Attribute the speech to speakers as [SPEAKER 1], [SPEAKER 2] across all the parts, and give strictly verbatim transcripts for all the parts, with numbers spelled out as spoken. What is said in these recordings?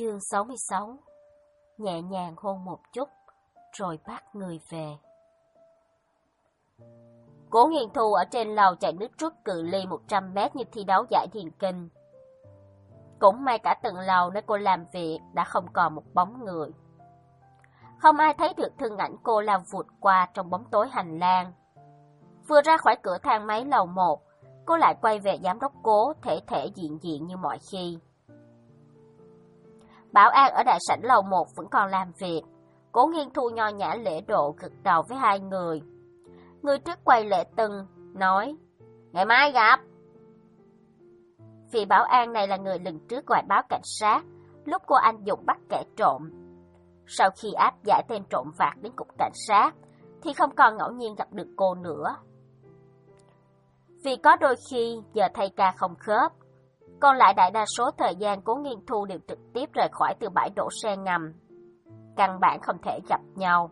[SPEAKER 1] Chương sáu mươi sáu. Nhẹ nhàng hôn một chút, rồi bắt người về. Cố Nghiên Thu ở trên lầu chạy nước rút cự ly một trăm mét như thi đấu giải thiền kinh. Cũng may cả tầng lầu nơi cô làm việc đã không còn một bóng người. Không ai thấy được thân ảnh cô lao vụt qua trong bóng tối hành lang. Vừa ra khỏi cửa thang máy lầu một, cô lại quay về giám đốc Cố, thể thể diện diện như mọi khi. Bảo an ở đại sảnh lầu một vẫn còn làm việc. Cố Nghiên Thu nho nhã lễ độ gật đầu với hai người. Người trước quay Lệ Từng nói, ngày mai gặp. Vị bảo an này là người lần trước gọi báo cảnh sát lúc cô anh Dũng bắt kẻ trộm. Sau khi áp giải tên trộm vặt đến cục cảnh sát thì không còn ngẫu nhiên gặp được cô nữa. Vì có đôi khi giờ thay ca không khớp, còn lại đại đa số thời gian Cố Nghiên Thu đều trực tiếp rời khỏi từ bãi đổ xe ngầm. Căn bản không thể gặp nhau.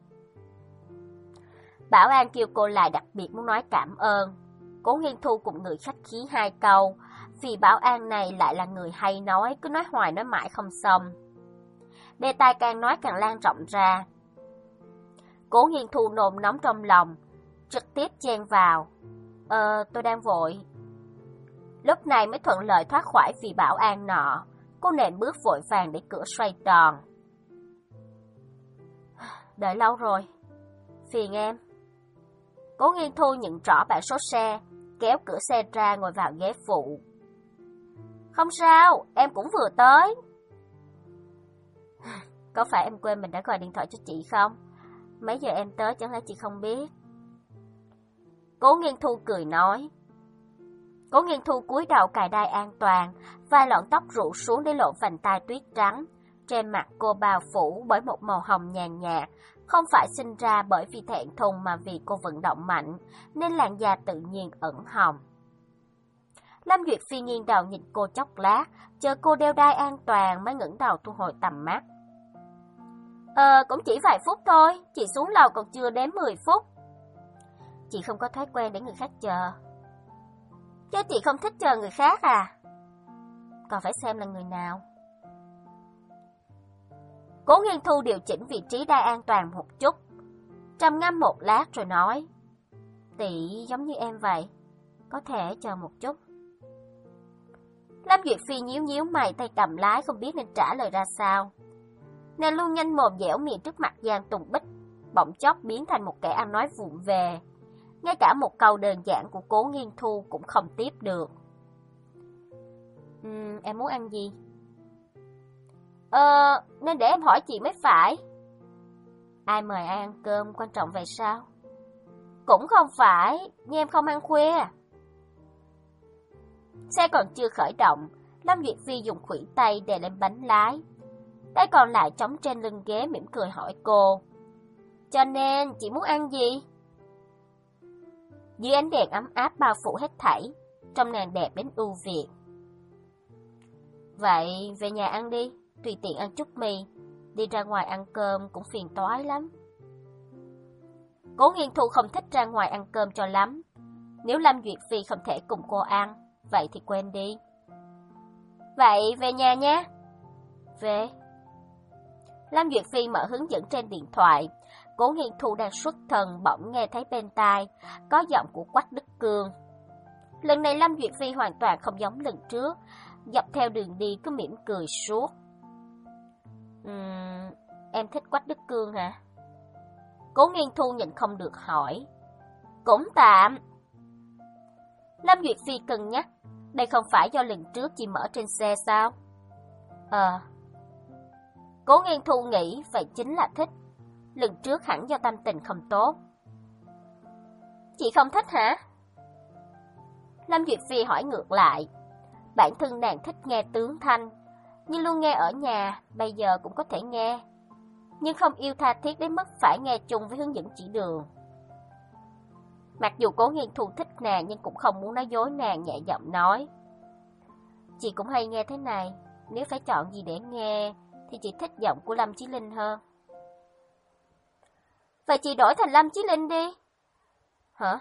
[SPEAKER 1] Bảo an kêu cô lại đặc biệt muốn nói cảm ơn. Cố Nghiên Thu cùng người khách khí hai câu, vì bảo an này lại là người hay nói, cứ nói hoài nói mãi không xong. Đề tài càng nói càng lan rộng ra. Cố Nghiên Thu nôn nóng trong lòng, trực tiếp chen vào. Ờ, tôi đang vội. Lúc này mới thuận lợi thoát khỏi vì bảo an nọ. Cô nện bước vội vàng để cửa xoay tròn. Đợi lâu rồi. Phiền em. Cố Nghiên Thu nhận rõ bản số xe, kéo cửa xe ra ngồi vào ghế phụ. Không sao, em cũng vừa tới. Có phải em quên mình đã gọi điện thoại cho chị không? Mấy giờ em tới chẳng lẽ chị không biết? Cố Nghiên Thu cười nói. Cố Nghiên Thu cúi đầu cài đai an toàn, vài lọn tóc rủ xuống để lộ vành tai tuyết trắng. Trên mặt cô bao phủ bởi một màu hồng nhàn nhạt, không phải sinh ra bởi vì thẹn thùng mà vì cô vận động mạnh, nên làn da tự nhiên ẩn hồng. Lâm Duyệt Phi nghiêng đầu nhìn cô chốc lát, chờ cô đeo đai an toàn mới ngẩng đầu thu hồi tầm mắt. Ờ, cũng chỉ vài phút thôi, chị xuống lầu còn chưa đến mười phút. Chị không có thói quen để người khác chờ. Chứ chị không thích chờ người khác à? Còn phải xem là người nào. Cố Nghiên Thu điều chỉnh vị trí đai an toàn một chút, trầm ngâm một lát rồi nói, tỷ giống như em vậy, có thể chờ một chút. Lâm Duyệt Phi nhíu nhíu mày, tay cầm lái không biết nên trả lời ra sao. Nàng luôn nhanh mồm dẻo miệng trước mặt Giang Tùng Bích, bỗng chốc biến thành một kẻ ăn nói vụng về. Ngay cả một câu đơn giản của Cố Nghiên Thu cũng không tiếp được. Uhm, em muốn ăn gì? Ờ, nên để em hỏi chị mới phải. Ai mời ai ăn cơm quan trọng vậy sao? Cũng không phải, nhưng em không ăn khuya. Xe còn chưa khởi động, Lâm Duyệt Phi dùng khuỷu tay đè lên bánh lái. Tay còn lại chống trên lưng ghế mỉm cười hỏi cô. Cho nên, chị muốn ăn gì? Dưới ánh đèn ấm áp bao phủ hết thảy, trông nàng đẹp đến ưu việt. Vậy, về nhà ăn đi, tùy tiện ăn chút mì, đi ra ngoài ăn cơm cũng phiền toái lắm. Cố Nghiên Thu không thích ra ngoài ăn cơm cho lắm. Nếu Lâm Duyệt Phi không thể cùng cô ăn, vậy thì quên đi. Vậy, về nhà nha. Về. Lâm Duyệt Phi mở hướng dẫn trên điện thoại. Cố Nghiên Thu đang xuất thần bỗng nghe thấy bên tai có giọng của Quách Đức Cương. Lần này Lâm Duyệt Phi hoàn toàn không giống lần trước, dọc theo đường đi cứ mỉm cười suốt. Uhm, em thích Quách Đức Cương hả? Cố Nghiên Thu nhịn không được hỏi. Cũng tạm. Lâm Duyệt Phi cân nhắc, đây không phải do lần trước chị mở trên xe sao? Ờ. Cố Nghiên Thu nghĩ vậy chính là thích. Lần trước hẳn do tâm tình không tốt. Chị không thích hả? Lâm Duyệt Phi hỏi ngược lại. Bản thân nàng thích nghe tướng thanh, nhưng luôn nghe ở nhà, bây giờ cũng có thể nghe. Nhưng không yêu tha thiết đến mức phải nghe chung với hướng dẫn chỉ đường. Mặc dù Cố Nghiên Thu thích nàng nhưng cũng không muốn nói dối nàng, nhẹ giọng nói. Chị cũng hay nghe thế này, nếu phải chọn gì để nghe thì chị thích giọng của Lâm Chí Linh hơn. Vậy chị đổi thành Lâm Chí Linh đi. Hả?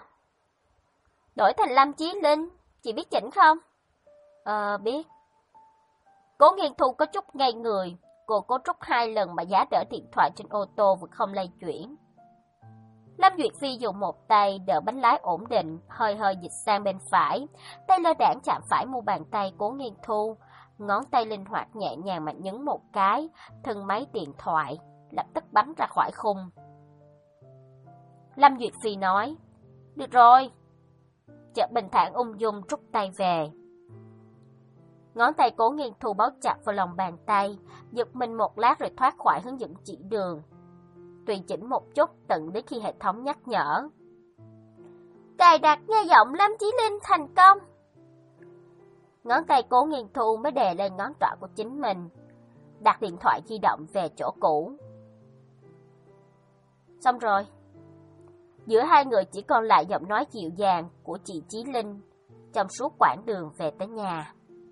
[SPEAKER 1] Đổi thành Lâm Chí Linh, chị biết chỉnh không? Ờ, biết. Cố Nghiên Thu có chút ngây người, cô cố rút hai lần mà giá đỡ điện thoại trên ô tô vẫn không lay chuyển. Lâm Duyệt Phi dùng một tay đỡ bánh lái ổn định, hơi hơi dịch sang bên phải, tay lơ đãng chạm phải mu bàn tay Cố Nghiên Thu, ngón tay linh hoạt nhẹ nhàng mà nhấn một cái, thân máy điện thoại lập tức bắn ra khỏi khung. Lâm Duyệt Phi nói, được rồi, chợt bình thản ung dung rút tay về. Ngón tay Cố Nghiên Thu bấu chặt vào lòng bàn tay, giật mình một lát rồi thoát khỏi hướng dẫn chỉ đường. Tùy chỉnh một chút tận đến khi hệ thống nhắc nhở. Cài đặt nghe giọng Lâm Chí Linh thành công. Ngón tay Cố Nghiên Thu mới đè lên ngón trỏ của chính mình, đặt điện thoại di động về chỗ cũ. Xong rồi. Giữa hai người chỉ còn lại giọng nói dịu dàng của chị Chí Linh trong suốt quãng đường về tới nhà.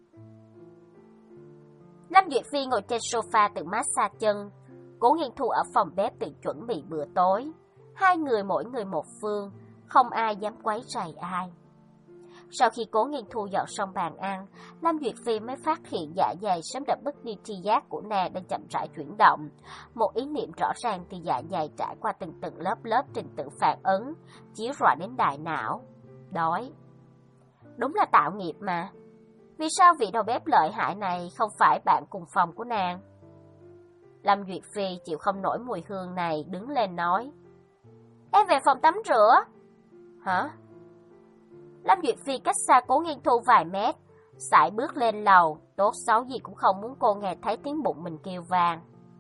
[SPEAKER 1] Lâm Duyệt Phi ngồi trên sofa tự massage chân, Cố Nghiên Thu ở phòng bếp tự chuẩn bị bữa tối. Hai người mỗi người một phương, không ai dám quấy rầy ai. Sau khi Cố Nghiên Thu dọn xong bàn ăn, Lâm Duyệt Phi mới phát hiện dạ dày sớm đã mất đi tri giác của nàng đang chậm rãi chuyển động. Một ý niệm rõ ràng thì dạ dày trải qua từng từng lớp lớp trình tự phản ứng, chiếu rọi đến đại não. Đói. Đúng là tạo nghiệp mà. Vì sao vị đầu bếp lợi hại này không phải bạn cùng phòng của nàng? Lâm Duyệt Phi chịu không nổi mùi hương này, đứng lên nói. Em về phòng tắm rửa. Hả? Lâm Duyệt Phi cách xa Cố Nghiên Thu vài mét, sải bước lên lầu, tốt xấu gì cũng không muốn cô nghe thấy tiếng bụng mình kêu vang.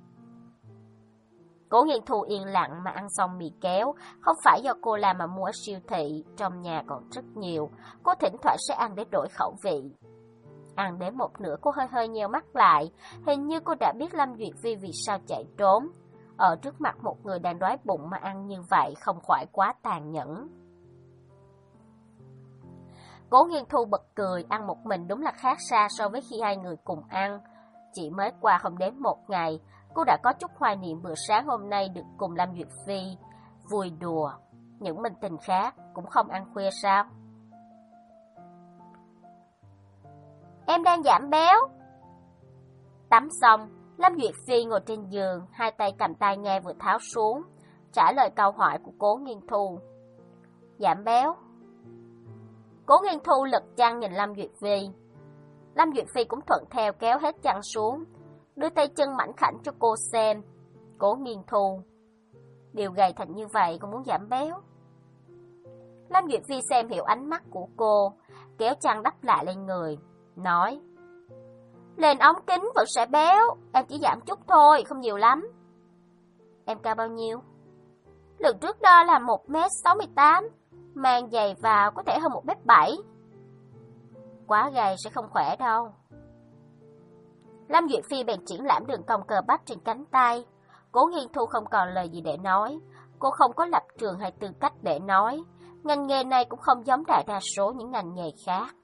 [SPEAKER 1] Cố Nghiên Thu yên lặng mà ăn xong mì kéo, không phải do cô làm mà mua ở siêu thị, trong nhà còn rất nhiều, cô thỉnh thoảng sẽ ăn để đổi khẩu vị. Ăn đến một nửa cô hơi hơi nheo mắt lại, hình như cô đã biết Lâm Duyệt Phi vì sao chạy trốn. Ở trước mặt một người đang đói bụng mà ăn như vậy không khỏi quá tàn nhẫn. Cố Nghiên Thu bật cười, ăn một mình đúng là khác xa so với khi hai người cùng ăn. Chỉ mới qua không đến một ngày, cô đã có chút hoài niệm bữa sáng hôm nay được cùng Lâm Duyệt Phi vui đùa. Những minh tình khác cũng không ăn khuya sao? Em đang giảm béo. Tắm xong, Lâm Duyệt Phi ngồi trên giường, hai tay cầm tai nghe vừa tháo xuống, trả lời câu hỏi của Cố Nghiên Thu. Giảm béo. Cố Nghiên Thu lật chăn nhìn Lâm Duyệt Phi. Lâm Duyệt Phi cũng thuận theo kéo hết chăn xuống, đưa tay chân mảnh khảnh cho cô xem. Cố Nghiên Thu, điều gầy thành như vậy còn muốn giảm béo? Lâm Duyệt Phi xem hiểu ánh mắt của cô, kéo chăn đắp lại lên người, nói. Lên ống kính vẫn sẽ béo, em chỉ giảm chút thôi, không nhiều lắm. Em cao bao nhiêu? Lần trước đo là một mét sáu mươi tám, mang giày vào có thể hơn một mét bảy. Quá gầy sẽ không khỏe đâu. Lâm Duyệt Phi bèn triển lãm đường cong cơ bắp trên cánh tay. Cố Nghiên Thu không còn lời gì để nói. Cô không có lập trường hay tư cách để nói. Ngành nghề này cũng không giống đại đa số những ngành nghề khác.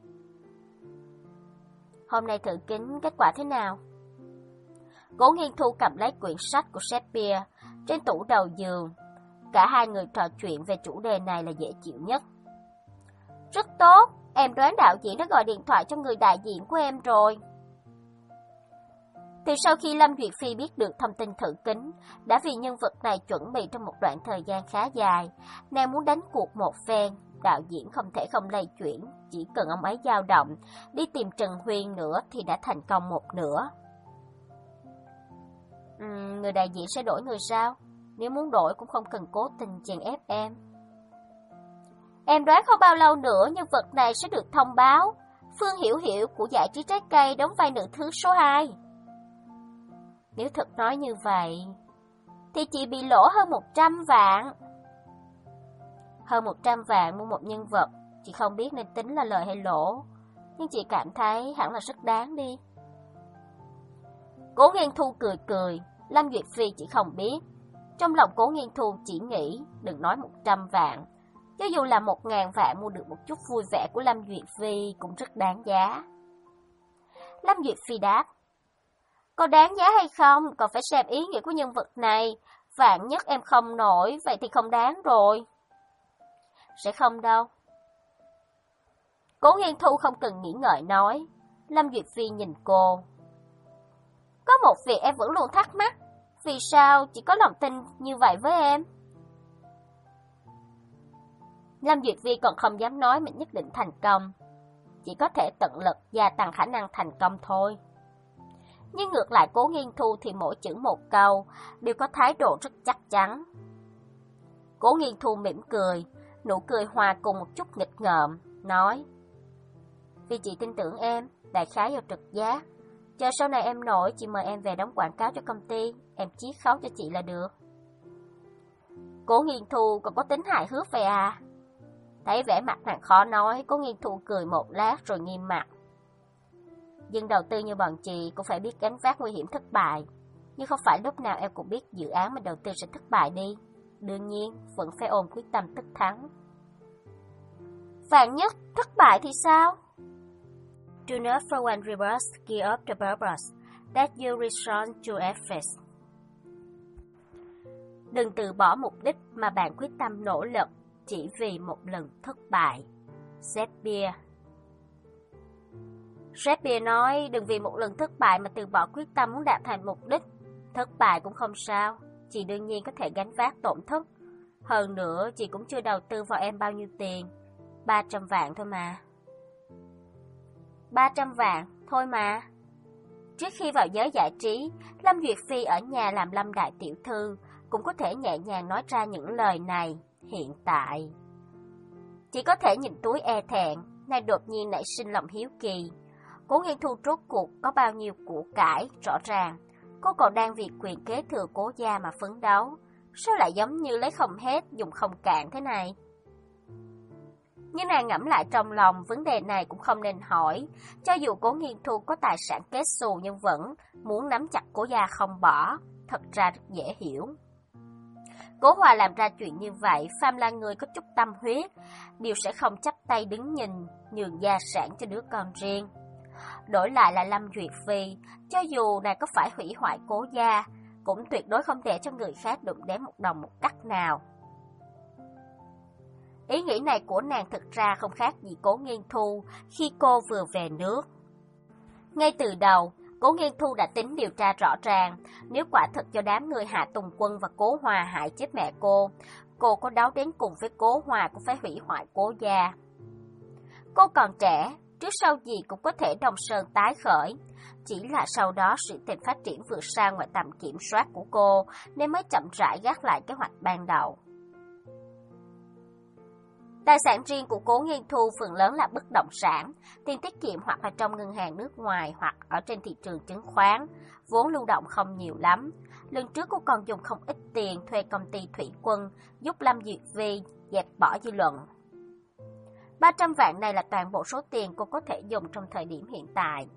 [SPEAKER 1] Hôm nay thử kính kết quả thế nào? Cố Nghiên Thu cầm lấy quyển sách của Shakespeare trên tủ đầu giường. Cả hai người trò chuyện về chủ đề này là dễ chịu nhất. Rất tốt, em đoán đạo diễn đã gọi điện thoại cho người đại diện của em rồi. Từ sau khi Lâm Duyệt Phi biết được thông tin thử kính, đã vì nhân vật này chuẩn bị trong một đoạn thời gian khá dài, nàng muốn đánh cuộc một phen, đạo diễn không thể không lay chuyển, chỉ cần ông ấy dao động, đi tìm Trần Huyên nữa thì đã thành công một nửa. Uhm, người đại diện sẽ đổi người sao? Nếu muốn đổi cũng không cần cố tình chèn ép em. Em đoán không bao lâu nữa nhân vật này sẽ được thông báo. Phương Hiểu Hiểu của Giải trí Trái Cây đóng vai nữ thứ số hai. Nếu thật nói như vậy, thì chị bị lỗ hơn một trăm vạn. Hơn một trăm vạn mua một nhân vật, chị không biết nên tính là lời hay lỗ, nhưng chị cảm thấy hẳn là rất đáng đi. Cố Nghiên Thu cười cười, Lâm Duyệt Phi chỉ không biết. Trong lòng Cố Nghiên Thu chỉ nghĩ, đừng nói một trăm vạn, cho dù là một ngàn vạn mua được một chút vui vẻ của Lâm Duyệt Phi cũng rất đáng giá. Lâm Duyệt Phi đáp, có đáng giá hay không, còn phải xem ý nghĩa của nhân vật này, vạn nhất em không nổi, vậy thì không đáng rồi. Sẽ không đâu. Cố Nghiên Thu không cần nghĩ ngợi nói, Lâm Duyệt Phi nhìn cô. Có một việc em vẫn luôn thắc mắc, vì sao chị có lòng tin như vậy với em? Lâm Duyệt Phi còn không dám nói mình nhất định thành công, chỉ có thể tận lực gia tăng khả năng thành công thôi. Nhưng ngược lại Cố Nghiên Thu thì mỗi chữ một câu đều có thái độ rất chắc chắn. Cố Nghiên Thu mỉm cười, nụ cười hòa cùng một chút nghịch ngợm, nói: Vì chị tin tưởng em, đại khái vào trực giác. Chờ sau này em nổi, chị mời em về đóng quảng cáo cho công ty, em chiết khấu cho chị là được. Cố Nghiên Thu còn có tính hài hước vậy à? Thấy vẻ mặt nàng khó nói, Cố Nghiên Thu cười một lát rồi nghiêm mặt. Nhưng đầu tư như bọn chị cũng phải biết gánh vác nguy hiểm thất bại. Nhưng không phải lúc nào em cũng biết dự án mình đầu tư sẽ thất bại đi. Đương nhiên, vẫn phải ôm quyết tâm tất thắng. Vạn nhất thất bại thì sao? Do not for one reverse gear up the purpose that you resort to efforts. Đừng từ bỏ mục đích mà bạn quyết tâm nỗ lực chỉ vì một lần thất bại. Shakespeare. Shakespeare nói đừng vì một lần thất bại mà từ bỏ quyết tâm muốn đạt thành mục đích. Thất bại cũng không sao, chị đương nhiên có thể gánh vác tổn thất. Hơn nữa, chị cũng chưa đầu tư vào em bao nhiêu tiền. ba trăm vạn thôi mà. ba trăm vạn, thôi mà. Trước khi vào giới giải trí, Lâm Duyệt Phi ở nhà làm Lâm đại tiểu thư, cũng có thể nhẹ nhàng nói ra những lời này. Hiện tại, chỉ có thể nhìn túi e thẹn, nay đột nhiên nảy sinh lòng hiếu kỳ. Cố Nghiên Thu rốt cuộc có bao nhiêu của cải, rõ ràng. Cô còn đang vì quyền kế thừa Cố gia mà phấn đấu. Sao lại giống như lấy không hết, dùng không cạn thế này? Nhưng nàng ngẫm lại trong lòng, vấn đề này cũng không nên hỏi. Cho dù Cố Nghiên Thu có tài sản kết xù nhưng vẫn muốn nắm chặt Cố gia không bỏ. Thật ra rất dễ hiểu. Cố Hòa làm ra chuyện như vậy, phàm là người có chút tâm huyết, đều sẽ không chấp tay đứng nhìn, nhường gia sản cho đứa con riêng. Đổi lại là Lâm Duyệt Phi, cho dù nàng có phải hủy hoại Cố gia, cũng tuyệt đối không để cho người khác đụng đến một đồng một cắc nào. Ý nghĩ này của nàng thực ra không khác gì Cố Nghiên Thu khi cô vừa về nước. Ngay từ đầu, Cố Nghiên Thu đã tính điều tra rõ ràng, nếu quả thực cho đám người Hạ Tùng Quân và Cố Hòa hại chết mẹ cô, cô có đấu đến cùng với Cố Hòa cũng phải hủy hoại Cố gia. Cô còn trẻ, trước sau gì cũng có thể Đông Sơn tái khởi, chỉ là sau đó sự tình phát triển vượt xa ngoài tầm kiểm soát của cô nên mới chậm rãi gác lại kế hoạch ban đầu. Tài sản riêng của Cố Nghiên Thu phần lớn là bất động sản, tiền tiết kiệm hoặc là trong ngân hàng nước ngoài hoặc ở trên thị trường chứng khoán, vốn lưu động không nhiều lắm. Lần trước cô còn dùng không ít tiền thuê công ty thủy quân giúp Lâm Duyệt Phi dẹp bỏ dư luận. ba trăm vạn này là toàn bộ số tiền cô có thể dùng trong thời điểm hiện tại.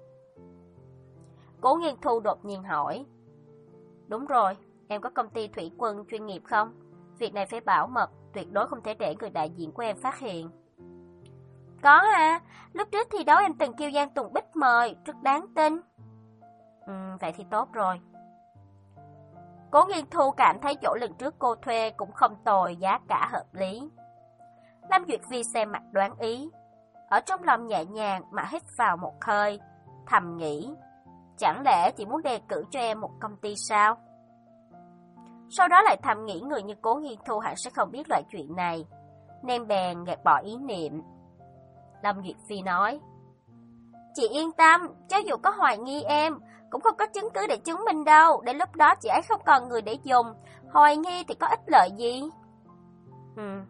[SPEAKER 1] Cố Nghiên Thu đột nhiên hỏi. Đúng rồi, em có công ty thủy quân chuyên nghiệp không? Việc này phải bảo mật, tuyệt đối không thể để người đại diện của em phát hiện. Có à, lúc trước thi đấu em từng kêu Giang Tùng Bích mời, rất đáng tin. Ừ, vậy thì tốt rồi. Cố Nghiên Thu cảm thấy chỗ lần trước cô thuê cũng không tồi, giá cả hợp lý. Lâm Duyệt Phi xem mặt đoán ý, ở trong lòng nhẹ nhàng mà hít vào một hơi, thầm nghĩ, chẳng lẽ chị muốn đề cử cho em một công ty sao? Sau đó lại thầm nghĩ người như Cố Nghiên Thu hẳn sẽ không biết loại chuyện này, nên bèn gạt bỏ ý niệm. Lâm Duyệt Phi nói, chị yên tâm, cho dù có hoài nghi em, cũng không có chứng cứ để chứng minh đâu, đến lúc đó chị ấy không còn người để dùng, hoài nghi thì có ích lợi gì? Ừ.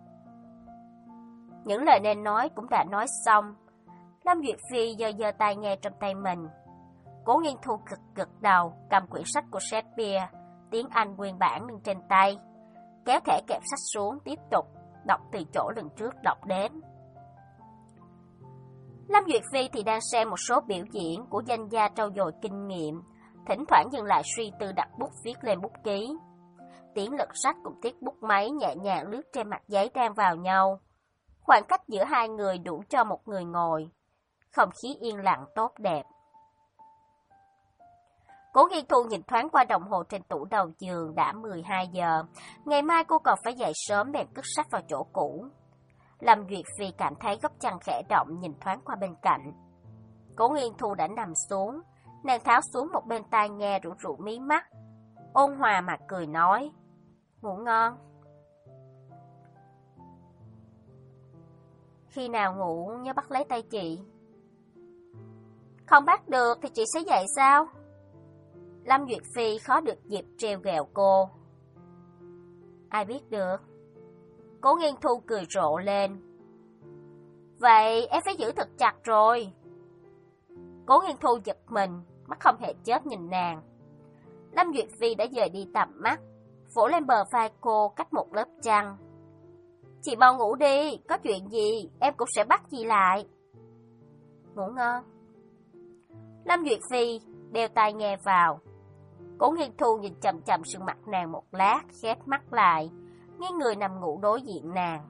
[SPEAKER 1] Những lời nên nói cũng đã nói xong. Lâm Duyệt Phi giơ giơ tay nghe trong tay mình. Cố Nghiên Thu gật gật đầu, cầm quyển sách của Shakespeare, tiếng Anh nguyên bản nâng trên tay, kéo thẻ kẹp sách xuống, tiếp tục đọc từ chỗ lần trước đọc đến. Lâm Duyệt Phi thì đang xem một số biểu diễn của danh gia trau dồi kinh nghiệm, thỉnh thoảng dừng lại suy tư đặt bút viết lên bút ký. Tiếng lật sách cùng tiếc bút máy nhẹ nhàng lướt trên mặt giấy đang vào nhau. Khoảng cách giữa hai người đủ cho một người ngồi. Không khí yên lặng tốt đẹp. Cố Nghiên Thu nhìn thoáng qua đồng hồ trên tủ đầu giường, đã mười hai giờ. Ngày mai cô còn phải dậy sớm bèn cất sách vào chỗ cũ. Lâm Duyệt Phi cảm thấy góc chân khẽ động, nhìn thoáng qua bên cạnh. Cố Nghiên Thu đã nằm xuống, nàng tháo xuống một bên tai nghe rủ rủ mí mắt, ôn hòa mà cười nói, ngủ ngon. Khi nào ngủ nhớ bắt lấy tay chị. Không bắt được thì chị sẽ dậy sao? Lâm Duyệt Phi khó được dịp trêu ghẹo cô. Ai biết được. Cố Nghiên Thu cười rộ lên. Vậy em phải giữ thật chặt rồi. Cố Nghiên Thu giật mình, mắt không hề chớp nhìn nàng. Lâm Duyệt Phi đã dời đi tầm mắt, vỗ lên bờ vai cô cách một lớp chăn. Chị mau ngủ đi, có chuyện gì em cũng sẽ bắt chị lại. Ngủ ngon. Lâm Duyệt Phi đeo tai nghe vào. Cố Nghiên Thu nhìn chằm chằm sườn mặt nàng một lát, khép mắt lại, nghiêng người nằm ngủ đối diện nàng.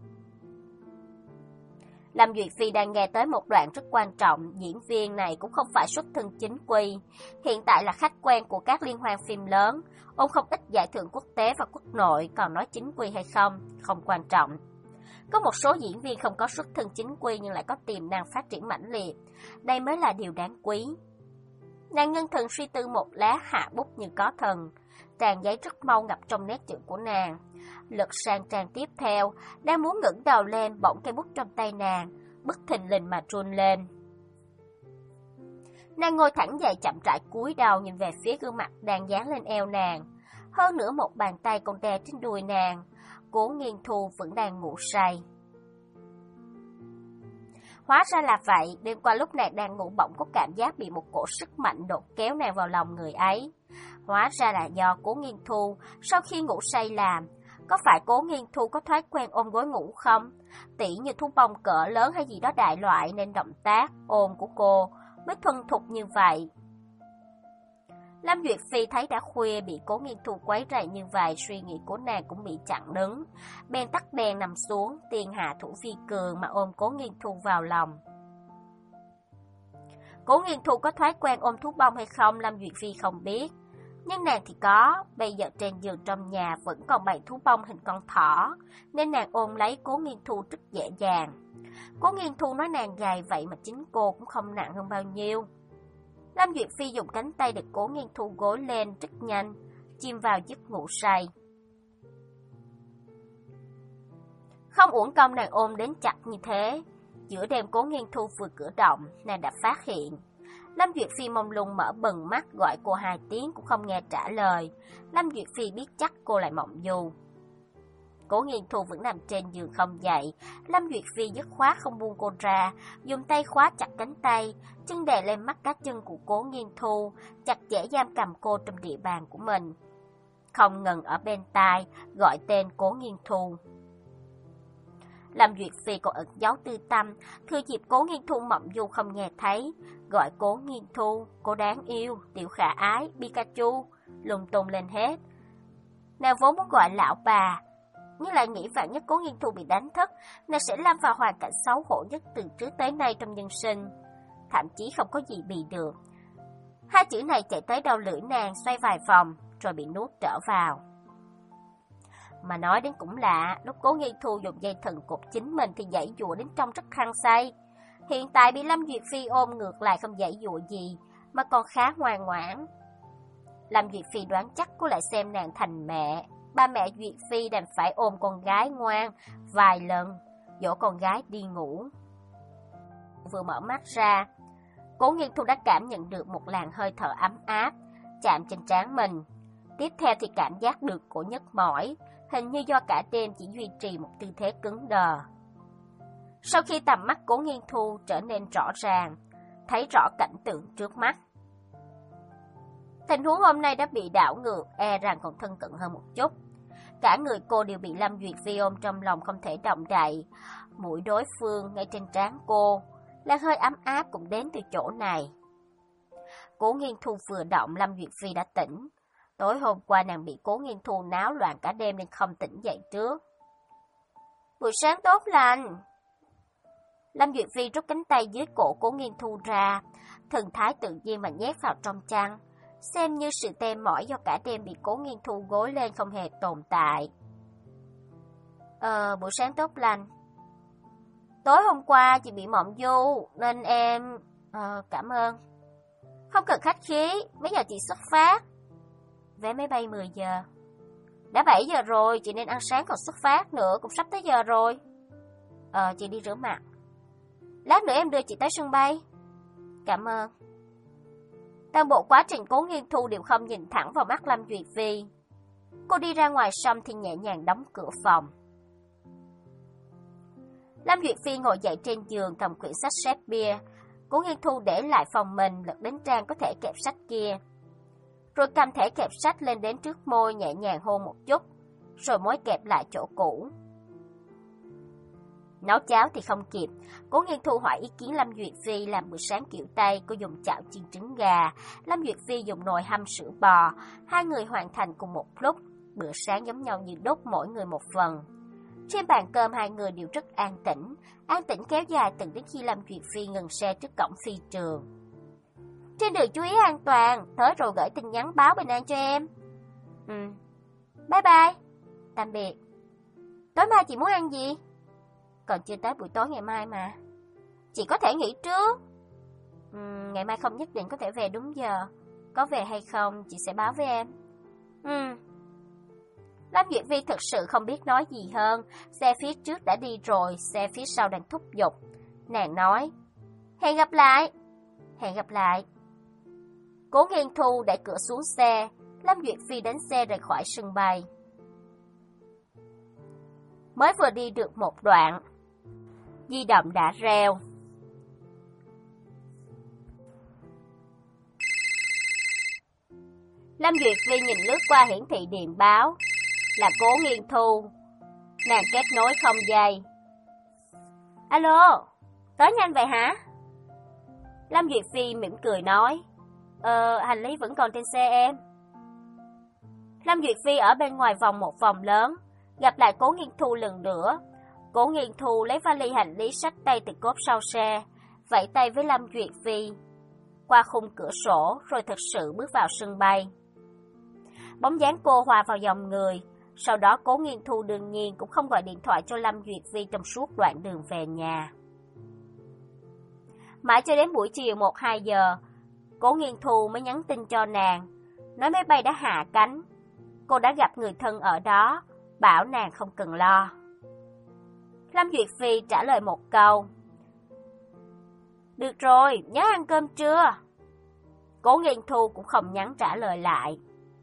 [SPEAKER 1] Lâm Duyệt Phi đang nghe tới một đoạn rất quan trọng, diễn viên này cũng không phải xuất thân chính quy, hiện tại là khách quen của các liên hoan phim lớn, ôm không ít giải thưởng quốc tế và quốc nội, còn nói chính quy hay không, không quan trọng. Có một số diễn viên không có xuất thân chính quy nhưng lại có tiềm năng phát triển mãnh liệt, đây mới là điều đáng quý. Nàng ngưng thần suy tư một lát, hạ bút như có thần, trang giấy rất mau ngập trong nét chữ của nàng. Lật sang trang tiếp theo, đang muốn ngẩng đầu lên, bỗng cây bút trong tay nàng bất thình lình mà run lên. Nàng ngồi thẳng dậy, chậm rãi cúi đầu nhìn về phía gương mặt đang dán lên eo nàng, hơn nữa một bàn tay còn đè trên đùi nàng. Cố Nghiên Thu vẫn đang ngủ say. Hóa ra là vậy, đêm qua lúc nàng đang ngủ bỗng có cảm giác bị một cổ sức mạnh đột kéo nàng vào lòng người ấy. Hóa ra là do Cố Nghiên Thu sau khi ngủ say làm. Có phải Cố Nghiên Thu có thói quen ôm gối ngủ không? Tỉ như thú bông cỡ lớn hay gì đó đại loại nên động tác ôm của cô mới thuần thục như vậy. Lâm Duyệt Phi thấy đã khuya bị Cố Nghiên Thu quấy rầy như vậy, suy nghĩ của nàng cũng bị chặn đứng. Bèn tắt đèn nằm xuống, tiền hạ thủ phi cường mà ôm Cố Nghiên Thu vào lòng. Cố Nghiên Thu có thói quen ôm thú bông hay không, Lâm Duyệt Phi không biết. Nhưng nàng thì có, bây giờ trên giường trong nhà vẫn còn bày thú bông hình con thỏ, nên nàng ôm lấy Cố Nghiên Thu rất dễ dàng. Cố Nghiên Thu nói nàng gầy vậy mà chính cô cũng không nặng hơn bao nhiêu. Lâm Duyệt Phi dùng cánh tay để Cố Nghiên Thu gối lên rất nhanh, chìm vào giấc ngủ say. Không uổng công nàng ôm đến chặt như thế. Giữa đêm Cố Nghiên Thu vừa cử động, nàng đã phát hiện. Lâm Duyệt Phi mông lung mở bừng mắt, gọi cô hai tiếng cũng không nghe trả lời. Lâm Duyệt Phi biết chắc cô lại mộng du. Cố Nghiên Thu vẫn nằm trên giường không dậy. Lâm Duyệt Phi dứt khoát không buông cô ra, dùng tay khóa chặt cánh tay, chân đè lên mắt cá chân của Cố Nghiên Thu, chặt chẽ giam cầm cô trong địa bàn của mình. Không ngừng ở bên tai gọi tên Cố Nghiên Thu. Lâm Duyệt Phi còn ẩn giấu tư tâm, thừa dịp Cố Nghiên Thu mộng du không nghe thấy, gọi Cố Nghiên Thu, cô đáng yêu, tiểu khả ái, Pikachu, lung tung lên hết. Nàng vốn muốn gọi lão bà, nhưng lại nghĩ vạn nhất Cố Nghiên Thu bị đánh thức, nàng sẽ lâm vào hoàn cảnh xấu hổ nhất từ trước tới nay trong nhân sinh, thậm chí không có gì bị được. Hai chữ này chạy tới đầu lưỡi nàng, xoay vài vòng, rồi bị nuốt trở vào. Mà nói đến cũng lạ, lúc Cố Nghiên Thu dùng dây thần cột chính mình thì giãy giụa đến trong rất hăng say. Hiện tại bị Lâm Duyệt Phi ôm ngược lại không giãy giụa gì, mà còn khá ngoan ngoãn. Lâm Duyệt Phi đoán chắc cô lại xem nàng thành mẹ. Ba mẹ Duyệt Phi đành phải ôm con gái ngoan vài lần, dỗ con gái đi ngủ. Vừa mở mắt ra, Cố Nghiên Thu đã cảm nhận được một làn hơi thở ấm áp chạm trên trán mình. Tiếp theo thì cảm giác được cổ nhức mỏi, hình như do cả đêm chỉ duy trì một tư thế cứng đờ. Sau khi tầm mắt Cố Nghiên Thu trở nên rõ ràng, thấy rõ cảnh tượng trước mắt. Tình huống hôm nay đã bị đảo ngược, e rằng còn thân cận hơn một chút. Cả người cô đều bị Lâm Duyệt Phi ôm trong lòng không thể động đậy. Mũi đối phương ngay trên trán cô, là hơi ấm áp cũng đến từ chỗ này. Cố Nghiên Thu vừa động, Lâm Duyệt Phi đã tỉnh. Tối hôm qua nàng bị Cố Nghiên Thu náo loạn cả đêm nên không tỉnh dậy trước. Buổi sáng tốt lành. Lâm Duyệt Phi rút cánh tay dưới cổ Cố Nghiên Thu ra, thần thái tự nhiên mà nhét vào trong chăn, xem như sự tê mỏi do cả đêm bị Cố Nghiên Thu gối lên không hề tồn tại. Ờ, buổi sáng tốt lành. Tối hôm qua chị bị mộng du, nên em... Ờ, cảm ơn. Không cần khách khí, mấy giờ chị xuất phát? Vé máy bay mười giờ. Đã bảy giờ rồi, chị nên ăn sáng còn xuất phát nữa, cũng sắp tới giờ rồi. Ờ, chị đi rửa mặt. Lát nữa em đưa chị tới sân bay. Cảm ơn. Toàn bộ quá trình Cố Nghiên Thu đều không nhìn thẳng vào mắt Lâm Duyệt Phi. Cô đi ra ngoài xong thì nhẹ nhàng đóng cửa phòng. Lâm Duyệt Phi ngồi dậy trên giường cầm quyển sách Shakespeare. Cố Nghiên Thu để lại phòng mình, lật đến trang có thể kẹp sách kia. Rồi cầm thẻ kẹp sách lên đến trước môi, nhẹ nhàng hôn một chút, rồi mới kẹp lại chỗ cũ. Nấu cháo thì không kịp, Cố Nghiên Thu hỏi ý kiến Lâm Duyệt Phi làm bữa sáng kiểu Tây. Cô dùng chảo chiên trứng gà, Lâm Duyệt Phi dùng nồi hâm sữa bò. Hai người hoàn thành cùng một lúc, bữa sáng giống nhau như đúc, mỗi người một phần. Trên bàn cơm hai người đều rất an tĩnh, an tĩnh kéo dài từng đến khi Lâm Duyệt Phi ngừng xe trước cổng phi trường. Trên đường chú ý an toàn, tới rồi gửi tin nhắn báo bình an cho em. Ừ, bye bye, tạm biệt. Tối mai chị muốn ăn gì? Còn chưa tới buổi tối ngày mai mà. Chị có thể nghỉ trước. Ừ, ngày mai không nhất định có thể về đúng giờ. Có về hay không chị sẽ báo với em. Ừ. Lâm Duyệt Vi thực sự không biết nói gì hơn. Xe phía trước đã đi rồi, xe phía sau đang thúc giục. Nàng nói, hẹn gặp lại. Hẹn gặp lại. Cố Nghiên Thu đẩy cửa xuống xe. Lâm Duyệt Phi đánh xe rời khỏi sân bay. Mới vừa đi được một đoạn, di động đã reo. Lâm Duyệt Vi nhìn lướt qua hiển thị điện báo, là Cố Nghiên Thu. Nàng kết nối không dây. Alo, tới nhanh vậy hả? Lâm Duyệt Phi mỉm cười nói, Ờ, hành lý vẫn còn trên xe em. Lâm Duyệt Phi ở bên ngoài vòng một vòng lớn, gặp lại Cố Nghiên Thu lần nữa. Cố Nghiên Thu lấy vali hành lý xách tay từ cốp sau xe, vẫy tay với Lâm Duyệt Phi, qua khung cửa sổ rồi thực sự bước vào sân bay. Bóng dáng cô hòa vào dòng người, sau đó Cố Nghiên Thu đương nhiên cũng không gọi điện thoại cho Lâm Duyệt Phi trong suốt đoạn đường về nhà. Mãi cho đến buổi chiều một hai giờ, Cố Nghiên Thu mới nhắn tin cho nàng, nói máy bay đã hạ cánh. Cô đã gặp người thân ở đó, bảo nàng không cần lo. Lâm Duyệt Phi trả lời một câu, được rồi, nhớ ăn cơm trưa. Cố Nghiên Thu cũng không nhắn trả lời lại.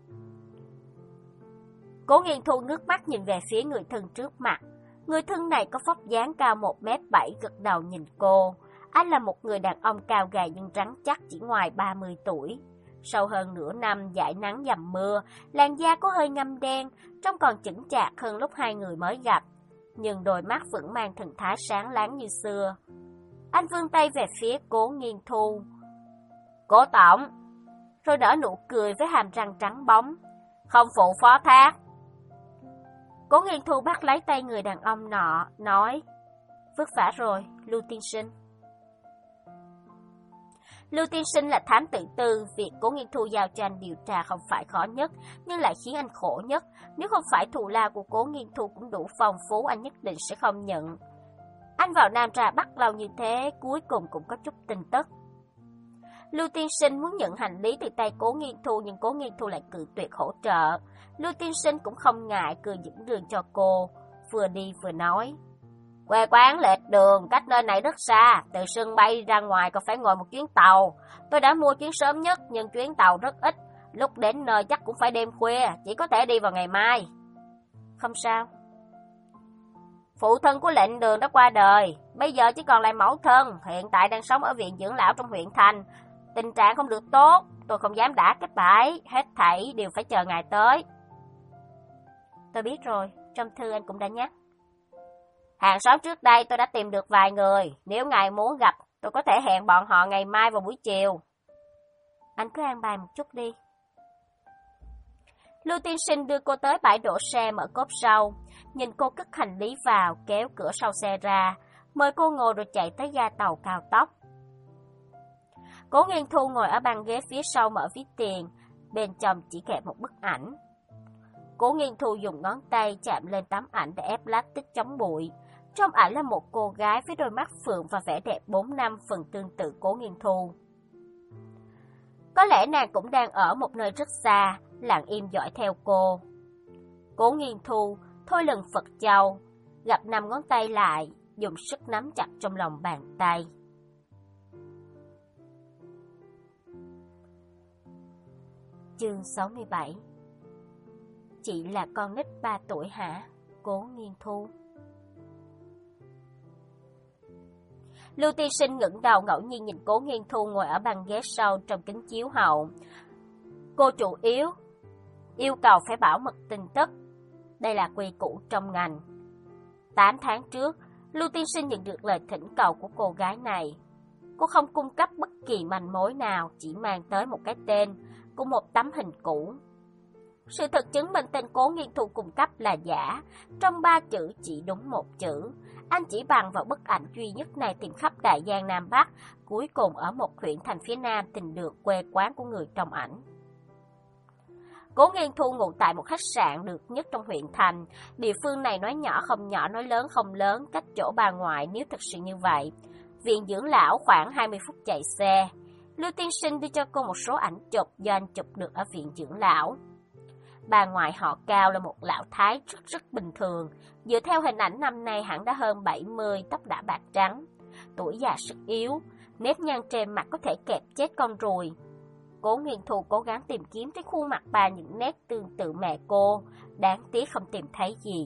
[SPEAKER 1] Cố Nghiên Thu ngước mắt nhìn về phía người thân trước mặt. Người thân này có vóc dáng cao một mét bảy, gật đầu nhìn cô. Anh là một người đàn ông cao gầy nhưng rắn chắc, chỉ ngoài ba mươi tuổi. Sau hơn nửa năm dãi nắng dầm mưa, làn da có hơi ngăm đen, trông còn chững chạc hơn lúc hai người mới gặp. Nhưng đôi mắt vẫn mang thần thái sáng láng như xưa. Anh vươn tay về phía Cố Nghiên Thu. Cố tổng, rồi nở nụ cười với hàm răng trắng bóng. Không phụ phó thác. Cố Nghiên Thu bắt lấy tay người đàn ông nọ, nói, vất vả rồi, Lưu tiên sinh. Lưu tiên sinh là thám tử tư, việc Cố Nghiên Thu giao cho anh điều tra không phải khó nhất, nhưng lại khiến anh khổ nhất. Nếu không phải thù lao của Cố Nghiên Thu cũng đủ phong phú, anh nhất định sẽ không nhận. Anh vào Nam Trà Bắc lâu như thế, cuối cùng cũng có chút tin tức. Lưu tiên sinh muốn nhận hành lý từ tay Cố Nghiên Thu, nhưng Cố Nghiên Thu lại cự tuyệt hỗ trợ. Lưu tiên sinh cũng không ngại cười dẫn đường cho cô, vừa đi vừa nói, quê quán lệch đường, cách nơi này rất xa, từ sân bay ra ngoài còn phải ngồi một chuyến tàu. Tôi đã mua chuyến sớm nhất, nhưng chuyến tàu rất ít, lúc đến nơi chắc cũng phải đêm khuya, chỉ có thể đi vào ngày mai. Không sao. Phụ thân của lệnh đường đã qua đời, bây giờ chỉ còn lại mẫu thân, hiện tại đang sống ở viện dưỡng lão trong huyện thành. Tình trạng không được tốt, tôi không dám đã kết bãi, hết thảy đều phải chờ ngài tới. Tôi biết rồi, trong thư anh cũng đã nhắc. Hàng xóm trước đây tôi đã tìm được vài người, nếu ngài muốn gặp, tôi có thể hẹn bọn họ ngày mai vào buổi chiều. Anh cứ an bài một chút đi. Lưu tiên sinh đưa cô tới bãi đổ xe, mở cốp sau, nhìn cô cất hành lý vào, kéo cửa sau xe ra, mời cô ngồi rồi chạy tới ga tàu cao tốc. Cố Nghiên Thu ngồi ở băng ghế phía sau mở ví tiền, bên trong chỉ kẹp một bức ảnh. Cố Nghiên Thu dùng ngón tay chạm lên tấm ảnh để ép lát tích chống bụi, Trong ảnh là một cô gái với đôi mắt phượng và vẻ đẹp bốn năm phần tương tự Cố Nghiên Thu. Có lẽ nàng cũng đang ở một nơi rất xa, lặng im dõi theo cô. Cố Nghiên Thu thôi lần Phật châu, gặp năm ngón tay lại, dùng sức nắm chặt trong lòng bàn tay. Chương sáu mươi bảy. Chị là con nít ba tuổi hả, Cố Nghiên Thu? Lưu Tiên Sinh ngẩng đầu ngẫu nhiên nhìn Cố Nghiên Thu ngồi ở băng ghế sau trong kính chiếu hậu. Cô chủ yếu yêu cầu phải bảo mật tin tức. Đây là quy củ trong ngành. Tám tháng trước, Lưu Tiên Sinh nhận được lời thỉnh cầu của cô gái này. Cô không cung cấp bất kỳ manh mối nào, chỉ mang tới một cái tên cùng một tấm hình cũ. Sự thật chứng minh tên Cố Nghiên Thu cung cấp là giả. Trong ba chữ chỉ đúng một chữ. Anh chỉ bằng vào bức ảnh duy nhất này tìm khắp Đại Giang Nam Bắc, cuối cùng ở một huyện thành phía Nam tìm được quê quán của người trong ảnh. Cố Nghiên Thu ngụ tại một khách sạn được nhất trong huyện thành. Địa phương này nói nhỏ không nhỏ, nói lớn không lớn, cách chỗ bà ngoại nếu thực sự như vậy. Viện dưỡng lão khoảng hai mươi phút chạy xe. Lưu Tiên Sinh đưa cho cô một số ảnh chụp do anh chụp được ở viện dưỡng lão. Bà ngoại họ Cao là một lão thái rất rất bình thường. Dựa theo hình ảnh năm nay hẳn đã hơn bảy mươi, tóc đã bạc trắng. Tuổi già sức yếu, nếp nhăn trên mặt có thể kẹp chết con ruồi. Cố Nghiên Thu cố gắng tìm kiếm trên khuôn mặt bà những nét tương tự mẹ cô, đáng tiếc không tìm thấy gì.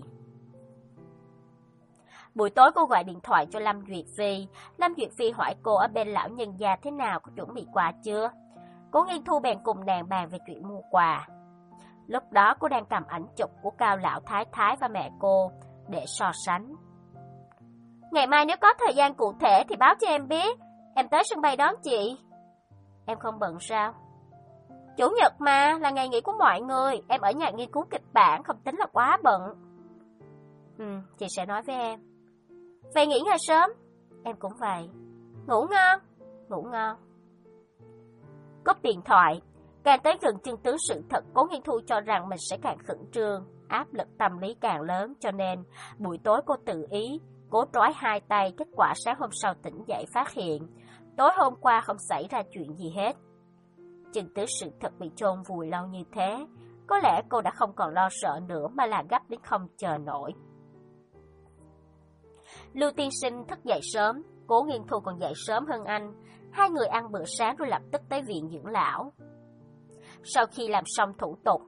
[SPEAKER 1] Buổi tối cô gọi điện thoại cho Lâm Duyệt Phi. Lâm Duyệt Phi hỏi cô ở bên lão nhân gia thế nào, có chuẩn bị quà chưa. Cố Nghiên Thu bèn cùng nàng bàn về chuyện mua quà. Lúc đó cô đang cầm ảnh chụp của Cao lão thái thái và mẹ cô để so sánh. Ngày mai nếu có thời gian cụ thể thì báo cho em biết, em tới sân bay đón chị. Em không bận sao? Chủ nhật mà, là ngày nghỉ của mọi người, em ở nhà nghiên cứu kịch bản, không tính là quá bận. Ừ, chị sẽ nói với em. Về nghỉ ngơi sớm. Em cũng vậy. Ngủ ngon. Ngủ ngon. Cúp điện thoại. Càng tới gần chân tướng sự thật, Cố Nghiên Thu cho rằng mình sẽ càng khẩn trương, áp lực tâm lý càng lớn, cho nên buổi tối cô tự ý cố trói hai tay. Kết quả sáng hôm sau tỉnh dậy phát hiện tối hôm qua không xảy ra chuyện gì hết. Chân tướng sự thật bị chôn vùi lâu như thế, có lẽ cô đã không còn lo sợ nữa mà là gấp đến không chờ nổi. Lưu Tiên Sinh thức dậy sớm, Cố Nghiên Thu còn dậy sớm hơn anh. Hai người ăn bữa sáng rồi lập tức tới viện dưỡng lão. Sau khi làm xong thủ tục,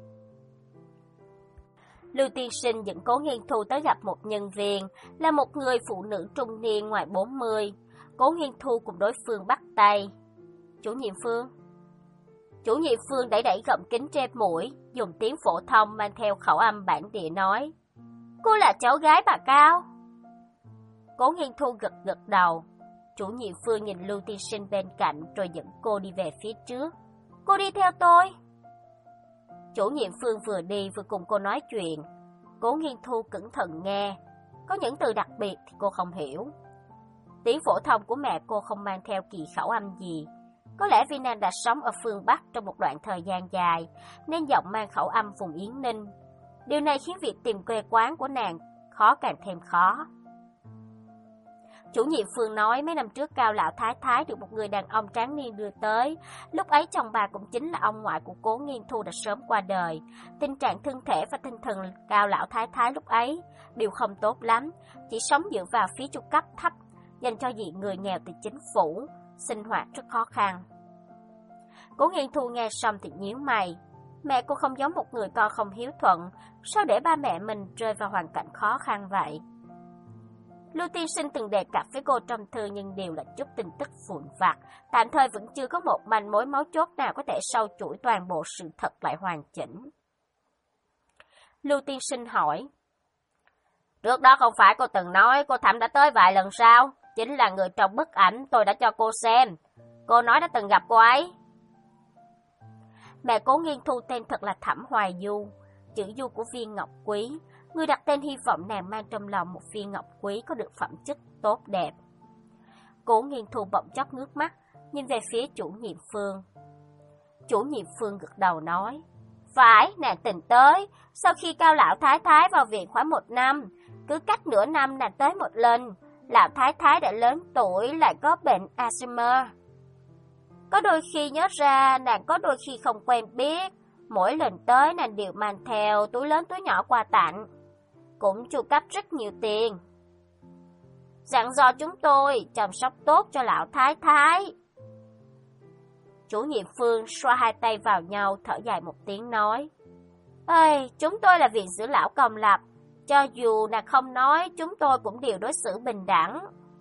[SPEAKER 1] Lưu Tiên Sinh dẫn Cố Nghiên Thu tới gặp một nhân viên, là một người phụ nữ trung niên ngoài bốn mươi. Cố Nghiên Thu cùng đối phương bắt tay. Chủ nhiệm Phương. Chủ nhiệm Phương đẩy đẩy gọng kính trên mũi, dùng tiếng phổ thông mang theo khẩu âm bản địa nói. Cô là cháu gái bà Cao. Cố Nghiên Thu gật gật đầu. Chủ nhiệm Phương nhìn Lưu Tiên Sinh bên cạnh rồi dẫn cô đi về phía trước. Cô đi theo tôi. Chủ nhiệm Phương vừa đi vừa cùng cô nói chuyện. Cố Nghiên Thu cẩn thận nghe. Có những từ đặc biệt thì cô không hiểu. Tiếng phổ thông của mẹ cô không mang theo kỳ khẩu âm gì. Có lẽ vì nàng đã sống ở phương Bắc trong một đoạn thời gian dài, nên giọng mang khẩu âm vùng Yến Ninh. Điều này khiến việc tìm quê quán của nàng khó càng thêm khó. Chủ nhiệm Phương nói mấy năm trước Cao lão thái thái được một người đàn ông tráng niên đưa tới. Lúc ấy chồng bà cũng chính là ông ngoại của Cố Nghiên Thu đã sớm qua đời. Tình trạng thân thể và tinh thần Cao lão thái thái lúc ấy đều không tốt lắm, chỉ sống dựa vào phí chu cấp thấp dành cho diện người nghèo từ chính phủ, sinh hoạt rất khó khăn. Cố Nghiên Thu nghe xong thì nhíu mày. Mẹ cô không giống một người con không hiếu thuận, sao để ba mẹ mình rơi vào hoàn cảnh khó khăn vậy? Lưu Tiên Sinh từng đề cập với cô trong thư nhưng đều là chút tin tức vụn vặt, tạm thời vẫn chưa có một manh mối mấu chốt nào có thể sâu chuỗi toàn bộ sự thật lại hoàn chỉnh. Lưu Tiên Sinh hỏi. Trước đó không phải cô từng nói cô Thẩm đã tới vài lần sao? Chính là người trong bức ảnh tôi đã cho cô xem. Cô nói đã từng gặp cô ấy. Mẹ Cố Nghiên Thu tên thật là Thẩm Hoài Du, chữ Du của viên ngọc quý. Người đặt tên hy vọng nàng mang trong lòng một viên ngọc quý có được phẩm chất tốt đẹp. Cố Nghiên Thu bỗng chốc nước mắt, nhìn về phía chủ nhiệm Phương. Chủ nhiệm Phương gật đầu nói, Phải, nàng tình tới. Sau khi Cao lão thái thái vào viện khoảng một năm, cứ cách nửa năm nàng tới một lần. Lão thái thái đã lớn tuổi lại có bệnh Alzheimer. Có đôi khi nhớ ra, nàng có đôi khi không quen biết. Mỗi lần tới nàng đều mang theo túi lớn túi nhỏ quà tặng. Cũng chu cấp rất nhiều tiền. Dặn dò chúng tôi chăm sóc tốt cho lão thái thái. Chủ nhiệm Phương xoa hai tay vào nhau, thở dài một tiếng nói: Ơi, chúng tôi là viện dưỡng lão công lập. Cho dù nàng không nói, chúng tôi cũng đều đối xử bình đẳng.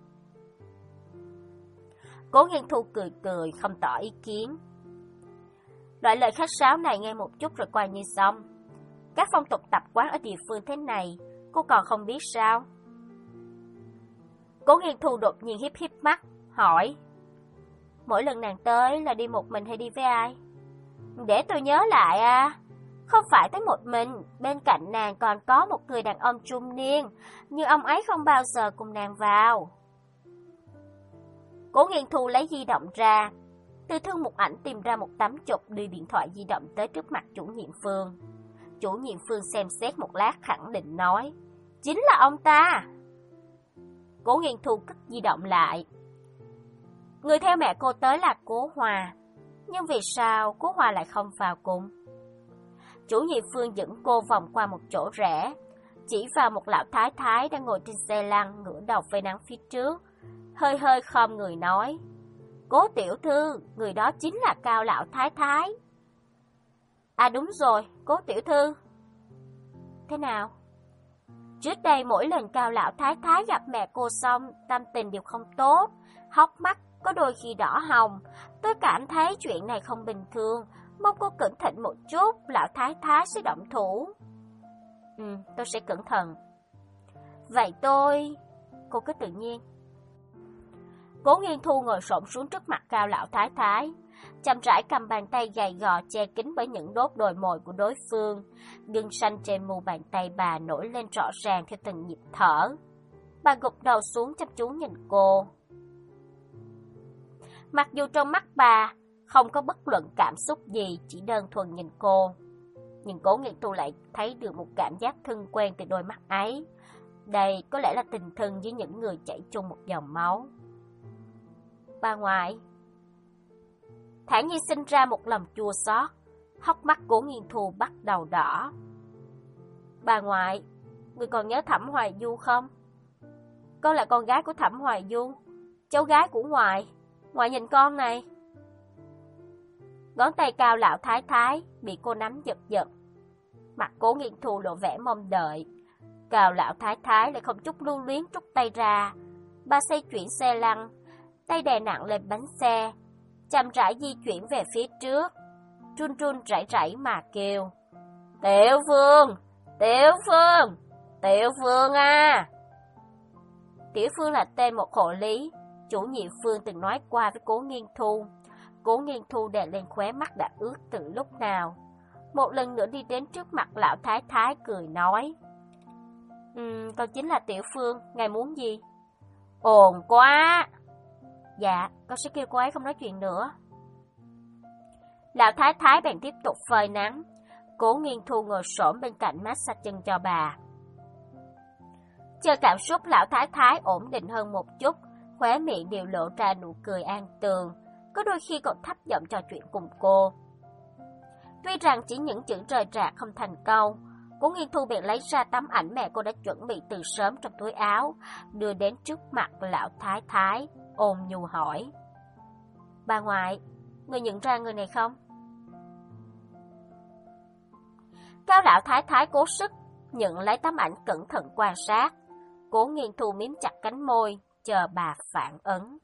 [SPEAKER 1] Cố Nghiên Thu cười cười, không tỏ ý kiến. Loại lời khách sáo này nghe một chút rồi qua như xong. Các phong tục tập quán ở địa phương thế này, cô còn không biết sao? Cố Nghiên Thu đột nhiên híp híp mắt, hỏi: Mỗi lần nàng tới là đi một mình hay đi với ai? Để tôi nhớ lại à. Không phải tới một mình, bên cạnh nàng còn có một người đàn ông trung niên, nhưng ông ấy không bao giờ cùng nàng vào. Cố Nghiên Thu lấy di động ra, từ thư mục ảnh tìm ra một tấm chụp, đưa điện thoại di động tới trước mặt chủ nhiệm Phương. Chủ nhiệm Phương xem xét một lát khẳng định nói: Chính là ông ta. Cố Nghiên Thu cất di động lại. Người theo mẹ cô tới là Cố Hòa, nhưng vì sao Cố Hòa lại không vào cùng? Chủ nhiệm Phương dẫn cô vòng qua một chỗ rẽ, chỉ vào một lão thái thái đang ngồi trên xe lăn, ngửa đầu phơi nắng phía trước, hơi hơi khom người nói: Cố tiểu thư, người đó chính là Cao lão thái thái. À đúng rồi, Cố tiểu thư. Thế nào? Trước đây mỗi lần Cao lão thái thái gặp mẹ cô xong, tâm tình đều không tốt, hốc mắt có đôi khi đỏ hồng. Tôi cảm thấy chuyện này không bình thường, mong cô cẩn thận một chút, lão thái thái sẽ động thủ. Ừ, tôi sẽ cẩn thận. Vậy tôi... Cô cứ tự nhiên. Cố Nghiên Thu ngồi xổm xuống trước mặt Cao lão thái thái, chậm rãi cầm bàn tay gầy gò che kín bởi những đốt đồi mồi của đối phương. Gân xanh trên mu bàn tay bà nổi lên rõ ràng theo từng nhịp thở. Bà gục đầu xuống chăm chú nhìn cô. Mặc dù trong mắt bà không có bất luận cảm xúc gì, chỉ đơn thuần nhìn cô, nhưng Cố Nghiên Thu lại thấy được một cảm giác thân quen từ đôi mắt ấy. Đây có lẽ là tình thân với những người chảy chung một dòng máu. Bà ngoại. Thản Nhiên sinh ra một lòng chua xót, hốc mắt Cố Nghiên Thu bắt đầu đỏ. Bà ngoại, người còn nhớ Thẩm Hoài Du không? Con là con gái của Thẩm Hoài Du, cháu gái của ngoại. Ngoại nhìn con này. Ngón tay Cao lão thái thái bị cô nắm giật giật. Mặt Cố Nghiên Thu lộ vẻ mong đợi. Cao lão thái thái lại không chút lưu luyến rút tay ra. Bà xoay chuyển xe lăn, tay đè nặng lên bánh xe, chậm rãi di chuyển về phía trước, run run rẩy rẩy mà kêu: Tiểu Phương, Tiểu Phương, Tiểu Phương à. Tiểu Phương là tên một hộ lý, chủ nhiệm Phương từng nói qua với Cố Nghiên Thu. Cố Nghiên Thu đè lên khóe mắt đã ướt từ lúc nào. Một lần nữa đi đến trước mặt lão thái thái cười nói: Ừm, con chính là Tiểu Phương, ngài muốn gì? Ồn quá. Dạ, con sẽ kêu cô ấy không nói chuyện nữa. Lão thái thái bèn tiếp tục phơi nắng. Cố Nghiên Thu ngồi xổm bên cạnh massage chân cho bà. Chờ cảm xúc lão thái thái ổn định hơn một chút, khóe miệng đều lộ ra nụ cười an tường, có đôi khi còn thấp giọng trò chuyện cùng cô. Tuy rằng chỉ những chữ rời rạc không thành câu, Cố Nghiên Thu bèn lấy ra tấm ảnh mẹ cô đã chuẩn bị từ sớm trong túi áo, đưa đến trước mặt lão thái thái, ôn nhu hỏi: Bà ngoại, người nhận ra người này không? Cao lão thái thái cố sức nhận lấy tấm ảnh cẩn thận quan sát. Cố Nghiên Thu miếm chặt cánh môi, chờ bà phản ứng.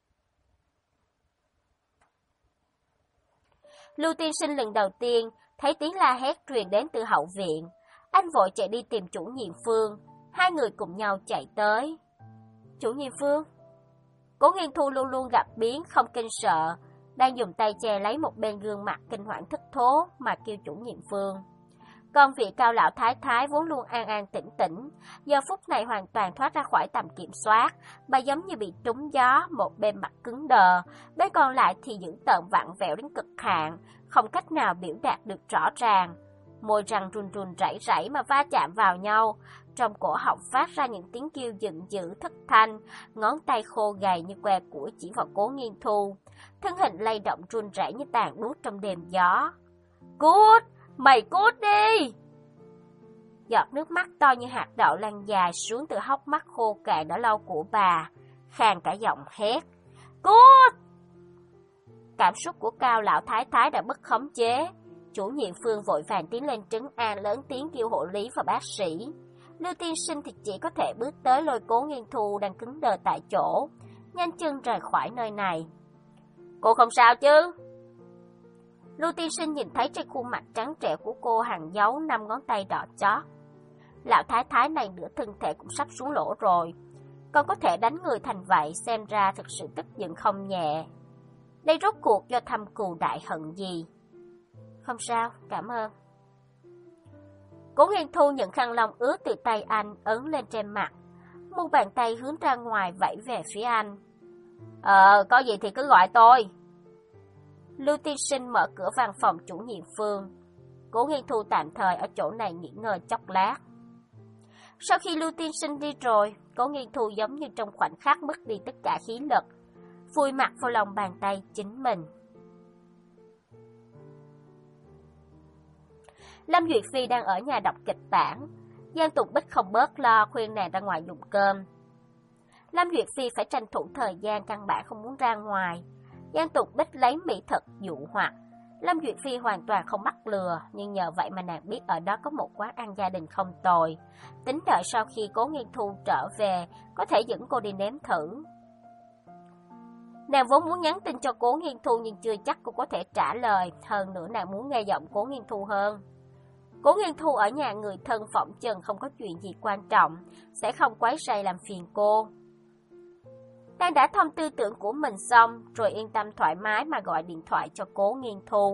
[SPEAKER 1] Lưu tiên sinh lần đầu tiên thấy tiếng la hét truyền đến từ hậu viện, anh vội chạy đi tìm chủ nhiệm Phương. Hai người cùng nhau chạy tới. Chủ nhiệm Phương. Cố Nghiên Thu luôn luôn gặp biến không kinh sợ, đang dùng tay che lấy một bên gương mặt kinh hoàng thất thố mà kêu chủ nhiệm Phương. Còn vị Cao lão thái thái vốn luôn an an tĩnh tĩnh, giờ phút này hoàn toàn thoát ra khỏi tầm kiểm soát, bà giống như bị trúng gió, một bên mặt cứng đờ, bên còn lại thì giữ tợn vặn vẹo đến cực hạn, không cách nào biểu đạt được rõ ràng. Môi răng run run rẩy rẩy mà va chạm vào nhau, trong cổ họng phát ra những tiếng kêu giận dữ thất thanh, ngón tay khô gầy như que củi chỉ vào Cố Nghiên Thu, thân hình lay động run rẩy như tàn đuốc trong đêm gió. Cút, mày cút đi! Giọt nước mắt to như hạt đậu lan dài xuống từ hốc mắt khô cạn đã lâu của bà, khàn cả giọng hét. Cút! Cảm xúc của Cao lão thái thái đã mất khống chế. Chủ nhiệm Phương vội vàng tiến lên trấn an, lớn tiếng kêu hộ lý và bác sĩ. Lưu tiên sinh thì chỉ có thể bước tới lôi Cố Nghiên Thu đang cứng đờ tại chỗ, nhanh chân rời khỏi nơi này. Cô không sao chứ? Lưu tiên sinh nhìn thấy trên khuôn mặt trắng trẻo của cô hằn dấu năm ngón tay đỏ chót. Lão thái thái này nửa thân thể cũng sắp xuống lỗ rồi, còn có thể đánh người thành vậy, xem ra thực sự tức giận không nhẹ. Đây rốt cuộc do thâm cừu đại hận gì? Không sao, cảm ơn. Cố Nghiên Thu nhận khăn lông ướt từ tay anh ấn lên trên mặt, mu bàn tay hướng ra ngoài vẫy về phía anh. Ờ, có gì thì cứ gọi tôi. Lưu tiên sinh mở cửa văn phòng chủ nhiệm Phương. Cố Nghiên Thu tạm thời ở chỗ này nghỉ ngơi chốc lát. Sau khi Lưu tiên sinh đi rồi, Cố Nghiên Thu giống như trong khoảnh khắc mất đi tất cả khí lực, vùi mặt vào lòng bàn tay chính mình. Lâm Duyệt Phi đang ở nhà đọc kịch bản. Giang Tục Bích không bớt lo khuyên nàng ra ngoài dùng cơm. Lâm Duyệt Phi phải tranh thủ thời gian, căn bản không muốn ra ngoài. Giang Tục Bích lấy mỹ thực dụ hoặc. Lâm Duyệt Phi hoàn toàn không mắc lừa, nhưng nhờ vậy mà nàng biết ở đó có một quán ăn gia đình không tồi. Tính đợi sau khi Cố Nghiên Thu trở về, có thể dẫn cô đi nếm thử. Nàng vốn muốn nhắn tin cho Cố Nghiên Thu nhưng chưa chắc cô có thể trả lời, hơn nữa nàng muốn nghe giọng Cố Nghiên Thu hơn. Cố Nghiên Thu ở nhà người thân phỏng chừng không có chuyện gì quan trọng, sẽ không quấy rầy làm phiền cô. Nàng đã thông tư tưởng của mình xong, rồi yên tâm thoải mái mà gọi điện thoại cho Cố Nghiên Thu.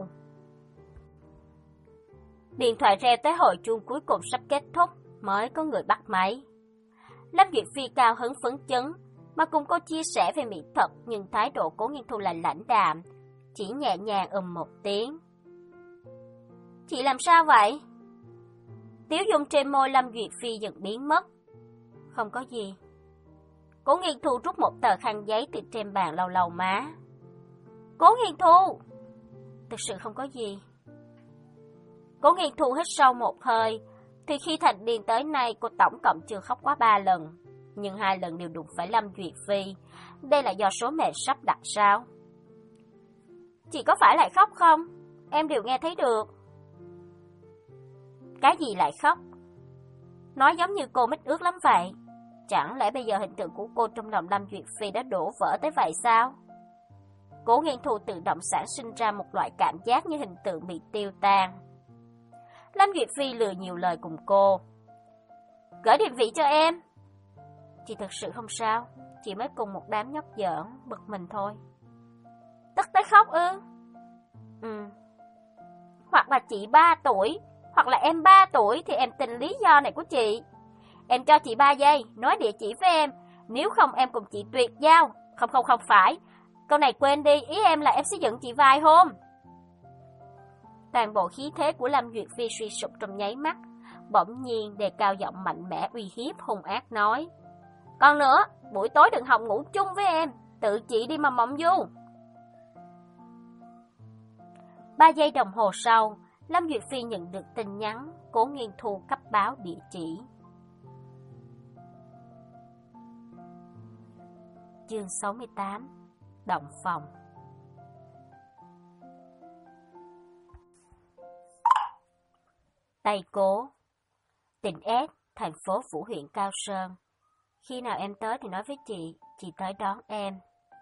[SPEAKER 1] Điện thoại reo tới hồi chuông cuối cùng sắp kết thúc, mới có người bắt máy. Lâm Duyệt Phi cao hứng phấn chấn, mà cùng cô chia sẻ về mỹ thực, nhưng thái độ Cố Nghiên Thu là lãnh đạm, chỉ nhẹ nhàng ừm một tiếng. Chị làm sao vậy? Tiếu dung trên môi Lâm Duyệt Phi dần biến mất. Không có gì. Cố Nghiên Thu rút một tờ khăn giấy từ trên bàn lau lau má. Cố Nghiên Thu! Thực sự không có gì. Cố Nghiên Thu hít sâu một hơi. Thì khi thành niên tới nay cô tổng cộng chưa khóc quá ba lần, nhưng hai lần đều đụng phải Lâm Duyệt Phi. Đây là do số mệnh sắp đặt sao? Chị có phải lại khóc không? Em đều nghe thấy được. Cái gì lại khóc? Nói giống như cô mít ướt lắm vậy. Chẳng lẽ bây giờ hình tượng của cô trong lòng Lâm Duyệt Phi đã đổ vỡ tới vậy sao? Cố Nghiên Thu tự động sản sinh ra một loại cảm giác như hình tượng bị tiêu tan. Lâm Duyệt Phi lừa nhiều lời cùng cô. Gửi định vị cho em. Chị thật sự không sao, chị mới cùng một đám nhóc giỡn, bực mình thôi. Tức tới khóc ư? Ừ. Hoặc là chị ba tuổi, hoặc là em ba tuổi thì em tin lý do này của chị. Em cho chị ba giây, nói địa chỉ với em, nếu không em cùng chị tuyệt giao. Không không không phải, câu này quên đi, ý em là em sẽ giận chị vài hôm. Toàn bộ khí thế của Lâm Duyệt Phi suy sụp trong nháy mắt, bỗng nhiên đề cao giọng mạnh mẽ uy hiếp hung ác nói. Còn nữa, buổi tối đừng hòng ngủ chung với em, tự chị đi mà mộng du. Ba giây đồng hồ sau, Lâm Duyệt Phi nhận được tin nhắn, Cố Nghiên Thu cấp báo địa chỉ. Chương sáu mươi tám. Động phòng. Tây Cố, tỉnh S, thành phố Phủ huyện Cao Sơn. Khi nào em tới thì nói với chị, chị tới đón em.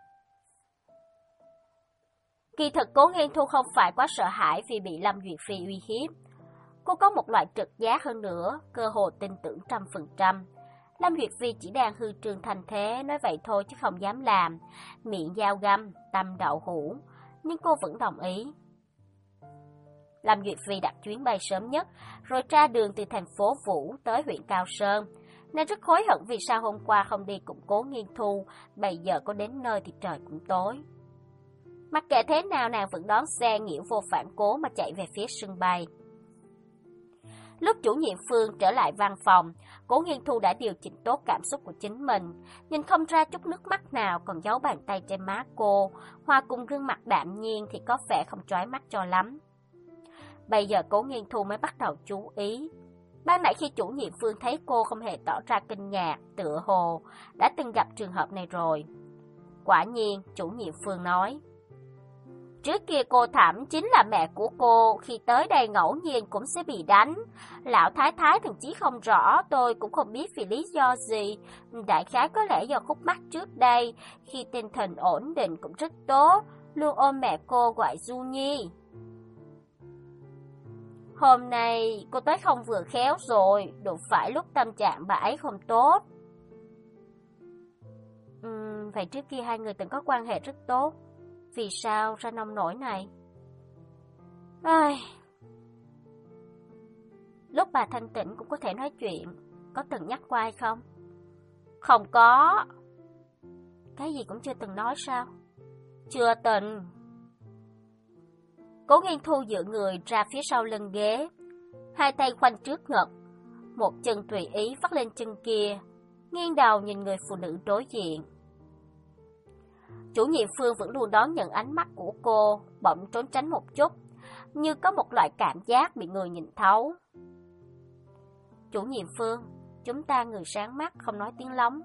[SPEAKER 1] Kỳ thực Cố Nghiên Thu không phải quá sợ hãi vì bị Lâm Duyệt Phi uy hiếp. Cô có một loại trực giác hơn nữa, cơ hồ tin tưởng trăm phần trăm. Lâm Duyệt Phi chỉ đang hư trương thành thế, nói vậy thôi chứ không dám làm, miệng dao găm, tâm đậu hũ, nhưng cô vẫn đồng ý. Lâm Duyệt Phi đặt chuyến bay sớm nhất, rồi ra đường từ thành phố Vũ tới huyện Cao Sơn. Nàng rất hối hận vì sao hôm qua không đi cùng Cố Nghiên Thu, bây giờ có đến nơi thì trời cũng tối. Mặc kệ thế nào, nàng vẫn đón xe nghĩa vô phản cố mà chạy về phía sân bay. Lúc chủ nhiệm Phương trở lại văn phòng, Cố Nghiên Thu đã điều chỉnh tốt cảm xúc của chính mình, nhìn không ra chút nước mắt nào còn giấu bàn tay trên má cô, hòa cùng gương mặt đạm nhiên thì có vẻ không chói mắt cho lắm. Bây giờ Cố Nghiên Thu mới bắt đầu chú ý. Ban nãy khi chủ nhiệm Phương thấy cô không hề tỏ ra kinh ngạc, tựa hồ đã từng gặp trường hợp này rồi. Quả nhiên, chủ nhiệm Phương nói, trước kia cô Thẩm chính là mẹ của cô, khi tới đây ngẫu nhiên cũng sẽ bị đánh. Lão Thái Thái thậm chí không rõ, tôi cũng không biết vì lý do gì. Đại khái có lẽ do khúc mắc trước đây, khi tinh thần ổn định cũng rất tốt, luôn ôm mẹ cô gọi Du Nhi. Hôm nay cô tới không vừa khéo rồi, đụng phải lúc tâm trạng bà ấy không tốt. Uhm, vậy trước kia hai người từng có quan hệ rất tốt, vì sao ra nông nổi này? Ai... Lúc bà thanh tịnh cũng có thể nói chuyện, có từng nhắc qua hay không? Không có. Cái gì cũng chưa từng nói sao? Chưa từng. Cố Nghiên Thu dựa người ra phía sau lưng ghế, hai tay khoanh trước ngực, một chân tùy ý vắt lên chân kia, nghiêng đầu nhìn người phụ nữ đối diện. Chủ nhiệm Phương vẫn luôn đón nhận ánh mắt của cô, bỗng trốn tránh một chút, như có một loại cảm giác bị người nhìn thấu. Chủ nhiệm Phương, chúng ta người sáng mắt không nói tiếng lóng.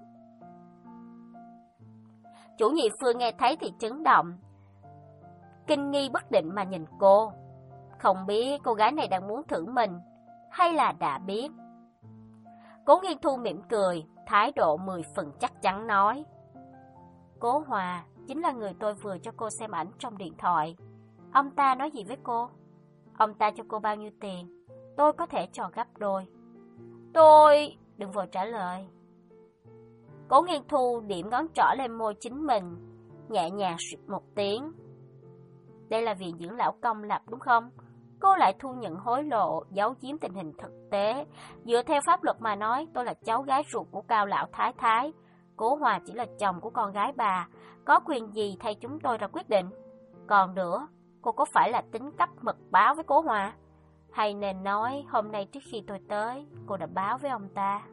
[SPEAKER 1] Chủ nhiệm Phương nghe thấy thì chấn động, kinh nghi bất định mà nhìn cô. Không biết cô gái này đang muốn thử mình, hay là đã biết. Cố Nghiên Thu mỉm cười, thái độ mười phần chắc chắn nói, Cố Hòa chính là người tôi vừa cho cô xem ảnh trong điện thoại. Ông ta nói gì với cô? Ông ta cho cô bao nhiêu tiền? Tôi có thể cho gấp đôi. Tôi... Đừng vội trả lời. Cố Nghiên Thu điểm ngón trỏ lên môi chính mình, nhẹ nhàng suýt một tiếng. Đây là viện dưỡng lão công lập đúng không? Cô lại thu nhận hối lộ, giấu giếm tình hình thực tế. Dựa theo pháp luật mà nói, tôi là cháu gái ruột của Cao lão thái thái. Cố Hòa chỉ là chồng của con gái bà, có quyền gì thay chúng tôi ra quyết định? Còn nữa, cô có phải là tính cấp mật báo với Cố Hòa? Hay nên nói hôm nay trước khi tôi tới, cô đã báo với ông ta?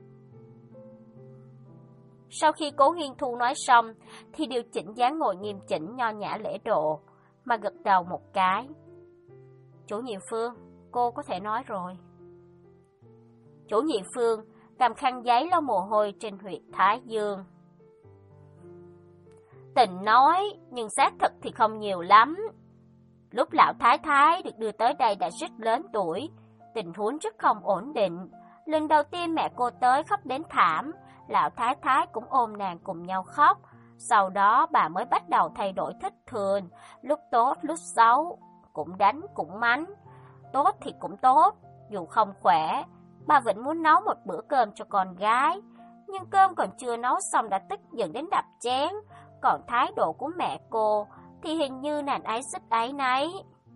[SPEAKER 1] Sau khi Cố Nghiên Thu nói xong, thì điều chỉnh dáng ngồi nghiêm chỉnh nho nhã lễ độ, mà gật đầu một cái. Chủ nhiệm Phương, cô có thể nói rồi. Chủ nhiệm Phương cầm khăn giấy lau mồ hôi trên huyệt thái dương. Tình nói, nhưng xác thực thì không nhiều lắm. Lúc lão thái thái được đưa tới đây đã rất lớn tuổi, tình huống rất không ổn định. Lần đầu tiên mẹ cô tới khóc đến thảm, lão thái thái cũng ôm nàng cùng nhau khóc. Sau đó bà mới bắt đầu thay đổi thất thường, lúc tốt lúc xấu, cũng đánh cũng mắng. Tốt thì cũng tốt, dù không khỏe, bà vẫn muốn nấu một bữa cơm cho con gái. Nhưng cơm còn chưa nấu xong đã tức giận đến đập chén. Còn thái độ của mẹ cô thì hình như nàng ấy xích ấy nấy.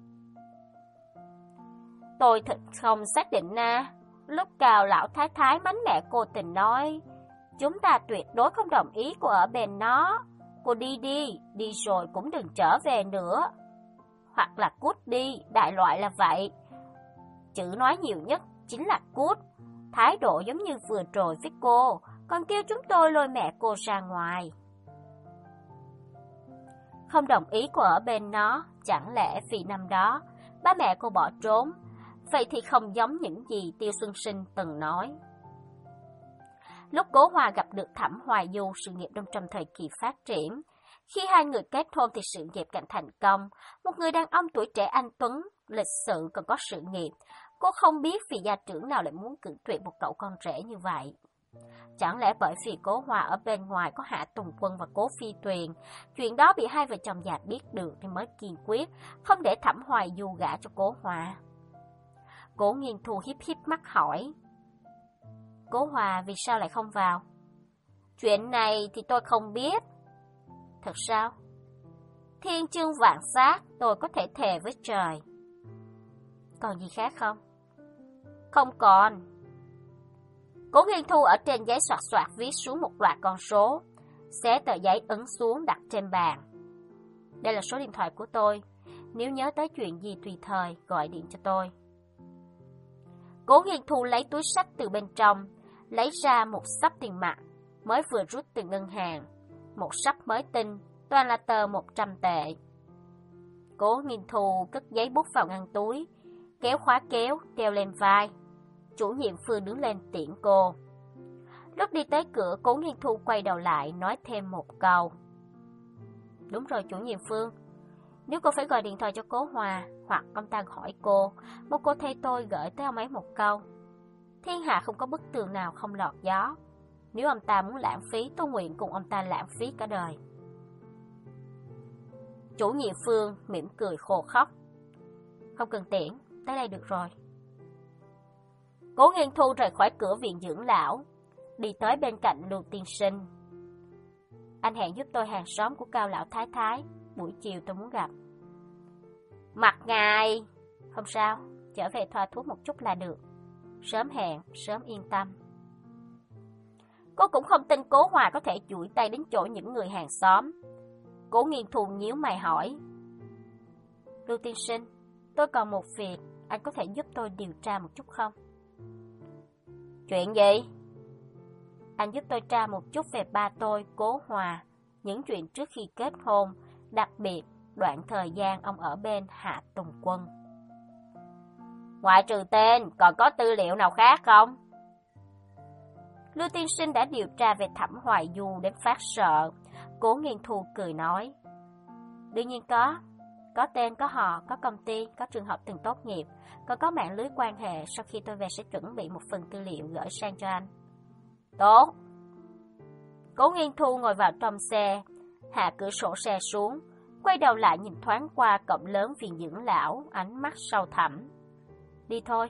[SPEAKER 1] Tôi thật không xác định na. Lúc Cao lão thái thái mắng mẹ cô tình nói, chúng ta tuyệt đối không đồng ý cô ở bên nó. Cô đi đi, đi rồi cũng đừng trở về nữa. Hoặc là cút đi, đại loại là vậy. Chữ nói nhiều nhất chính là cút. Thái độ giống như vừa rồi với cô, còn kêu chúng tôi lôi mẹ cô ra ngoài. Không đồng ý cô ở bên nó, chẳng lẽ vì năm đó ba mẹ cô bỏ trốn? Vậy thì không giống những gì Tiêu Xuân Sinh từng nói. Lúc Cố Hòa gặp được Thẩm Hoài Du, sự nghiệp đang trong thời kỳ phát triển. Khi hai người kết hôn thì sự nghiệp càng thành công. Một người đàn ông tuổi trẻ anh tuấn, lịch sự còn có sự nghiệp. Cô không biết vì gia trưởng nào lại muốn cự tuyệt một cậu con rể như vậy. Chẳng lẽ bởi vì Cố Hòa ở bên ngoài có Hạ Tùng Quân và Cố Phi Tuyền, chuyện đó bị hai vợ chồng già biết được thì mới kiên quyết không để Thẩm Hoài Du gả cho Cố Hòa. Cố Nghiên Thu hiếp hiếp mắt hỏi, Cố Hòa vì sao lại không vào? Chuyện này thì tôi không biết. Thật sao? Thiên chương vạn sát, tôi có thể thề với trời. Còn gì khác không? Không còn. Cố Nghiên Thu ở trên giấy soạt soạt viết xuống một loạt con số, xé tờ giấy ấn xuống đặt trên bàn. Đây là số điện thoại của tôi, nếu nhớ tới chuyện gì tùy thời gọi điện cho tôi. Cố Nghiên Thu lấy túi xách từ bên trong, lấy ra một xấp tiền mặt mới vừa rút từ ngân hàng, một xấp mới tinh, toàn là tờ một trăm tệ. Cố Nghiên Thu cất giấy bút vào ngăn túi, kéo khóa kéo, đeo lên vai. Chủ nhiệm Phương đứng lên tiễn cô. Lúc đi tới cửa, Cố Nghiên Thu quay đầu lại nói thêm một câu. Đúng rồi chủ nhiệm Phương, nếu cô phải gọi điện thoại cho Cố Hòa, hoặc ông ta hỏi cô, một cô thay tôi gửi tới ông ấy một câu. Thiên hạ không có bức tường nào không lọt gió. Nếu ông ta muốn lãng phí, tôi nguyện cùng ông ta lãng phí cả đời. Chủ nhiệm Phương mỉm cười khô khóc. Không cần tiễn, tới đây được rồi. Cố Nghiên Thu rời khỏi cửa viện dưỡng lão, đi tới bên cạnh Lưu Tiên Sinh. Anh hẹn giúp tôi hàng xóm của Cao lão thái thái, buổi chiều tôi muốn gặp. Mặt ngài. Không sao, trở về thoa thuốc một chút là được. Sớm hẹn, sớm yên tâm. Cô cũng không tin Cố Hòa có thể duỗi tay đến chỗ những người hàng xóm. Cố Nghiên Thu nhíu mày hỏi. Lưu Tiên Sinh, tôi còn một việc, anh có thể giúp tôi điều tra một chút không? Chuyện gì? Anh giúp tôi tra một chút về ba tôi, Cố Hòa, những chuyện trước khi kết hôn, đặc biệt đoạn thời gian ông ở bên Hạ Tùng Quân. Ngoại trừ tên, còn có tư liệu nào khác không? Lưu Tiên Sinh đã điều tra về Thẩm Hoài Du đến phát sợ. Cố Nghiên Thu cười nói. Đương nhiên có. Có tên, có họ, có công ty, có trường học từng tốt nghiệp, còn có mạng lưới quan hệ. Sau khi tôi về sẽ chuẩn bị một phần tư liệu gửi sang cho anh. Tốt. Cố Nghiên Thu ngồi vào trong xe, hạ cửa sổ xe xuống, quay đầu lại nhìn thoáng qua cổng lớn viện dưỡng lão, ánh mắt sâu thẳm. Đi thôi.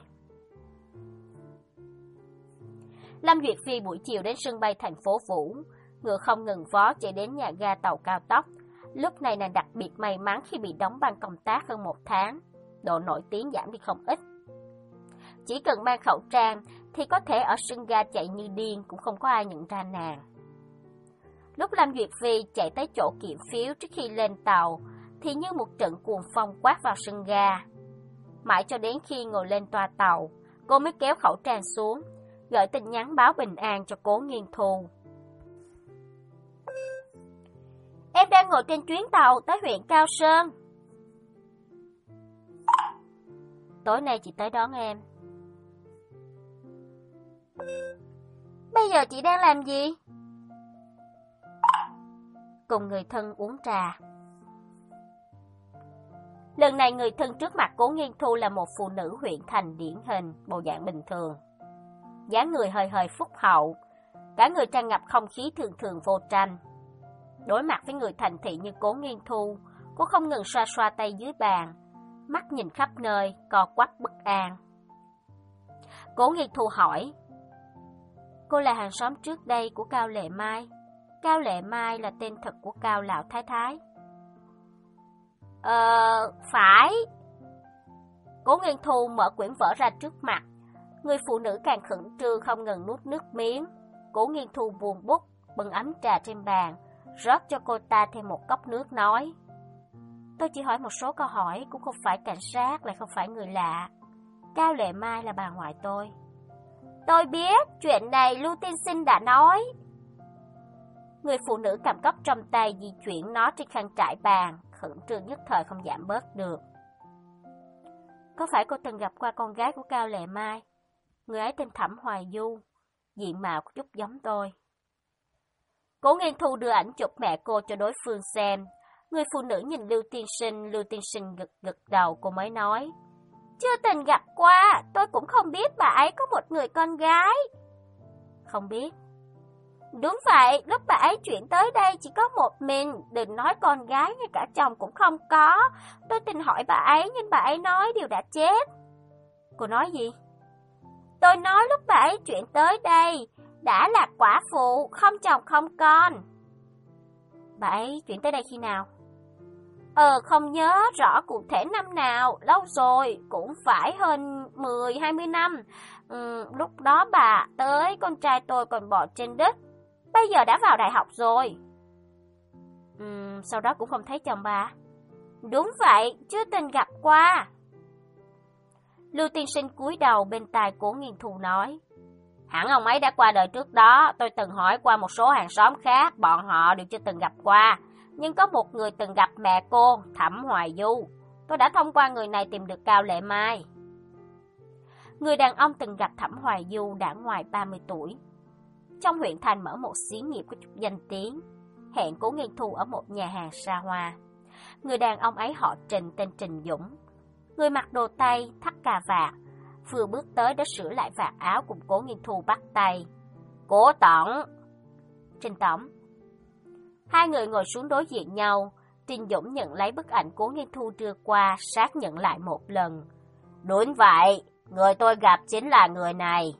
[SPEAKER 1] Lâm Duyệt Phi buổi chiều đến sân bay thành phố Vũ, ngựa không ngừng vó chạy đến nhà ga tàu cao tốc. Lúc này nàng đặc biệt may mắn khi bị đóng băng công tác hơn một tháng, độ nổi tiếng giảm đi không ít. Chỉ cần mang khẩu trang thì có thể ở sân ga chạy như điên cũng không có ai nhận ra nàng. Lúc Lâm Duyệt Phi chạy tới chỗ kiểm phiếu trước khi lên tàu thì như một trận cuồng phong quát vào sân ga. Mãi cho đến khi ngồi lên toa tàu, cô mới kéo khẩu trang xuống, gửi tin nhắn báo bình an cho Cố Nghiên Thu. Em đang ngồi trên chuyến tàu tới huyện Cao Sơn. Tối nay chị tới đón em. Bây giờ chị đang làm gì? Cùng người thân uống trà. Lần này người thân trước mặt Cố Nghiên Thu là một phụ nữ huyện thành điển hình, bộ dạng bình thường. Dáng người hơi hơi phúc hậu, cả người tràn ngập không khí thường thường vô tranh. Đối mặt với người thành thị như Cố Nghiên Thu, cô không ngừng xoa xoa tay dưới bàn, mắt nhìn khắp nơi, co quắp bất an. Cố Nghiên Thu hỏi, cô là hàng xóm trước đây của Cao Lệ Mai. Cao Lệ Mai là tên thật của Cao lão thái thái. Ờ, phải. Cố Nghiên Thu mở quyển vở ra trước mặt. Người phụ nữ càng khẩn trương không ngừng nuốt nước miếng. Cố Nghiên Thu buồn bút, bưng ấm trà trên bàn, rót cho cô ta thêm một cốc nước nói. Tôi chỉ hỏi một số câu hỏi, cũng không phải cảnh sát, lại không phải người lạ. Cao Lệ Mai là bà ngoại tôi. Tôi biết, chuyện này Lưu Tiên Sinh đã nói. Người phụ nữ cầm cốc trong tay di chuyển nó trên khăn trải bàn, khẩn trương nhất thời không giảm bớt được. Có phải cô từng gặp qua con gái của Cao Lệ Mai? Người ấy tên Thẩm Hoài Du, diện mạo có chút giống tôi. Cố Nghiên Thu đưa ảnh chụp mẹ cô cho đối phương xem. Người phụ nữ nhìn Lưu Tiên Sinh, Lưu Tiên Sinh gật gật đầu, cô mới nói. Chưa từng gặp qua, tôi cũng không biết bà ấy có một người con gái. Không biết. Đúng vậy, lúc bà ấy chuyển tới đây chỉ có một mình, đừng nói con gái, ngay cả chồng cũng không có. Tôi từng hỏi bà ấy nhưng bà ấy nói đều đã chết. Cô nói gì? Tôi nói lúc bà ấy chuyển tới đây, đã là quả phụ, không chồng không con. Bà ấy chuyển tới đây khi nào? Ờ, không nhớ rõ cụ thể năm nào, lâu rồi, cũng phải hơn mười hai mươi năm. Ừ, lúc đó bà tới, con trai tôi còn bò trên đất, bây giờ đã vào đại học rồi. Ừ, sau đó cũng không thấy chồng bà. Đúng vậy, chưa từng gặp qua. Lưu tiên sinh cúi đầu bên tai Cố Nghiên Thu nói. Hẳn ông ấy đã qua đời trước đó, tôi từng hỏi qua một số hàng xóm khác, bọn họ đều chưa từng gặp qua. Nhưng có một người từng gặp mẹ cô, Thẩm Hoài Du. Tôi đã thông qua người này tìm được Cao Lệ Mai. Người đàn ông từng gặp Thẩm Hoài Du đã ngoài ba mươi tuổi. Trong huyện thành mở một xí nghiệp có chút danh tiếng, hẹn Cố Nghiên Thu ở một nhà hàng xa hoa. Người đàn ông ấy họ Trình, tên Trình Dũng. Người mặc đồ Tây, thắt cà vạt, vừa bước tới đã sửa lại vạt áo cùng Cố Nghiên Thu bắt tay. Cố tổng. Trình tổng. Hai người ngồi xuống đối diện nhau. Trình Dũng nhận lấy bức ảnh Cố Nghiên Thu đưa qua, xác nhận lại một lần. Đúng vậy, người tôi gặp chính là người này.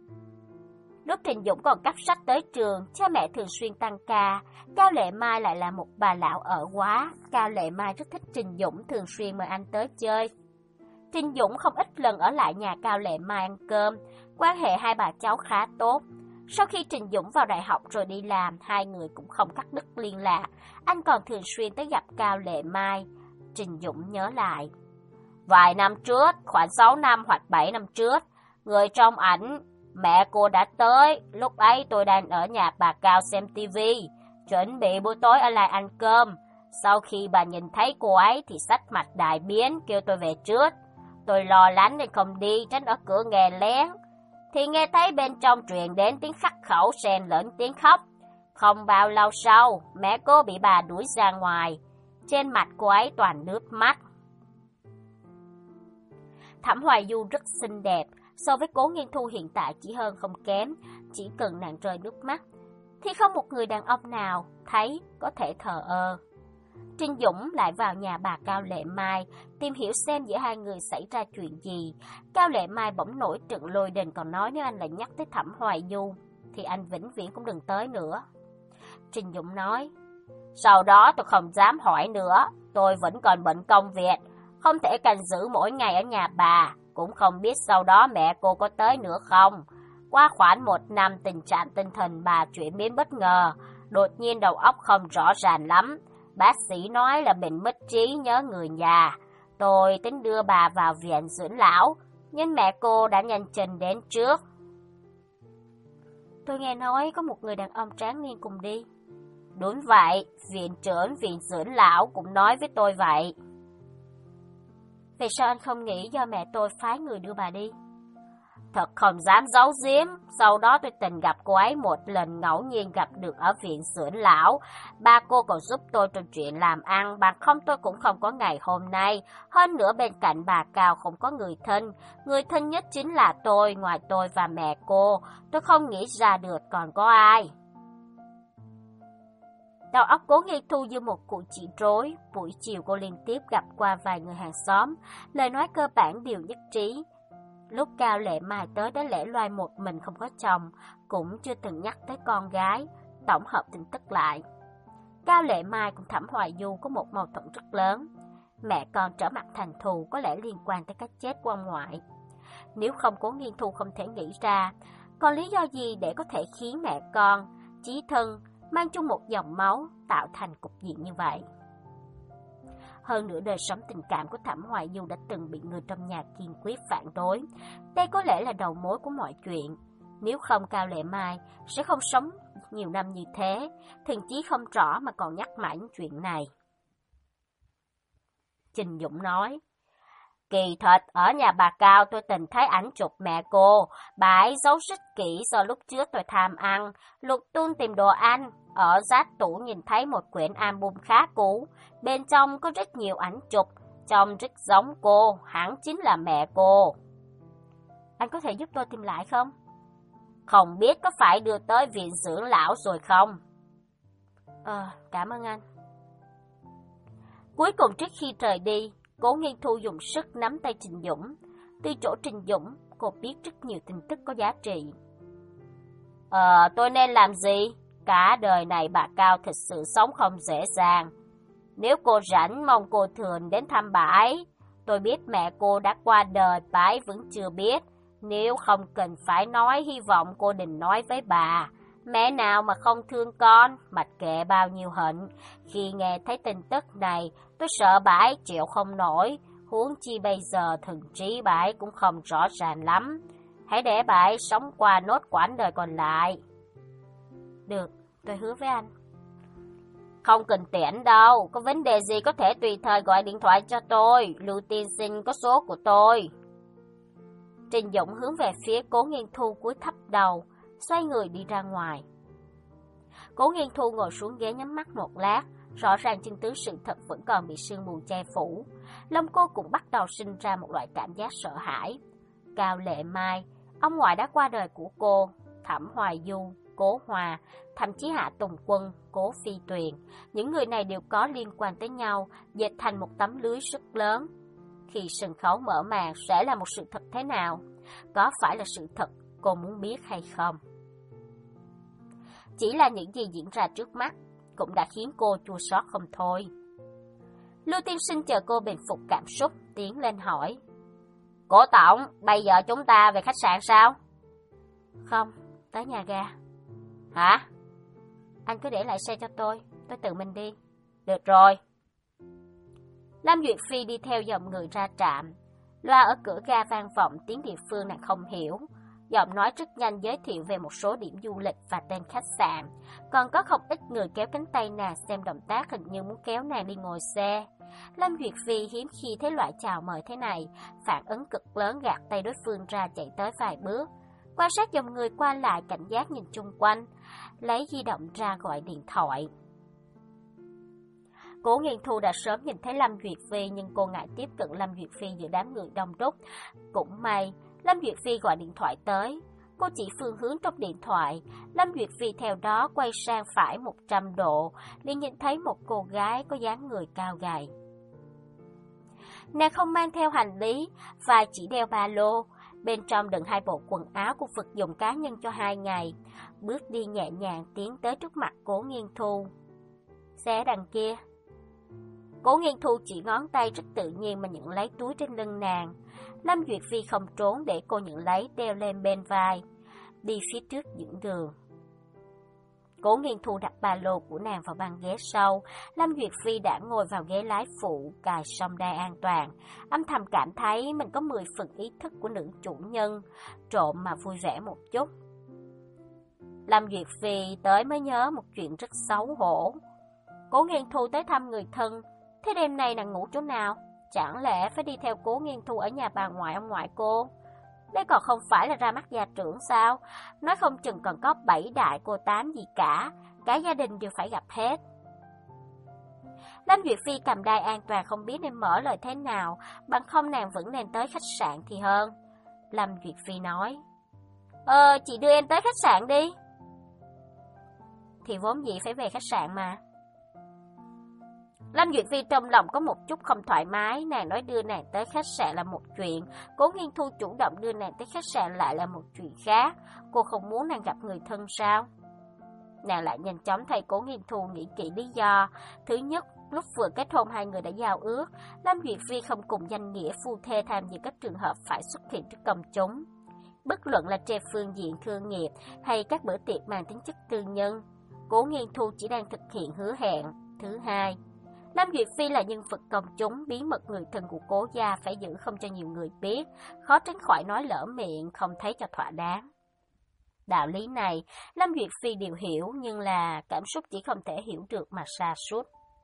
[SPEAKER 1] Lúc Trình Dũng còn cắp sách tới trường, cha mẹ thường xuyên tăng ca. Cao Lệ Mai lại là một bà lão ở quá. Cao Lệ Mai rất thích Trình Dũng, thường xuyên mời anh tới chơi. Trình Dũng không ít lần ở lại nhà Cao Lệ Mai ăn cơm, quan hệ hai bà cháu khá tốt. Sau khi Trình Dũng vào đại học rồi đi làm, hai người cũng không cắt đứt liên lạc. Anh còn thường xuyên tới gặp Cao Lệ Mai. Trình Dũng nhớ lại. Vài năm trước, khoảng sáu năm hoặc bảy năm trước, người trong ảnh, mẹ cô đã tới. Lúc ấy tôi đang ở nhà bà Cao xem tivi, chuẩn bị buổi tối ở lại ăn cơm. Sau khi bà nhìn thấy cô ấy thì sắc mặt đại biến, kêu tôi về trước. Tôi lo lắng nên không đi, tránh ở cửa nghe lén. Thì nghe thấy bên trong truyền đến tiếng khắc khẩu xen lẫn tiếng khóc. Không bao lâu sau, mẹ cô bị bà đuổi ra ngoài. Trên mặt cô ấy toàn nước mắt. Thẩm Hoài Du rất xinh đẹp, so với Cố Nghiên Thu hiện tại chỉ hơn không kém. Chỉ cần nàng rơi nước mắt, thì không một người đàn ông nào thấy có thể thờ ơ. Trình Dũng lại vào nhà bà Cao Lệ Mai, tìm hiểu xem giữa hai người xảy ra chuyện gì. Cao Lệ Mai bỗng nổi trận lôi đình, còn nói nếu anh lại nhắc tới Thẩm Hoài Du, thì anh vĩnh viễn cũng đừng tới nữa. Trình Dũng nói, sau đó tôi không dám hỏi nữa, tôi vẫn còn bận công việc, không thể canh giữ mỗi ngày ở nhà bà, cũng không biết sau đó mẹ cô có tới nữa không. Qua khoảng một năm tình trạng tinh thần bà chuyển biến bất ngờ, đột nhiên đầu óc không rõ ràng lắm. Bác sĩ nói là bệnh mất trí nhớ người già. Tôi tính đưa bà vào viện dưỡng lão, nhưng mẹ cô đã nhanh chân đến trước. Tôi nghe nói có một người đàn ông tráng niên cùng đi. Đúng vậy, viện trưởng viện dưỡng lão cũng nói với tôi vậy. Vì sao anh không nghĩ do mẹ tôi phái người đưa bà đi? Thật không dám giấu giếm, sau đó tôi từng gặp cô ấy một lần, ngẫu nhiên gặp được ở viện dưỡng lão. Ba cô còn giúp tôi trong chuyện làm ăn, bằng không tôi cũng không có ngày hôm nay. Hơn nữa bên cạnh bà Cao không có người thân, người thân nhất chính là tôi, ngoài tôi và mẹ cô. Tôi không nghĩ ra được còn có ai. Đầu óc Cố Nghiên Thu như một cụ chỉ rối. Buổi chiều cô liên tiếp gặp qua vài người hàng xóm, lời nói cơ bản đều nhất trí. Lúc Cao Lệ Mai tới đã lẻ loài một mình không có chồng, cũng chưa từng nhắc tới con gái. Tổng hợp tin tức lại, Cao Lệ Mai cùng Thẩm Hoài Du có một mâu thuẫn rất lớn. Mẹ con trở mặt thành thù có lẽ liên quan tới cái chết của ông ngoại. Nếu không, Cố Nghiên Thu không thể nghĩ ra còn lý do gì để có thể khiến mẹ con, chí thân, mang chung một dòng máu tạo thành cục diện như vậy. Hơn nữa đời sống tình cảm của Thẩm Hoài Du đã từng bị người trong nhà kiên quyết phản đối. Đây có lẽ là đầu mối của mọi chuyện. Nếu không, Cao Lệ Mai sẽ không sống nhiều năm như thế, thậm chí không rõ mà còn nhắc mãi những chuyện này. Trình Dũng nói, kỳ thật ở nhà bà Cao tôi từng thấy ảnh chụp mẹ cô, bà ấy giấu rất kỹ do lúc trước tôi tham ăn, lục tung tìm đồ ăn. Ở giác tủ nhìn thấy một quyển album khá cũ, bên trong có rất nhiều ảnh chụp, trông rất giống cô, hẳn chính là mẹ cô. Anh có thể giúp tôi tìm lại không? Không biết có phải đưa tới viện dưỡng lão rồi không? Ờ, cảm ơn anh. Cuối cùng trước khi rời đi, Cố Nghiên Thu dùng sức nắm tay Trình Dũng. Từ chỗ Trình Dũng, cô biết rất nhiều tin tức có giá trị. Ờ, tôi nên làm gì? Cả đời này bà Cao thật sự sống không dễ dàng. Nếu cô rảnh mong cô thường đến thăm bà ấy. Tôi biết mẹ cô đã qua đời, bà ấy vẫn chưa biết. Nếu không cần phải nói, hy vọng cô đừng nói với bà. Mẹ nào mà không thương con, mặc kệ bao nhiêu hận. Khi nghe thấy tin tức này, tôi sợ bà ấy chịu không nổi. Huống chi bây giờ thần trí bà ấy cũng không rõ ràng lắm. Hãy để bà ấy sống qua nốt quãng đời còn lại. Được, tôi hứa với anh. Không cần tiễn đâu, có vấn đề gì có thể tùy thời gọi điện thoại cho tôi. Lưu tiên sinh có số của tôi. Trình Dũng hướng về phía Cố Nghiên Thu cúi thấp đầu, xoay người đi ra ngoài. Cố Nghiên Thu ngồi xuống ghế nhắm mắt một lát, rõ ràng chứng cứ sự thật vẫn còn bị sương mù che phủ. Lòng cô cũng bắt đầu sinh ra một loại cảm giác sợ hãi. Cao Lệ Mai, ông ngoại đã qua đời của cô, Thẩm Hoài Du, Cố Hòa, thậm chí Hạ Tùng Quân, Cố Phi Tuyền. Những người này đều có liên quan tới nhau, dệt thành một tấm lưới rất lớn. Khi sân khấu mở màn sẽ là một sự thật thế nào? Có phải là sự thật cô muốn biết hay không? Chỉ là những gì diễn ra trước mắt cũng đã khiến cô chua xót không thôi. Lưu tiên sinh chờ cô bình phục cảm xúc, tiến lên hỏi. Cố tổng, bây giờ chúng ta về khách sạn sao? Không, tới nhà ga. Hả? Anh cứ để lại xe cho tôi, tôi tự mình đi. Được rồi. Lâm Duyệt Phi đi theo dòng người ra trạm. Loa ở cửa ga vang vọng tiếng địa phương nàng không hiểu. Giọng nói rất nhanh giới thiệu về một số điểm du lịch và tên khách sạn. Còn có không ít người kéo cánh tay nàng xem động tác hình như muốn kéo nàng đi ngồi xe. Lâm Duyệt Phi hiếm khi thấy loại chào mời thế này, phản ứng cực lớn gạt tay đối phương ra chạy tới vài bước. Quan sát dòng người qua lại cảnh giác nhìn chung quanh, lấy di động ra gọi điện thoại. Cố Nghiên Thu đã sớm nhìn thấy Lâm Duyệt Phi nhưng cô ngại tiếp cận Lâm Duyệt Phi giữa đám người đông đúc. Cũng may, Lâm Duyệt Phi gọi điện thoại tới. Cô chỉ phương hướng trong điện thoại. Lâm Duyệt Phi theo đó quay sang phải một trăm độ, liền nhìn thấy một cô gái có dáng người cao gầy. Nàng không mang theo hành lý và chỉ đeo ba lô. Bên trong đựng hai bộ quần áo của vật dụng cá nhân cho hai ngày. Bước đi nhẹ nhàng tiến tới trước mặt Cố Nghiên Thu. Xe đằng kia. Cố Nghiên Thu chỉ ngón tay rất tự nhiên mà nhận lấy túi trên lưng nàng. Lâm Duyệt Phi không trốn để cô nhận lấy đeo lên bên vai. Đi phía trước dẫn đường. Cố Nghiên Thu đặt ba lô của nàng vào băng ghế sau. Lâm Duyệt Phi đã ngồi vào ghế lái phụ, cài song đai an toàn. Âm thầm cảm thấy mình có mười phần ý thức của nữ chủ nhân, trộm mà vui vẻ một chút. Lâm Duyệt Phi tới mới nhớ một chuyện rất xấu hổ. Cố Nghiên Thu tới thăm người thân, thế đêm nay nàng ngủ chỗ nào? Chẳng lẽ phải đi theo Cố Nghiên Thu ở nhà bà ngoại ông ngoại cô? Đây còn không phải là ra mắt gia trưởng sao? Nói không chừng còn có bảy đại cô tám gì cả, cả gia đình đều phải gặp hết. Lâm Duyệt Phi cầm đai an toàn không biết nên mở lời thế nào, bằng không nàng vẫn nên tới khách sạn thì hơn. Lâm Duyệt Phi nói, Ờ, chị đưa em tới khách sạn đi. Thì vốn dĩ phải về khách sạn mà. Lâm Duyệt Phi trong lòng có một chút không thoải mái, nàng nói đưa nàng tới khách sạn là một chuyện, Cố Nghiên Thu chủ động đưa nàng tới khách sạn lại là một chuyện khác, cô không muốn nàng gặp người thân sao? Nàng lại nhanh chóng thay Cố Nghiên Thu nghĩ kỹ lý do. Thứ nhất, lúc vừa kết hôn hai người đã giao ước, Lâm Duyệt Phi không cùng danh nghĩa phu thê tham dự các trường hợp phải xuất hiện trước công chúng. Bất luận là trên phương diện thương nghiệp hay các bữa tiệc mang tính chất tư nhân, Cố Nghiên Thu chỉ đang thực hiện hứa hẹn. Thứ hai, Lâm Duyệt Phi là nhân vật công chúng, bí mật người thân của Cố gia phải giữ không cho nhiều người biết, khó tránh khỏi nói lỡ miệng, không thấy cho thỏa đáng. Đạo lý này, Lâm Duyệt Phi đều hiểu, nhưng là cảm xúc chỉ không thể hiểu được mà sa sút.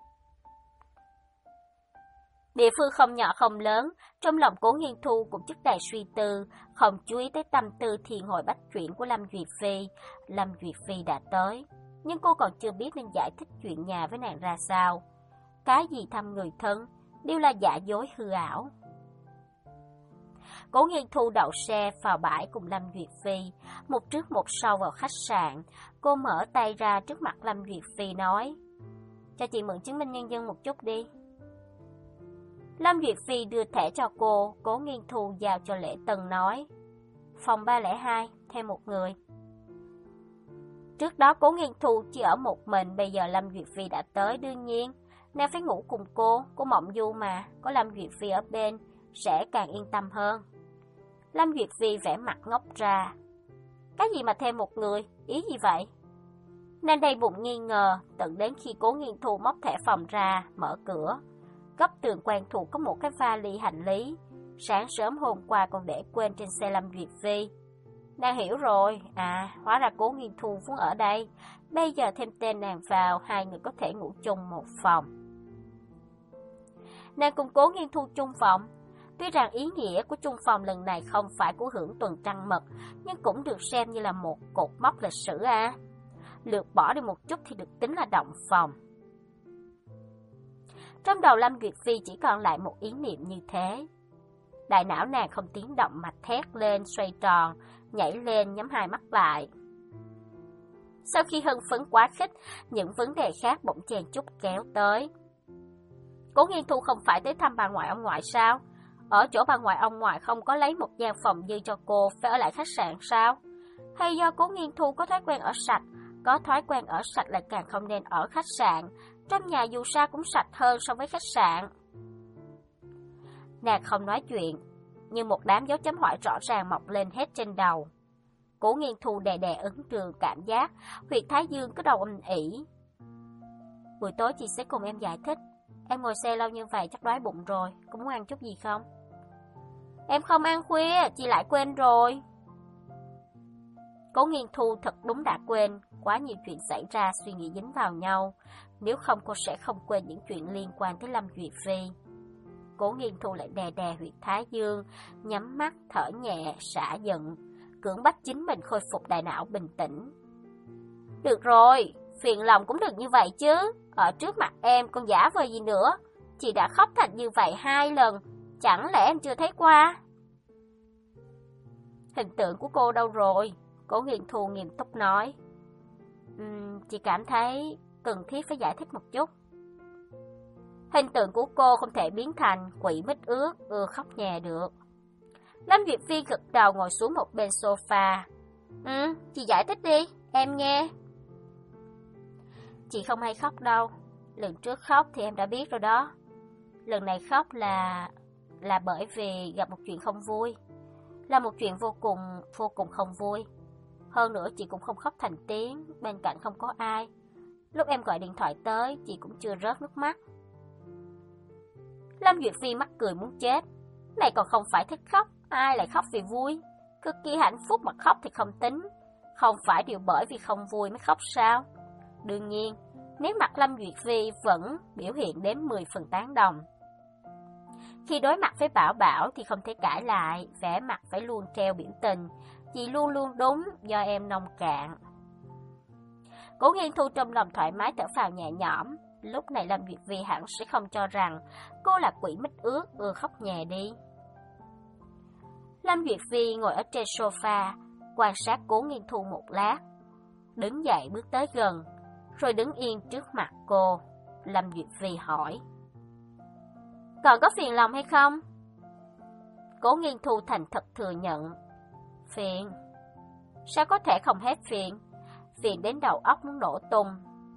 [SPEAKER 1] Địa phương không nhỏ không lớn, trong lòng Cố Nghiên Thu cũng chất đầy suy tư, không chú ý tới tâm tư thiên hồi bách chuyển của Lâm Duyệt Phi. Lâm Duyệt Phi đã tới, nhưng cô còn chưa biết nên giải thích chuyện nhà với nàng ra sao. Cái gì thăm người thân, đều là giả dối hư ảo. Cố Nghiên Thu đậu xe vào bãi cùng Lâm Duyệt Phi, một trước một sau vào khách sạn. Cô mở tay ra trước mặt Lâm Duyệt Phi nói, cho chị mượn chứng minh nhân dân một chút đi. Lâm Duyệt Phi đưa thẻ cho cô, Cố Nghiên Thu giao cho Lễ Tân nói, phòng ba không hai, thêm một người. Trước đó Cố Nghiên Thu chỉ ở một mình, bây giờ Lâm Duyệt Phi đã tới, đương nhiên Nàng phải ngủ cùng cô, cô Mộng Du mà, có Lâm Duyệt Phi ở bên, sẽ càng yên tâm hơn. Lâm Duyệt Phi vẻ mặt ngốc ra. Cái gì mà thêm một người, ý gì vậy? Nàng đầy bụng nghi ngờ, tận đến khi Cố Nghiên Thu móc thẻ phòng ra, mở cửa. Góc tường quen thuộc có một cái vali hành lý, sáng sớm hôm qua còn để quên trên xe Lâm Duyệt Phi. Nàng hiểu rồi, à, hóa ra Cố Nghiên Thu vốn ở đây, bây giờ thêm tên nàng vào, hai người có thể ngủ chung một phòng. Nàng cùng Cố Nghiên Thu chung phòng, tuy rằng ý nghĩa của chung phòng lần này không phải của hưởng tuần trăng mật, nhưng cũng được xem như là một cột mốc lịch sử à. Lược bỏ đi một chút thì được tính là động phòng. Trong đầu Lâm Duyệt Phi chỉ còn lại một ý niệm như thế. Đại não nàng không tiếng động mà thét lên, xoay tròn, nhảy lên, nhắm hai mắt lại. Sau khi hưng phấn quá khích, những vấn đề khác bỗng chen chút kéo tới. Cố Nghiên Thu không phải tới thăm bà ngoại ông ngoại sao? Ở chỗ bà ngoại ông ngoại không có lấy một gian phòng dư cho cô, phải ở lại khách sạn sao? Hay do Cố Nghiên Thu có thói quen ở sạch, có thói quen ở sạch lại càng không nên ở khách sạn, trong nhà dù sao cũng sạch hơn so với khách sạn. Nàng không nói chuyện, như một đám dấu chấm hỏi rõ ràng mọc lên hết trên đầu. Cố Nghiên Thu đè đè ấn trường cảm giác, huyệt thái dương cứ đầu âm ỉ. Buổi tối chị sẽ cùng em giải thích. Em ngồi xe lâu như vậy chắc đói bụng rồi, có muốn ăn chút gì không? Em không ăn khuya, chị lại quên rồi. Cố Nghiên Thu thật đúng đã quên, quá nhiều chuyện xảy ra suy nghĩ dính vào nhau, nếu không cô sẽ không quên những chuyện liên quan tới Lâm Duyệt Phi. Cố Nghiên Thu lại đè đè huyệt thái dương, nhắm mắt, thở nhẹ, xả giận, cưỡng bách chính mình khôi phục đại não bình tĩnh. Được rồi, phiền lòng cũng được như vậy chứ, ở trước mặt em còn giả vờ gì nữa, chị đã khóc thành như vậy hai lần, chẳng lẽ em chưa thấy qua? Hình tượng của cô đâu rồi? Cố Nghiên Thu nghiêm túc nói. Uhm, chị cảm thấy cần thiết phải giải thích một chút. Hình tượng của cô không thể biến thành quỷ mít ướt, ưa khóc nhè được. Lâm Duyệt Phi gật đầu ngồi xuống một bên sofa. Ừ, chị giải thích đi, em nghe. Chị không hay khóc đâu, lần trước khóc thì em đã biết rồi đó. Lần này khóc là... là bởi vì gặp một chuyện không vui. Là một chuyện vô cùng, vô cùng không vui. Hơn nữa chị cũng không khóc thành tiếng, bên cạnh không có ai. Lúc em gọi điện thoại tới, chị cũng chưa rớt nước mắt. Lâm Duyệt Phi mắc cười muốn chết. Này còn không phải thích khóc, ai lại khóc vì vui? Cực kỳ hạnh phúc mà khóc thì không tính. Không phải đều bởi vì không vui mới khóc sao? Đương nhiên, nếu mặt Lâm Duyệt Phi vẫn biểu hiện đến mười phần tán đồng. Khi đối mặt với Bảo Bảo thì không thể cãi lại, vẻ mặt phải luôn treo biểu tình. Chị luôn luôn đúng, do em nông cạn. Cố Nghiên Thu trong lòng thoải mái thở phào nhẹ nhõm. Lúc này Lâm Duyệt Phi hẳn sẽ không cho rằng cô là quỷ mít ướt, ưa khóc nhè đi. Lâm Duyệt Phi ngồi ở trên sofa, quan sát Cố Nghiên Thu một lát. Đứng dậy bước tới gần, rồi đứng yên trước mặt cô. Lâm Duyệt Phi hỏi. Còn có phiền lòng hay không? Cố Nghiên Thu thành thật thừa nhận. Phiền? Sao có thể không hết phiền? Phiền đến đầu óc muốn nổ tung.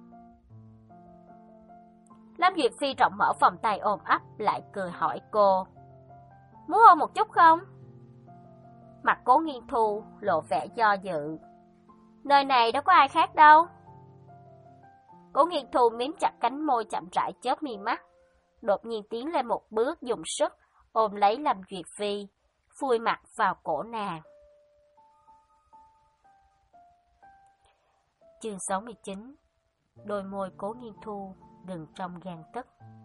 [SPEAKER 1] Lâm Duyệt Phi rộng mở vòng tay ôm ấp lại cười hỏi cô. Muốn hôn một chút không? Mặt Cố Nghiên Thu lộ vẻ do dự. Nơi này đâu có ai khác đâu. Cố Nghiên Thu miếm chặt cánh môi chậm rãi chớp mi mắt. Đột nhiên tiến lên một bước dùng sức ôm lấy Lâm Duyệt Phi, phui mặt vào cổ nàng. Chương sáu mươi chín. Đôi môi Cố Nghiên Thu gần trong gang tấc.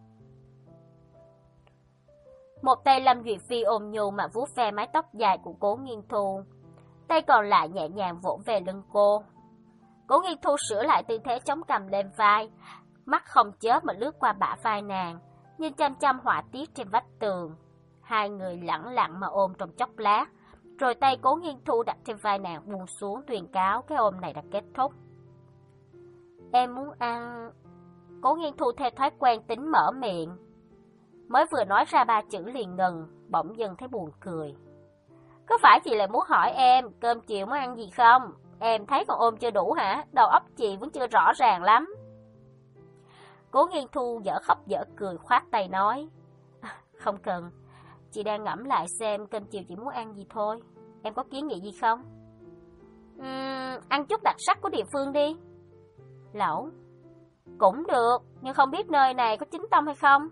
[SPEAKER 1] Một tay Lâm Duyệt Phi ôm nhu mà vuốt ve mái tóc dài của Cố Nghiên Thu, tay còn lại nhẹ nhàng vỗ về lưng cô. Cố Nghiên Thu sửa lại tư thế chống cằm lên vai, mắt không chớp mà lướt qua bả vai nàng, nhìn chăm chăm họa tiết trên vách tường. Hai người lẳng lặng mà ôm trong chốc lát, rồi tay Cố Nghiên Thu đặt trên vai nàng buông xuống tuyên cáo cái ôm này đã kết thúc. Em muốn ăn... Cố Nghiên Thu theo thói quen tính mở miệng. Mới vừa nói ra ba chữ liền ngừng, bỗng dưng thấy buồn cười. Có phải chị lại muốn hỏi em cơm chiều muốn ăn gì không? Em thấy còn ôm chưa đủ hả? Đầu óc chị vẫn chưa rõ ràng lắm. Cố Nghiên Thu dở khóc dở cười khoát tay nói, không cần, chị đang ngẫm lại xem cơm chiều chị muốn ăn gì thôi. Em có kiến nghị gì không? Uhm, ăn chút đặc sắc của địa phương đi. Lẩu. Cũng được, nhưng không biết nơi này có chính tông hay không?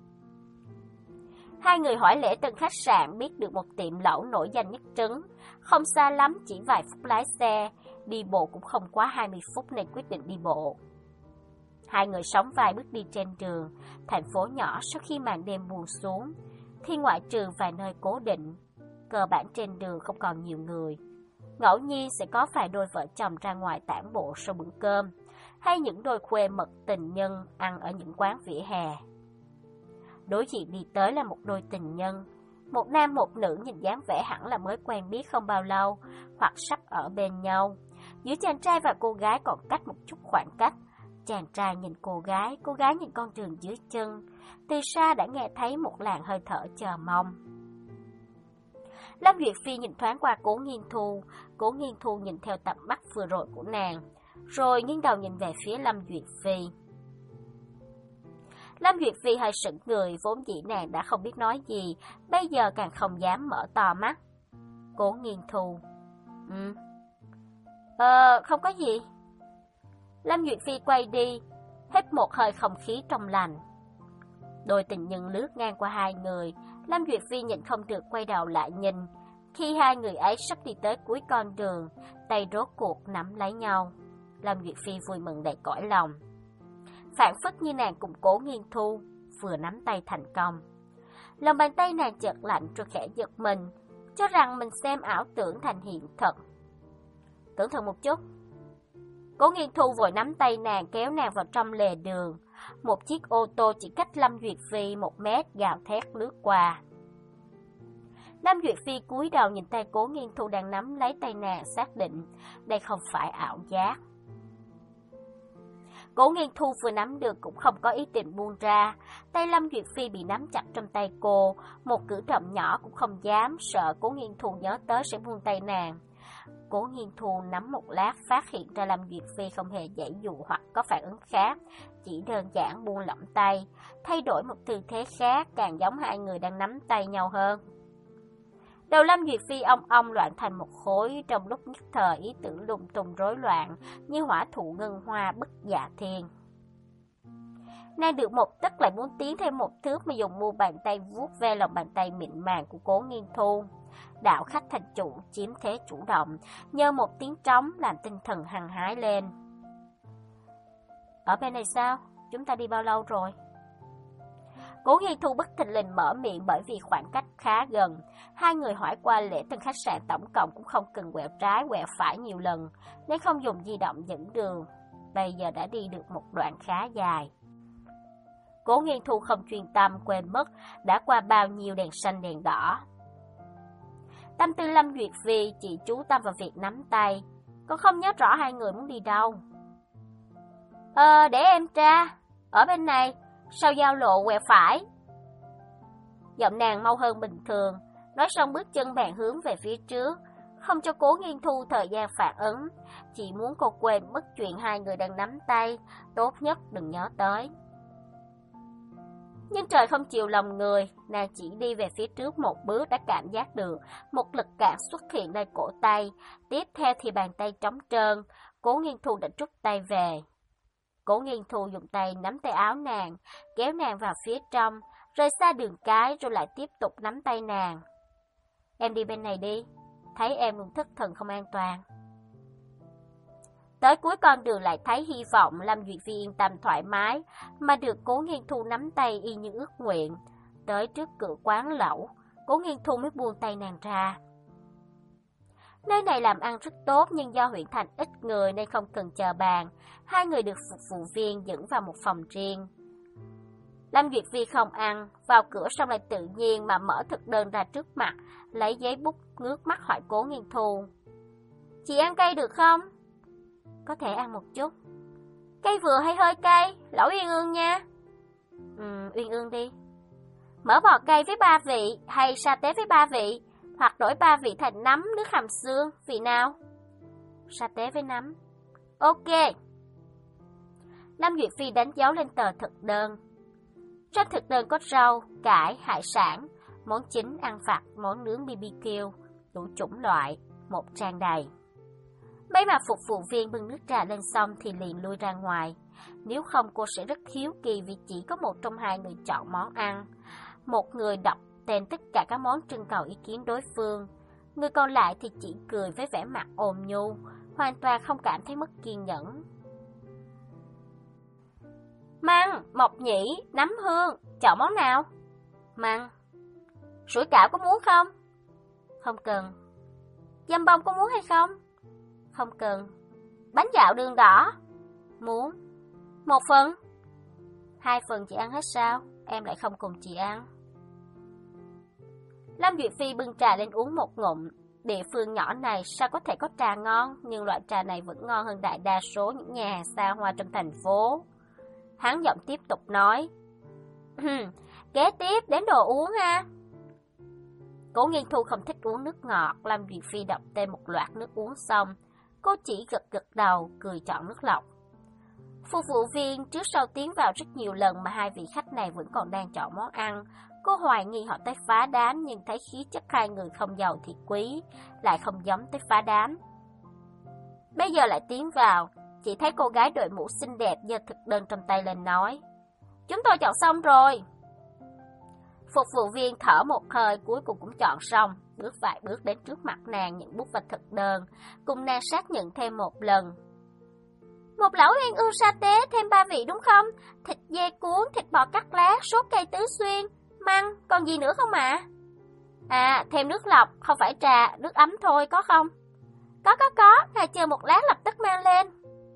[SPEAKER 1] Hai người hỏi Lễ Tân khách sạn, biết được một tiệm lẩu nổi danh nhất trấn, không xa lắm, chỉ vài phút lái xe, đi bộ cũng không quá hai mươi phút nên quyết định đi bộ. Hai người sóng vai bước đi trên đường, thành phố nhỏ sau khi màn đêm buông xuống, thì ngoại trừ vài nơi cố định, cơ bản trên đường không còn nhiều người. Ngẫu nhiên sẽ có vài đôi vợ chồng ra ngoài tản bộ sau bữa cơm, hay những đôi khuê mật tình nhân ăn ở những quán vỉa hè. Đối diện đi tới là một đôi tình nhân, một nam một nữ nhìn dáng vẻ hẳn là mới quen biết không bao lâu, hoặc sắp ở bên nhau. Giữa chàng trai và cô gái còn cách một chút khoảng cách. Chàng trai nhìn cô gái, cô gái nhìn con đường dưới chân. Từ xa đã nghe thấy một làn hơi thở chờ mong. Lâm Duyệt Phi nhìn thoáng qua Cố Nghiên Thu, Cố Nghiên Thu nhìn theo tầm mắt vừa rồi của nàng, rồi nghiêng đầu nhìn về phía Lâm Duyệt Phi. Lâm Duyệt Phi hơi sững người, vốn dĩ nàng đã không biết nói gì, bây giờ càng không dám mở to mắt. Cố Nghiên Thu. Ừ. Ờ, không có gì. Lâm Duyệt Phi quay đi, hít một hơi không khí trong lành. Đôi tình nhân lướt ngang qua hai người, Lâm Duyệt Phi nhìn không được quay đầu lại nhìn. Khi hai người ấy sắp đi tới cuối con đường, tay rốt cuộc nắm lấy nhau. Lâm Duyệt Phi vui mừng đầy cõi lòng. Phản phất như nàng cùng Cố Nghiên Thu vừa nắm tay thành công. Lòng bàn tay nàng chợt lạnh rồi khẽ giật mình, cho rằng mình xem ảo tưởng thành hiện thực. Cẩn thận một chút. Cố Nghiên Thu vội nắm tay nàng kéo nàng vào trong lề đường. Một chiếc ô tô chỉ cách Lâm Duyệt Phi một mét gào thét lướt qua. Lâm Duyệt Phi cúi đầu nhìn tay Cố Nghiên Thu đang nắm lấy tay nàng, xác định đây không phải ảo giác. Cố Nghiên Thu vừa nắm được cũng không có ý định buông ra. Tay Lâm Duyệt Phi bị nắm chặt trong tay cô, một cử động nhỏ cũng không dám, sợ Cố Nghiên Thu nhớ tới sẽ buông tay nàng. Cố Nghiên Thu nắm một lát, phát hiện ra Lâm Duyệt Phi không hề giãy dụ hoặc có phản ứng khác, chỉ đơn giản buông lỏng tay, thay đổi một tư thế khác, càng giống hai người đang nắm tay nhau hơn. Đầu Lâm Duyệt Phi ong ong loạn thành một khối, trong lúc nhất thời ý tưởng lung tung rối loạn, như hỏa thụ ngân hoa bức dạ thiên. Nàng được một tức lại muốn tiến thêm một thước, mà dùng mu bàn tay vuốt ve lòng bàn tay mịn màng của Cố Nghiên Thu. Đạo khách thành chủ chiếm thế chủ động, nhờ một tiếng trống làm tinh thần hăng hái lên. Ở bên này sao? Chúng ta đi bao lâu rồi? Cố Nghiên Thu bất thình lình mở miệng, bởi vì khoảng cách khá gần. Hai người hỏi qua Lễ Tân khách sạn tổng cộng cũng không cần quẹo trái quẹo phải nhiều lần, nên không dùng di động dẫn đường. Bây giờ đã đi được một đoạn khá dài. Cố Nghiên Thu không chuyên tâm, quên mất đã qua bao nhiêu đèn xanh đèn đỏ. Tâm tư Lâm Duyệt Phi chỉ chú tâm vào việc nắm tay, còn không nhớ rõ hai người muốn đi đâu. Ờ, để em tra. Ở bên này, sau giao lộ quẹo phải. Giọng nàng mau hơn bình thường, nói xong bước chân bèn hướng về phía trước, không cho Cố Nghiên Thu thời gian phản ứng, chỉ muốn cô quên mất chuyện hai người đang nắm tay, tốt nhất đừng nhớ tới. Nhưng trời không chiều lòng người, nàng chỉ đi về phía trước một bước đã cảm giác được một lực cản xuất hiện nơi cổ tay, tiếp theo thì bàn tay trống trơn. Cố Nghiên Thu đã rút tay về. Cố Nghiên Thu dùng tay nắm tay áo nàng, kéo nàng vào phía trong, rời xa đường cái rồi lại tiếp tục nắm tay nàng. Em đi bên này đi, thấy em luôn thất thần không an toàn. Tới cuối con đường lại thấy hy vọng, Lâm Duyệt Phi yên tâm thoải mái, mà được Cố Nghiên Thu nắm tay y như ước nguyện. Tới trước cửa quán lẩu, Cố Nghiên Thu mới buông tay nàng ra. Nơi này làm ăn rất tốt, nhưng do huyện thành ít người nên không cần chờ bàn. Hai người được phục vụ viên dẫn vào một phòng riêng. Lâm Duyệt Phi không ăn, vào cửa xong lại tự nhiên mà mở thực đơn ra trước mặt, lấy giấy bút ngước mắt hỏi Cố Nghiên Thu. Chị ăn cay được không? Có thể ăn một chút. Cay vừa hay hơi cay? Lẩu Uyên Ương nha. Ừ, Uyên Ương đi. Mỡ bò cay với ba vị, hay sa tế với ba vị, hoặc đổi ba vị thành nấm, nước hầm xương, vị nào? Sa tế với nấm. Ok. Lâm Duyệt Phi đánh dấu lên tờ thực đơn. Trên thực đơn có rau, cải, hải sản, món chính ăn vặt, món nướng bê bê kiu, đủ chủng loại, một trang đầy. Mấy bà phục vụ viên bưng nước trà lên xong thì liền lui ra ngoài. Nếu không cô sẽ rất hiếu kỳ vì chỉ có một trong hai người chọn món ăn. Một người đọc tên tất cả các món trưng cầu ý kiến đối phương. Người còn lại thì chỉ cười với vẻ mặt ôn nhu, hoàn toàn không cảm thấy mất kiên nhẫn. Măng, mộc nhĩ, nấm hương, chọn món nào? Măng. Sủi cảo có muốn không? Không cần. Dăm bông có muốn hay không? Không cần. Bánh dạo đường đỏ? Muốn. Một phần? Hai phần chị ăn hết sao? Em lại không cùng chị ăn. Lâm Duyệt Phi bưng trà lên uống một ngụm. Địa phương nhỏ này sao có thể có trà ngon, nhưng loại trà này vẫn ngon hơn đại đa số những nhà hàng xa hoa trong thành phố. Hắn giọng tiếp tục nói. Kế tiếp đến đồ uống ha. Cố Nghiên Thu không thích uống nước ngọt. Lâm Duyệt Phi đọc tên một loạt nước uống xong, cô chỉ gật gật đầu, cười chọn nước lọc. Phục vụ viên trước sau tiến vào rất nhiều lần mà hai vị khách này vẫn còn đang chọn món ăn. Cô hoài nghi họ tới phá đám, nhưng thấy khí chất hai người không giàu thì quý, lại không giống tới phá đám. Bây giờ lại tiến vào, chỉ thấy cô gái đội mũ xinh đẹp giơ thực đơn trong tay lên nói. Chúng tôi chọn xong rồi. Phục vụ viên thở một hơi, cuối cùng cũng chọn xong, bước vài bước đến trước mặt nàng nhận bút và thực đơn, cùng nàng xác nhận thêm một lần. Một lẩu uyên ương sa tế thêm ba vị đúng không? Thịt dê cuốn, thịt bò cắt lá, sốt cây tứ xuyên, măng, còn gì nữa không ạ? À? à, thêm nước lọc, không phải trà, nước ấm thôi, có không? Có có có, ngài chờ một lát lập tức mang lên.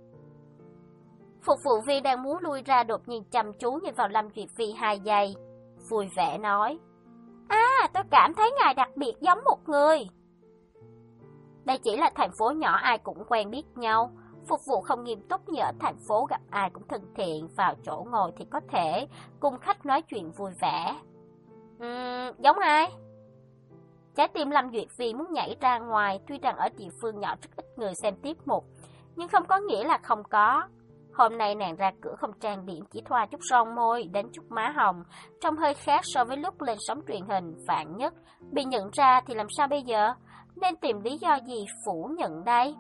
[SPEAKER 1] Phục vụ viên đang muốn lui ra đột nhiên chăm chú nhìn vào Lâm Duyệt Phi hai giây, vui vẻ nói. À, tôi cảm thấy ngài đặc biệt giống một người. Đây chỉ là thành phố nhỏ ai cũng quen biết nhau. Phục vụ không nghiêm túc như ở thành phố gặp ai cũng thân thiện, vào chỗ ngồi thì có thể cùng khách nói chuyện vui vẻ. Uhm, giống ai? Trái tim Lâm Duyệt Phi muốn nhảy ra ngoài, tuy rằng ở địa phương nhỏ rất ít người xem tiết mục, nhưng không có nghĩa là không có. Hôm nay nàng ra cửa không trang điểm, chỉ thoa chút son môi, đến chút má hồng, trông hơi khác so với lúc lên sóng truyền hình. Vạn nhất bị nhận ra thì làm sao bây giờ? Nên tìm lý do gì phủ nhận đây?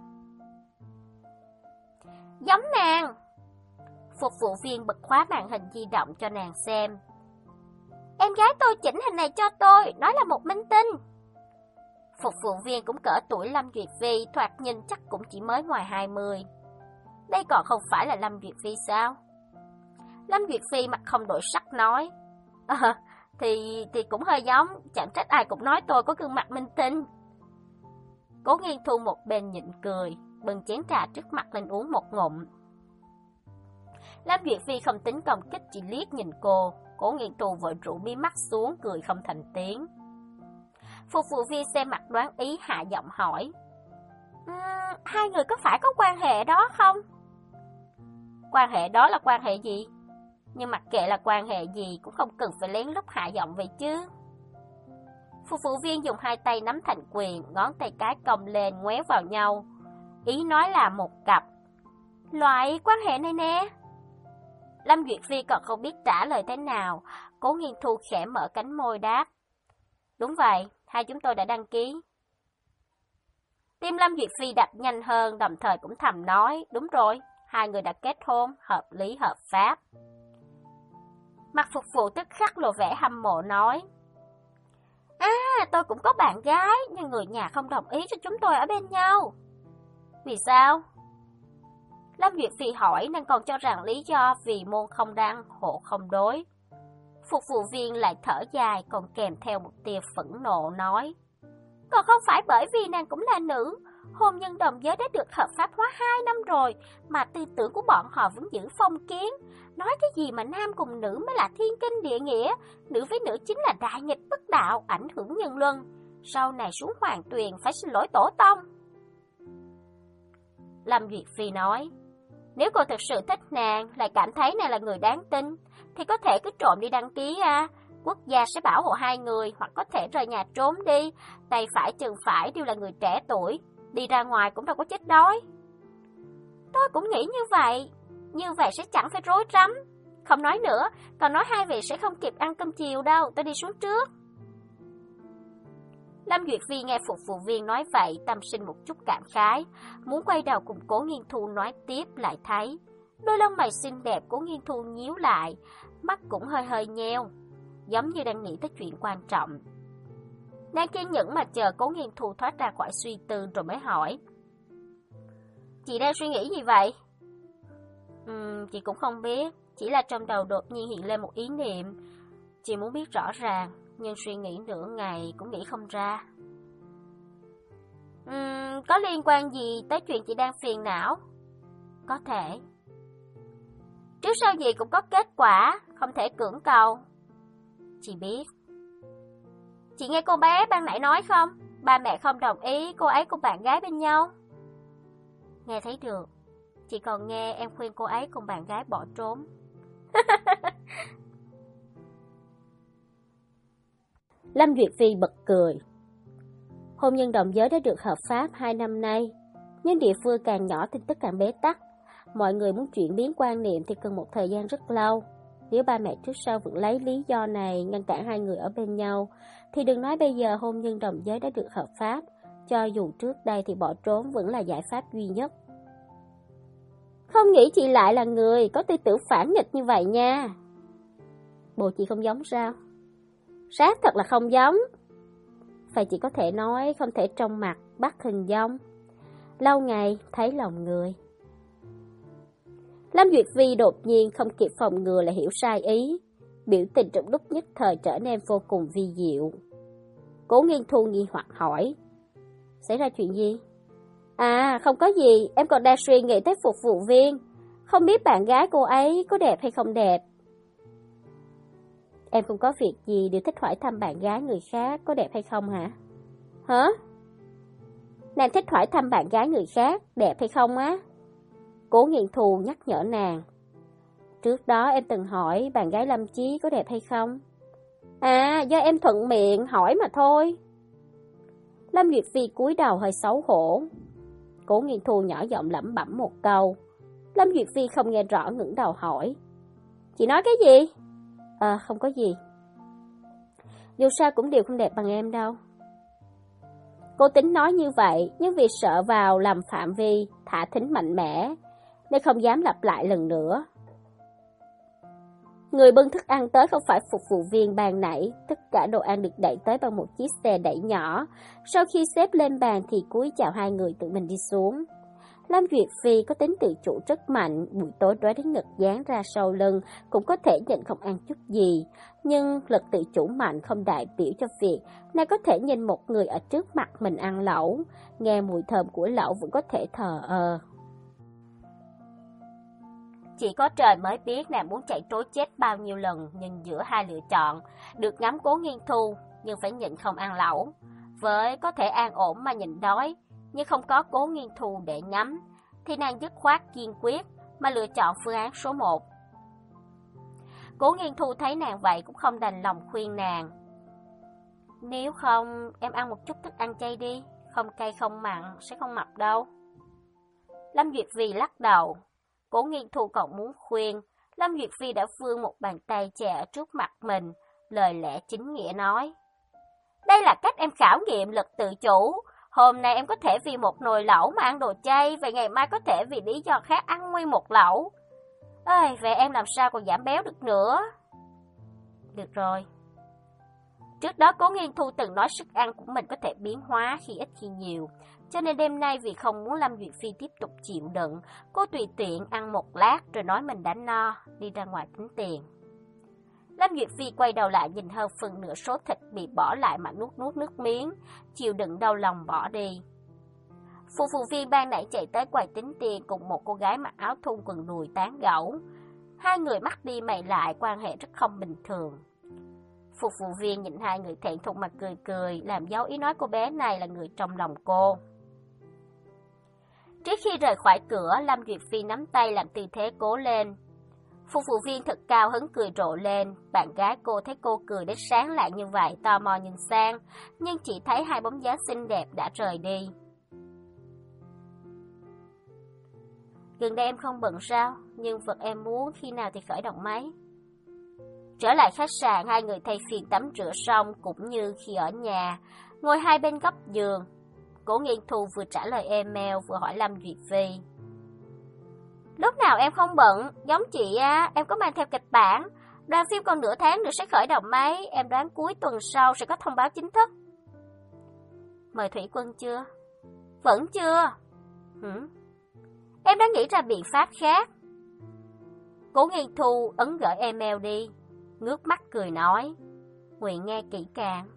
[SPEAKER 1] Giống nàng. Phục vụ viên bật khóa màn hình di động cho nàng xem. Em gái tôi chỉnh hình này cho tôi, nói là một minh tinh. Phục vụ viên cũng cỡ tuổi Lâm Duyệt Phi, thoạt nhìn chắc cũng chỉ mới ngoài hai mươi. Đây còn không phải là Lâm Duyệt Phi sao? Lâm Duyệt Phi mặt không đổi sắc nói. À, thì, thì cũng hơi giống, chẳng trách ai cũng nói tôi có gương mặt minh tinh. Cố Nghiên Thu một bên nhịn cười, bưng chén trà trước mặt lên uống một ngụm. Lâm Duyệt Phi không tính công kích, chỉ liếc nhìn cô. Cố Nghiên Thu vội rũ mi mắt xuống, cười không thành tiếng. Phục vụ viên xem mặt đoán ý, hạ giọng hỏi. Um, hai người có phải có quan hệ đó không? Quan hệ đó là quan hệ gì? Nhưng mặc kệ là quan hệ gì cũng không cần phải lén lút hạ giọng vậy chứ. Phục vụ viên dùng hai tay nắm thành quyền, ngón tay cái cong lên ngoéo vào nhau. Ý nói là một cặp. Loại quan hệ này nè. Lâm Duyệt Phi còn không biết trả lời thế nào. Cố Nghiên Thu khẽ mở cánh môi đáp. Đúng vậy, hai chúng tôi đã đăng ký. Tim Lâm Duyệt Phi đập nhanh hơn, đồng thời cũng thầm nói. Đúng rồi, hai người đã kết hôn, hợp lý hợp pháp. Mặt phục vụ tức khắc lộ vẻ hâm mộ nói. À, tôi cũng có bạn gái, nhưng người nhà không đồng ý cho chúng tôi ở bên nhau. Vì sao? Lâm Duyệt Phi hỏi, nên còn cho rằng lý do vì môn không đăng, hộ không đối. Phục vụ viên lại thở dài, còn kèm theo một tia phẫn nộ nói. Còn không phải bởi vì nàng cũng là nữ, hôn nhân đồng giới đã được hợp pháp hóa hai năm rồi, mà tư tưởng của bọn họ vẫn giữ phong kiến. Nói cái gì mà nam cùng nữ mới là thiên kinh địa nghĩa, nữ với nữ chính là đại nghịch bất đạo, ảnh hưởng nhân luân. Sau này xuống hoàng tuyền phải xin lỗi tổ tông. Lâm Duyệt Phi nói, nếu cô thực sự thích nàng, lại cảm thấy nàng là người đáng tin, thì có thể cứ trộm đi đăng ký à. Quốc gia sẽ bảo hộ hai người, hoặc có thể rời nhà trốn đi. Tay phải chân phải đều là người trẻ tuổi, đi ra ngoài cũng đâu có chết đói. Tôi cũng nghĩ như vậy. như vậy sẽ chẳng phải rối rắm. Không nói nữa, còn nói hai vị sẽ không kịp ăn cơm chiều đâu, tôi đi xuống trước. Lâm Duyệt Phi nghe phục vụ viên nói vậy, tâm sinh một chút cảm khái, muốn quay đầu cùng Cố Nghiên Thu nói tiếp lại thấy đôi lông mày xinh đẹp Cố Nghiên Thu nhíu lại, mắt cũng hơi hơi nheo, giống như đang nghĩ tới chuyện quan trọng. Nàng kiên nhẫn mà chờ Cố Nghiên Thu thoát ra khỏi suy tư rồi mới hỏi: Chị đang suy nghĩ gì vậy? Ừm, chị cũng không biết, chỉ là trong đầu đột nhiên hiện lên một ý niệm. Chị muốn biết rõ ràng, nhưng suy nghĩ nửa ngày cũng nghĩ không ra. Ừm, có liên quan gì tới chuyện chị đang phiền não? Có thể. Trước sau gì cũng có kết quả, không thể cưỡng cầu. Chị biết. Chị nghe cô bé ban nãy nói không? Ba mẹ không đồng ý cô ấy cùng bạn gái bên nhau. Nghe thấy được. Chị còn nghe em khuyên cô ấy cùng bạn gái bỏ trốn. Lâm Duyệt Phi bật cười. Hôn nhân đồng giới đã được hợp pháp hai năm nay, nhưng địa phương càng nhỏ tin tức càng bế tắc. Mọi người muốn chuyển biến quan niệm thì cần một thời gian rất lâu. Nếu ba mẹ trước sau vẫn lấy lý do này ngăn cản hai người ở bên nhau, thì đừng nói bây giờ hôn nhân đồng giới đã được hợp pháp, cho dù trước đây thì bỏ trốn vẫn là giải pháp duy nhất. Không nghĩ chị lại là người có tư tưởng phản nghịch như vậy nha. Bộ chị không giống sao? Sát thật là không giống. Phải chỉ có thể nói không thể trong mặt bắt hình dong. Lâu ngày thấy lòng người. Lâm Duyệt Phi đột nhiên không kịp phòng ngừa là hiểu sai ý, biểu tình trong lúc nhất thời trở nên vô cùng vi diệu. Cố Nghiên Thu nghi hoặc hỏi: Xảy ra chuyện gì? À, không có gì, em còn đang suy nghĩ tới phục vụ viên, không biết bạn gái cô ấy có đẹp hay không đẹp. Em không có việc gì đều thích hỏi thăm bạn gái người khác có đẹp hay không hả? Hả? Nàng thích hỏi thăm bạn gái người khác đẹp hay không á? Cố Nghiên Thu nhắc nhở nàng. Trước đó em từng hỏi bạn gái Lâm Chí có đẹp hay không? À, do em thuận miệng hỏi mà thôi. Lâm Duyệt Phi cúi đầu hơi xấu hổ. Cố Nghiên Thu nhỏ giọng lẩm bẩm một câu. Lâm Duyệt Phi không nghe rõ ngẩng đầu hỏi: Chị nói cái gì? À, không có gì. Dù sao cũng đều không đẹp bằng em đâu. Cô tính nói như vậy, nhưng vì sợ vào làm phạm vi thả thính mạnh mẽ, nên không dám lặp lại lần nữa. Người bưng thức ăn tới không phải phục vụ viên ban nãy, tất cả đồ ăn được đẩy tới bằng một chiếc xe đẩy nhỏ. Sau khi xếp lên bàn thì cúi chào hai người tự mình đi xuống. Lâm Duyệt Phi có tính tự chủ rất mạnh, buổi tối đói đến ngực dán ra sau lưng cũng có thể nhịn không ăn chút gì. Nhưng lực tự chủ mạnh không đại biểu cho việc nàng có thể nhìn một người ở trước mặt mình ăn lẩu, nghe mùi thơm của lẩu vẫn có thể thờ ơ. Chỉ có trời mới biết nàng muốn chạy trối chết bao nhiêu lần, nhưng giữa hai lựa chọn, được ngắm Cố Nghiên Thu nhưng phải nhịn không ăn lẩu, với có thể an ổn mà nhịn đói nhưng không có Cố Nghiên Thu để ngắm, thì nàng dứt khoát kiên quyết mà lựa chọn phương án số một. Cố Nghiên Thu thấy nàng vậy cũng không đành lòng khuyên nàng. Nếu không, em ăn một chút thức ăn chay đi, không cay không mặn sẽ không mập đâu. Lâm Duyệt Phi lắc đầu. Cố Nghiên Thu còn muốn khuyên, Lâm Duyệt Phi đã vươn một bàn tay che ở trước mặt mình, lời lẽ chính nghĩa nói: Đây là cách em khảo nghiệm lực tự chủ. Hôm nay em có thể vì một nồi lẩu mà ăn đồ chay, vậy ngày mai có thể vì lý do khác ăn nguyên một lẩu. Ơi, vậy em làm sao còn giảm béo được nữa? Được rồi. Trước đó Cố Nghiên Thu từng nói sức ăn của mình có thể biến hóa khi ít khi nhiều, cho nên đêm nay vì không muốn Lâm Duyệt Phi tiếp tục chịu đựng, cô tùy tiện ăn một lát rồi nói mình đã no, đi ra ngoài tính tiền. Lâm Duyệt Phi quay đầu lại nhìn hơn phần nửa số thịt bị bỏ lại mà nuốt nuốt nước miếng, chịu đựng đau lòng bỏ đi. Phục vụ viên ban nãy chạy tới quầy tính tiền cùng một cô gái mặc áo thun quần đùi tán gẫu. Hai người mắt đi mày lại, quan hệ rất không bình thường. Phục vụ viên nhìn hai người thẹn thùng mà cười cười, làm dấu ý nói cô bé này là người trong lòng cô. Trước khi rời khỏi cửa, Lâm Duyệt Phi nắm tay làm tư thế cố lên. Phục vụ viên thật cao hứng cười rộ lên, bạn gái cô thấy cô cười đến sáng lạng như vậy, tò mò nhìn sang, nhưng chỉ thấy hai bóng dáng xinh đẹp đã rời đi. Gần đây em không bận sao? Nhưng vật em muốn khi nào thì khởi động máy. Trở lại khách sạn, hai người thay phiên tắm rửa xong cũng như khi ở nhà, ngồi hai bên góc giường. Cố Nghiên Thu vừa trả lời email vừa hỏi Lâm Duyệt Phi. Lúc nào em không bận, giống chị á, em có mang theo kịch bản. Đoàn phim còn nửa tháng nữa sẽ khởi động máy, em đoán cuối tuần sau sẽ có thông báo chính thức. Mời Thủy Quân chưa? Vẫn chưa. Hử? Em đã nghĩ ra biện pháp khác. Cố Nghiên Thu ấn gửi email đi, ngước mắt cười nói, nguyện nghe kỹ càng.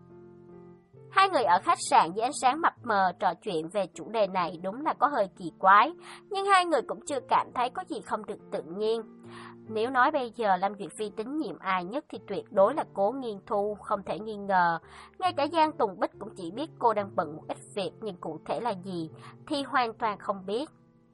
[SPEAKER 1] Hai người ở khách sạn dưới ánh sáng mập mờ trò chuyện về chủ đề này đúng là có hơi kỳ quái, nhưng hai người cũng chưa cảm thấy có gì không được tự nhiên. Nếu nói bây giờ Lâm Duyệt Phi tín nhiệm ai nhất thì tuyệt đối là Cố Nghiên Thu, không thể nghi ngờ. Ngay cả Giang Tùng Bích cũng chỉ biết cô đang bận một ít việc, nhưng cụ thể là gì thì hoàn toàn không biết.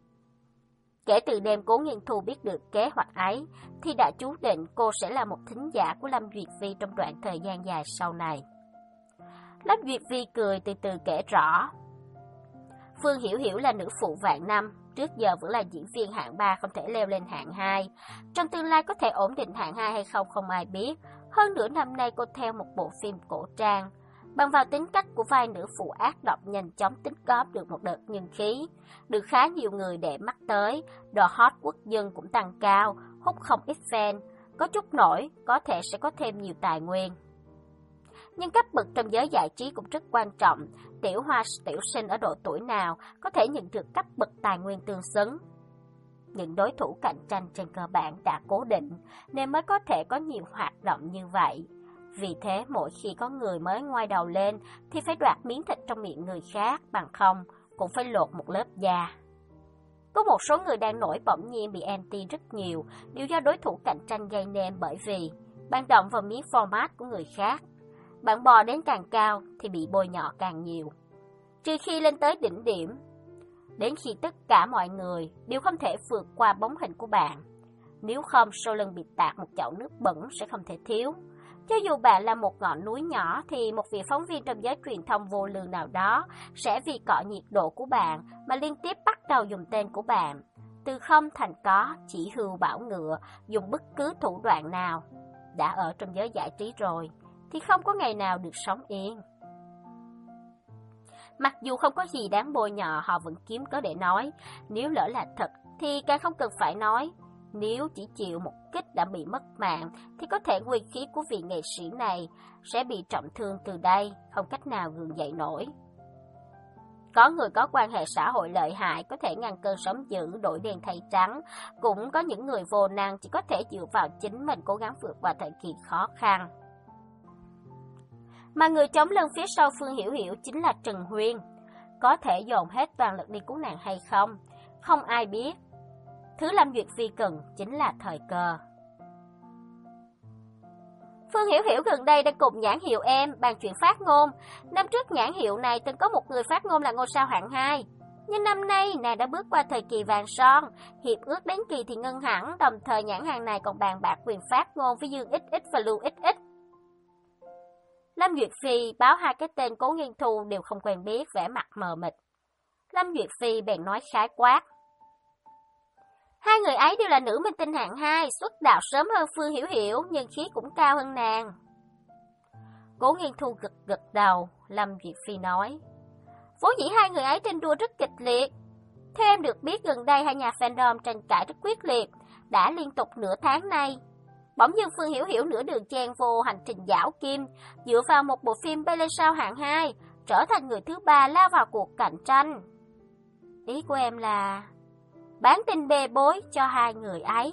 [SPEAKER 1] Kể từ đêm Cố Nghiên Thu biết được kế hoạch ấy, thì đã chú định cô sẽ là một thính giả của Lâm Duyệt Phi trong đoạn thời gian dài sau này. Lâm Duyệt Phi cười từ từ kể rõ. Phương Hiểu Hiểu là nữ phụ vạn năm, trước giờ vẫn là diễn viên hạng ba không thể leo lên hạng hai. Trong tương lai có thể ổn định hạng hai hay không không ai biết. Hơn nửa năm nay cô theo một bộ phim cổ trang. Bằng vào tính cách của vai nữ phụ ác độc nhanh chóng tích góp được một đợt nhân khí, được khá nhiều người để mắt tới, độ hot quốc dân cũng tăng cao, hút không ít fan, có chút nổi, có thể sẽ có thêm nhiều tài nguyên. Nhưng cấp bậc trong giới giải trí cũng rất quan trọng, tiểu hoa tiểu sinh ở độ tuổi nào có thể nhận được cấp bậc tài nguyên tương xứng. Những đối thủ cạnh tranh trên cơ bản đã cố định nên mới có thể có nhiều hoạt động như vậy. Vì thế mỗi khi có người mới ngoai đầu lên thì phải đoạt miếng thịt trong miệng người khác, bằng không cũng phải lột một lớp da. Có một số người đang nổi bỗng nhiên bị anti rất nhiều, đều do đối thủ cạnh tranh gây nên, bởi vì bạn động vào miếng format của người khác. Bạn bò đến càng cao thì bị bôi nhọ càng nhiều. Trừ khi lên tới đỉnh điểm, đến khi tất cả mọi người đều không thể vượt qua bóng hình của bạn. Nếu không, sau lưng bị tạt một chậu nước bẩn sẽ không thể thiếu. Cho dù bạn là một ngọn núi nhỏ thì một vị phóng viên trong giới truyền thông vô lương nào đó sẽ vì cọ nhiệt độ của bạn mà liên tiếp bắt đầu dùng tên của bạn. Từ không thành có, chỉ hưu bảo ngựa, dùng bất cứ thủ đoạn nào. Đã ở trong giới giải trí rồi thì không có ngày nào được sống yên. Mặc dù không có gì đáng bôi nhọ, họ vẫn kiếm cớ để nói. Nếu lỡ là thật thì càng không cần phải nói. Nếu chỉ chịu một kích đã bị mất mạng thì có thể nguyên khí của vị nghệ sĩ này sẽ bị trọng thương từ đây, không cách nào gượng dậy nổi. Có người có quan hệ xã hội lợi hại có thể ngăn cơn sóng dữ, đổi đen thay trắng. Cũng có những người vô năng chỉ có thể dựa vào chính mình cố gắng vượt qua thời kỳ khó khăn. Mà người chống lưng phía sau Phương Hiểu Hiểu chính là Trần Huyên. Có thể dồn hết toàn lực đi cứu nàng hay không, không ai biết. Thứ Lâm Duyệt Phi cần chính là thời cơ. Phương Hiểu Hiểu gần đây đang cùng nhãn hiệu em bàn chuyện phát ngôn. Năm trước nhãn hiệu này từng có một người phát ngôn là ngôi sao hạng hai. Nhưng năm nay nàng đã bước qua thời kỳ vàng son, hiệp ước đến kỳ thì ngưng hẳn, đồng thời nhãn hàng này còn bàn bạc quyền phát ngôn với Dương ích ích và Lưu ích ích. Lâm Duyệt Phi báo hai cái tên Cố Nghiên Thu đều không quen biết, vẻ mặt mờ mịt. Lâm Duyệt Phi bèn nói khái quát. Hai người ấy đều là nữ minh tinh hạng hai, xuất đạo sớm hơn Phương Hiểu Hiểu, nhưng khí cũng cao hơn nàng. Cố Nghiên Thu gật gật đầu, Lâm Duyệt Phi nói. Vốn dĩ hai người ấy tranh đua rất kịch liệt. Theo em được biết gần đây hai nhà fandom tranh cãi rất quyết liệt, đã liên tục nửa tháng nay. Bỗng dưng Phương Hiểu Hiểu nửa đường chen vô hành trình giảo kim, dựa vào một bộ phim bay lên sao hạng hai, trở thành người thứ ba lao vào cuộc cạnh tranh. Ý của em là bán tin bê bối cho hai người ấy.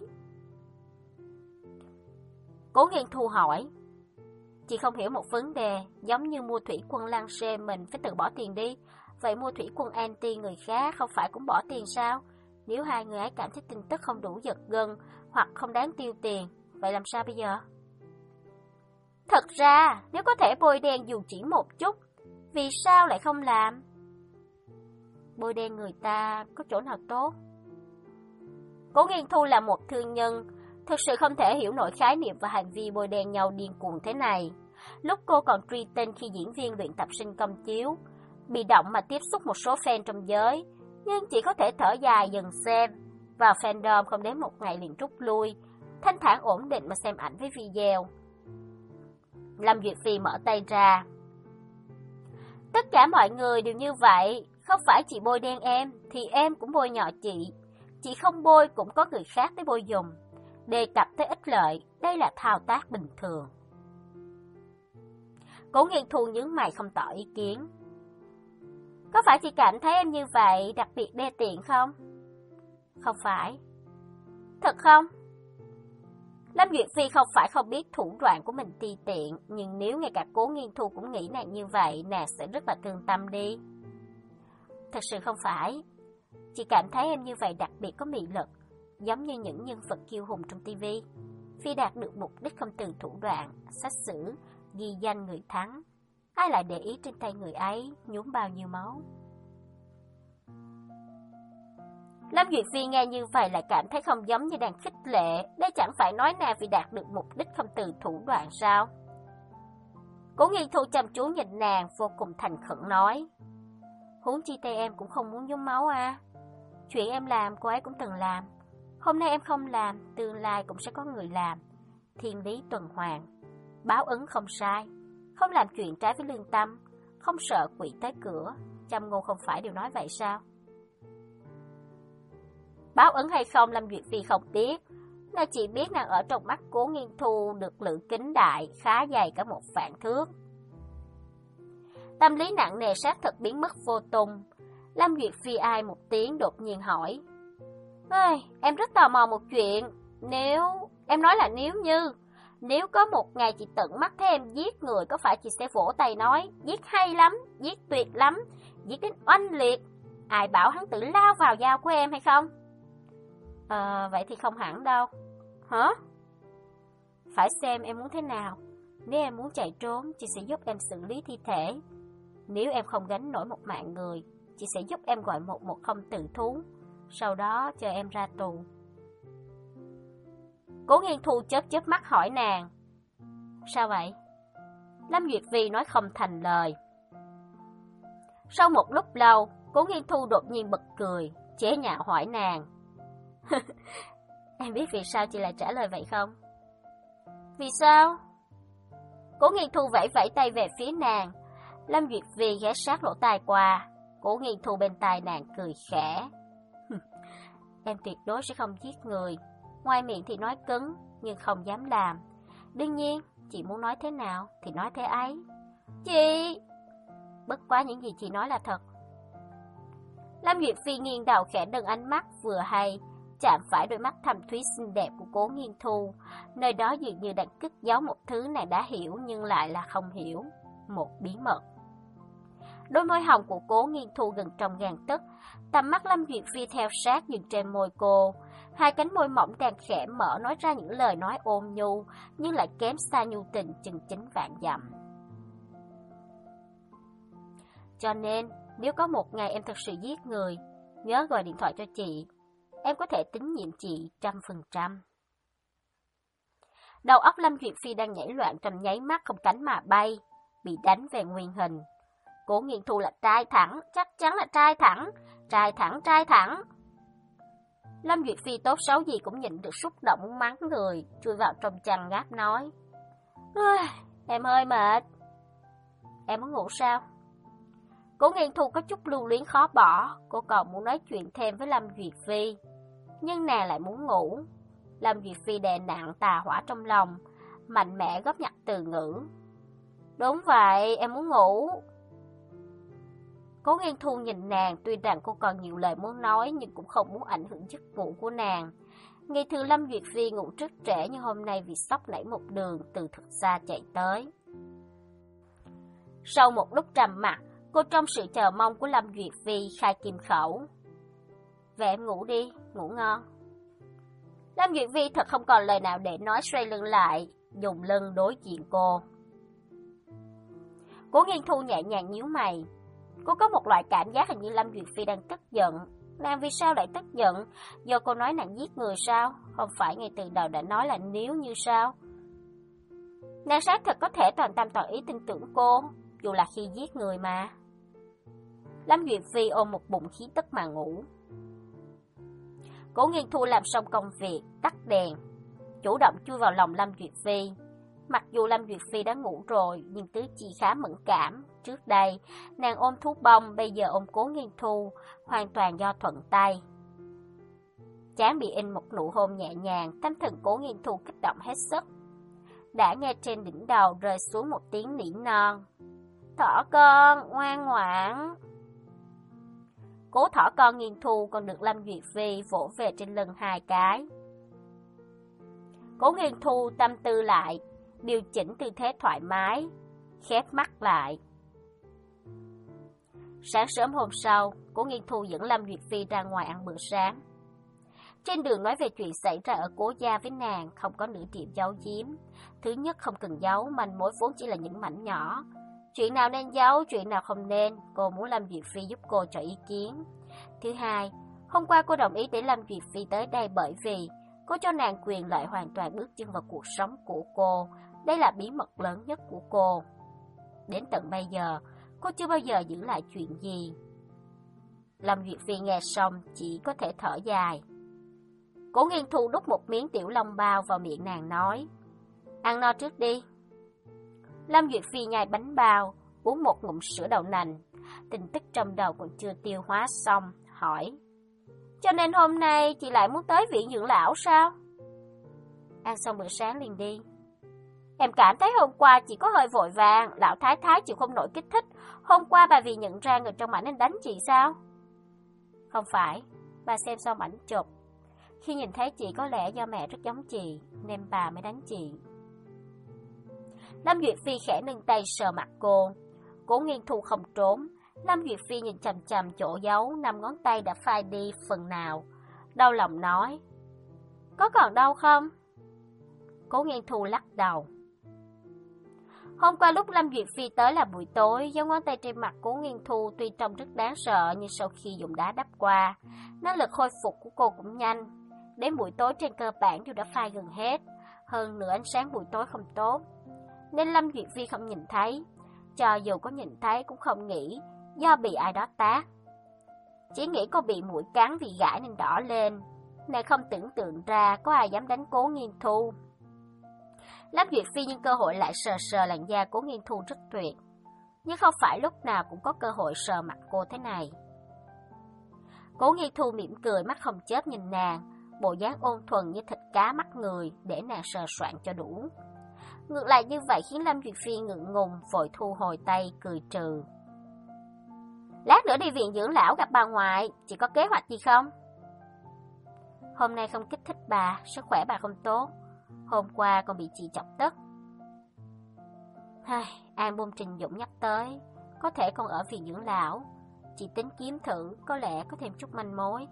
[SPEAKER 1] Cố Nghiên Thu hỏi. Chị không hiểu một vấn đề, giống như mua thủy quân lăng xê mình phải tự bỏ tiền đi, vậy mua thủy quân anti người khác không phải cũng bỏ tiền sao? Nếu hai người ấy cảm thấy tin tức không đủ giật gân hoặc không đáng tiêu tiền, vậy làm sao bây giờ? Thật ra, nếu có thể bôi đen dù chỉ một chút, vì sao lại không làm? Bôi đen người ta có chỗ nào tốt? Cố Nghiên Thu là một thương nhân, thực sự không thể hiểu nổi khái niệm và hành vi bôi đen nhau điên cuồng thế này. Lúc cô còn truy tên khi diễn viên luyện tập sinh công chiếu, bị động mà tiếp xúc một số fan trong giới, nhưng chỉ có thể thở dài dần xem. Vào fandom không đến một ngày liền rút lui, thanh thản ổn định mà xem ảnh với video. Lâm Duyệt Phi mở tay ra. Tất cả mọi người đều như vậy, không phải chị bôi đen em, thì em cũng bôi nhọ chị. Chị không bôi cũng có người khác tới bôi dùng. Đề cập tới ích lợi, đây là thao tác bình thường. Cố Nghiên Thu nhướng mày không tỏ ý kiến. Có phải chị cảm thấy em như vậy đặc biệt đê tiện không? Không phải. Thật không? Lâm Duyệt Phi không phải không biết thủ đoạn của mình ti tiện, nhưng nếu ngay cả Cố Nghiên Thu cũng nghĩ nàng như vậy, nàng sẽ rất là thương tâm đi. Thật sự không phải. Chị cảm thấy em như vậy đặc biệt có mị lực, giống như những nhân vật kiêu hùng trong tivi. Phi đạt được mục đích không từ thủ đoạn, sách sử, ghi danh người thắng. Ai lại để ý trên tay người ấy nhuốm bao nhiêu máu? Lâm Duyệt Phi nghe như vậy lại cảm thấy không giống như đang khích lệ, đây chẳng phải nói nàng vì đạt được mục đích không từ thủ đoạn sao? Cố Nghiên Thu chăm chú nhìn nàng, vô cùng thành khẩn nói. Huống chi tay em cũng không muốn nhuốm máu à. Chuyện em làm cô ấy cũng từng làm. Hôm nay em không làm, tương lai cũng sẽ có người làm. Thiên lý tuần hoàn. Báo ứng không sai. Không làm chuyện trái với lương tâm, không sợ quỷ tới cửa. Châm Ngôn không phải đều nói vậy sao? Báo ứng hay không Lâm Duyệt Phi không biết. Nàng chỉ biết nàng ở trong mắt Cố Nghiên Thu được lượng kính đại, khá dày cả một vạn thước. Tâm lý nặng nề xác thực biến mất vô tung. Lâm Duyệt Phi ai một tiếng đột nhiên hỏi. Ê, em rất tò mò một chuyện. Nếu... Em nói là nếu như... Nếu có một ngày chị tận mắt thấy em giết người, có phải chị sẽ vỗ tay nói giết hay lắm, giết tuyệt lắm, giết đến oanh liệt? Ai bảo hắn tự lao vào dao của em hay không? Ờ, vậy thì không hẳn đâu. Hả? Phải xem em muốn thế nào. Nếu em muốn chạy trốn, chị sẽ giúp em xử lý thi thể. Nếu em không gánh nổi một mạng người, chị sẽ giúp em gọi một một không tự thú. Sau đó chờ em ra tù. Cố Nghiên Thu chớp chớp mắt hỏi nàng. Sao vậy? Lâm Duyệt Phi nói không thành lời. Sau một lúc lâu, Cố Nghiên Thu đột nhiên bật cười, chế nhạo hỏi nàng. Em biết vì sao chị lại trả lời vậy không? Vì sao? Cố Nghiên Thu vẫy vẫy tay về phía nàng. Lâm Duyệt Phi ghé sát lỗ tai qua. Cố Nghiên Thu bên tai nàng cười khẽ. Em tuyệt đối sẽ không giết người. Ngoài miệng thì nói cứng, nhưng không dám làm. Đương nhiên, chị muốn nói thế nào thì nói thế ấy. Chị... Bất quá những gì chị nói là thật. Lâm Duyệt Phi nghiêng đầu khẽ nâng ánh mắt vừa hay, chạm phải đôi mắt thâm thúy xinh đẹp của Cố Nghiên Thu. Nơi đó dường như đang cất giấu một thứ nàng đã hiểu nhưng lại là không hiểu. Một bí mật. Đôi môi hồng của Cố Nghiên Thu gần trong gang tấc, tầm mắt Lâm Duyệt Phi theo sát dừng trên môi cô. Hai cánh môi mỏng càng khẽ mở nói ra những lời nói ôn nhu, nhưng lại kém xa nhu tình chừng chín vạn dặm. Cho nên, nếu có một ngày em thật sự giết người, nhớ gọi điện thoại cho chị. Em có thể tín nhiệm chị trăm phần trăm. Đầu óc Lâm Duyệt Phi đang nhảy loạn trong nháy mắt không cánh mà bay, bị đánh về nguyên hình. Cố Nghiên Thu là trai thẳng, chắc chắn là trai thẳng, trai thẳng, trai thẳng. Lâm Duyệt Phi tốt xấu gì cũng nhịn được xúc động muốn mắng người, chui vào trong chăn ngáp nói. Em hơi mệt. Em muốn ngủ sao? Cố Nghiên Thu có chút lưu luyến khó bỏ, cô còn muốn nói chuyện thêm với Lâm Duyệt Phi. Nhưng nàng lại muốn ngủ. Lâm Duyệt Phi đè nặng tà hỏa trong lòng, mạnh mẽ góp nhặt từ ngữ. Đúng vậy, em muốn ngủ. Cố Nghiên Thu nhìn nàng, tuy rằng cô còn nhiều lời muốn nói nhưng cũng không muốn ảnh hưởng chức vụ của nàng. Ngày thường Lâm Duyệt Phi ngủ rất trễ nhưng hôm nay vì sốc nảy một đường từ thật xa chạy tới. Sau một lúc trầm mặc, cô trong sự chờ mong của Lâm Duyệt Phi khai kim khẩu. Vậy em ngủ đi, ngủ ngon. Lâm Duyệt Phi thật không còn lời nào để nói, xoay lưng lại, dùng lưng đối diện cô. Cố Nghiên Thu nhẹ nhàng nhíu mày. Cô có một loại cảm giác hình như Lâm Duyệt Phi đang tức giận. Nàng vì sao lại tức giận? Do cô nói nàng giết người sao? Không phải ngay từ đầu đã nói là nếu như sao? Nàng xác thật có thể toàn tâm toàn ý tin tưởng cô, dù là khi giết người mà. Lâm Duyệt Phi ôm một bụng khí tức mà ngủ. Cố Nghiên Thu làm xong công việc, tắt đèn, chủ động chui vào lòng Lâm Duyệt Phi. Mặc dù Lâm Duyệt Phi đã ngủ rồi, nhưng tứ chi khá mẫn cảm. Trước đây, nàng ôm thú bông, bây giờ ôm Cố Nghiên Thu, hoàn toàn do thuận tay. Trán bị in một nụ hôn nhẹ nhàng, tâm thần Cố Nghiên Thu kích động hết sức. Đã nghe trên đỉnh đầu rơi xuống một tiếng nỉ non. Thỏ con, ngoan ngoãn. Cố thỏ con Nghiên Thu còn được Lâm Duyệt Phi vỗ về trên lưng hai cái. Cố Nghiên Thu tâm tư lại, điều chỉnh tư thế thoải mái, khép mắt lại. Sáng sớm hôm sau, Cố Nghiên Thu dẫn Lâm Duyệt Phi ra ngoài ăn bữa sáng. Trên đường nói về chuyện xảy ra ở Cố gia với nàng, không có nửa điểm giấu giếm. Thứ nhất, không cần giấu, manh mối vốn chỉ là những mảnh nhỏ. Chuyện nào nên giấu, chuyện nào không nên, cô muốn Lâm Duyệt Phi giúp cô cho ý kiến. Thứ hai, hôm qua cô đồng ý để Lâm Duyệt Phi tới đây bởi vì cô cho nàng quyền lợi hoàn toàn bước chân vào cuộc sống của cô. Đây là bí mật lớn nhất của cô. Đến tận bây giờ, cô chưa bao giờ giữ lại chuyện gì. Lâm Duyệt Phi nghe xong chỉ có thể thở dài. Cố Nghiên Thu đút một miếng tiểu long bao vào miệng nàng nói, ăn no trước đi. Lâm Duyệt Phi nhai bánh bao, uống một ngụm sữa đậu nành, tin tức trong đầu còn chưa tiêu hóa xong, hỏi, cho nên hôm nay chị lại muốn tới viện dưỡng lão sao? Ăn xong bữa sáng liền đi. Em cảm thấy hôm qua chị có hơi vội vàng, lão thái thái chịu không nổi kích thích. Hôm qua bà vì nhận ra người trong ảnh nên đánh chị sao? Không phải, bà xem xong ảnh chụp. Khi nhìn thấy chị có lẽ do mẹ rất giống chị, nên bà mới đánh chị. Lâm Duyệt Phi khẽ nâng tay sờ mặt cô. Cố Nghiên Thu không trốn. Lâm Duyệt Phi nhìn chằm chằm chỗ giấu, năm ngón tay đã phai đi phần nào. Đau lòng nói, có còn đau không? Cố Nghiên Thu lắc đầu. Hôm qua lúc Lâm Duyệt Phi tới là buổi tối, dấu ngón tay trên mặt Cố Nghiên Thu tuy trông rất đáng sợ, nhưng sau khi dùng đá đắp qua, năng lực khôi phục của cô cũng nhanh. Đến buổi tối trên cơ bản đều đã phai gần hết, hơn nữa ánh sáng buổi tối không tốt, nên Lâm Duyệt Phi không nhìn thấy. Cho dù có nhìn thấy cũng không nghĩ do bị ai đó tát, chỉ nghĩ cô bị muỗi cắn vì gãi nên đỏ lên. Nàng không tưởng tượng ra có ai dám đánh Cố Nghiên Thu. Lâm Duyệt Phi nhân cơ hội lại sờ sờ làn da Cố Nghiên Thu rất tuyệt, nhưng không phải lúc nào cũng có cơ hội sờ mặt cô thế này. Cố Nghiên Thu mỉm cười, mắt không chớp nhìn nàng, bộ dáng ôn thuần như thịt cá mắt người, để nàng sờ soạn cho đủ. Ngược lại như vậy khiến Lâm Duyệt Phi ngượng ngùng, vội thu hồi tay, cười trừ. Lát nữa đi viện dưỡng lão gặp bà ngoại, chị có kế hoạch gì không? Hôm nay không kích thích bà, sức khỏe bà không tốt. Hôm qua còn bị chị chọc tức. Ai, An Bôn Trình Dũng nhắc tới, có thể còn ở viện dưỡng lão. Chị tính kiếm thử, có lẽ có thêm chút manh mối.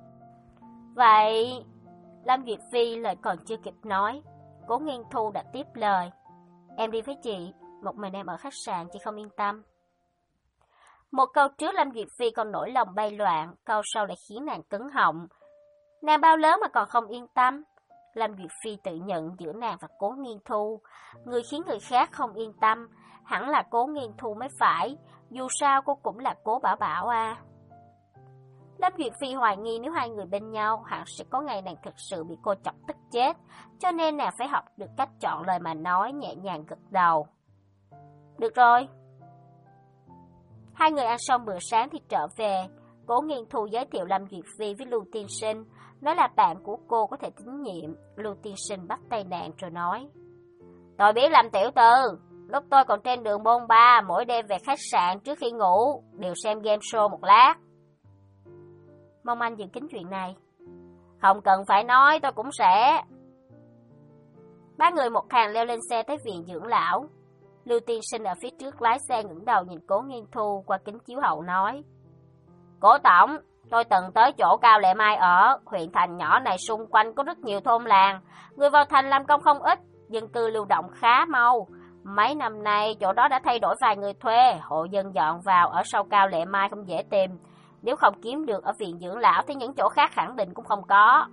[SPEAKER 1] Vậy, Lâm Duyệt Phi lời còn chưa kịp nói, Cố Nghiên Thu đã tiếp lời. Em đi với chị, một mình em ở khách sạn chị không yên tâm. Một câu trước Lâm Duyệt Phi còn nổi lòng bay loạn, câu sau lại khiến nàng cứng họng. Nàng bao lớn mà còn không yên tâm. Lâm Duyệt Phi tự nhận giữa nàng và Cố Nghiên Thu, người khiến người khác không yên tâm hẳn là Cố Nghiên Thu mới phải, dù sao cô cũng là Cố Bảo Bảo à. Lâm Duyệt Phi hoài nghi nếu hai người bên nhau, hẳn sẽ có ngày nàng thực sự bị cô chọc tức chết, cho nên nàng phải học được cách chọn lời mà nói, nhẹ nhàng gật đầu. Được rồi. Hai người ăn xong bữa sáng thì trở về. Cố Nghiên Thu giới thiệu Lâm Duyệt Phi với Lưu Tiên Sinh, nói là bạn của cô có thể tín nhiệm. Lưu Tiên Sinh bắt tay nàng rồi nói, tôi biết Lâm tiểu thư, lúc tôi còn trên đường bôn ba, mỗi đêm về khách sạn trước khi ngủ đều xem game show một lát. Mong anh giữ kín chuyện này. Không cần phải nói, tôi cũng sẽ. Ba người một hàng leo lên xe tới viện dưỡng lão. Lưu Tiên Sinh ở phía trước lái xe ngẩng đầu nhìn Cố Nghiên Thu qua kính chiếu hậu nói, Cố tổng, tôi từng tới chỗ Cao Lệ Mai ở, huyện thành nhỏ này xung quanh có rất nhiều thôn làng, người vào thành làm công không ít, dân cư lưu động khá mau. Mấy năm nay chỗ đó đã thay đổi vài người thuê, hộ dân dọn vào ở sau Cao Lệ Mai không dễ tìm. Nếu không kiếm được ở viện dưỡng lão thì những chỗ khác khẳng định cũng không có.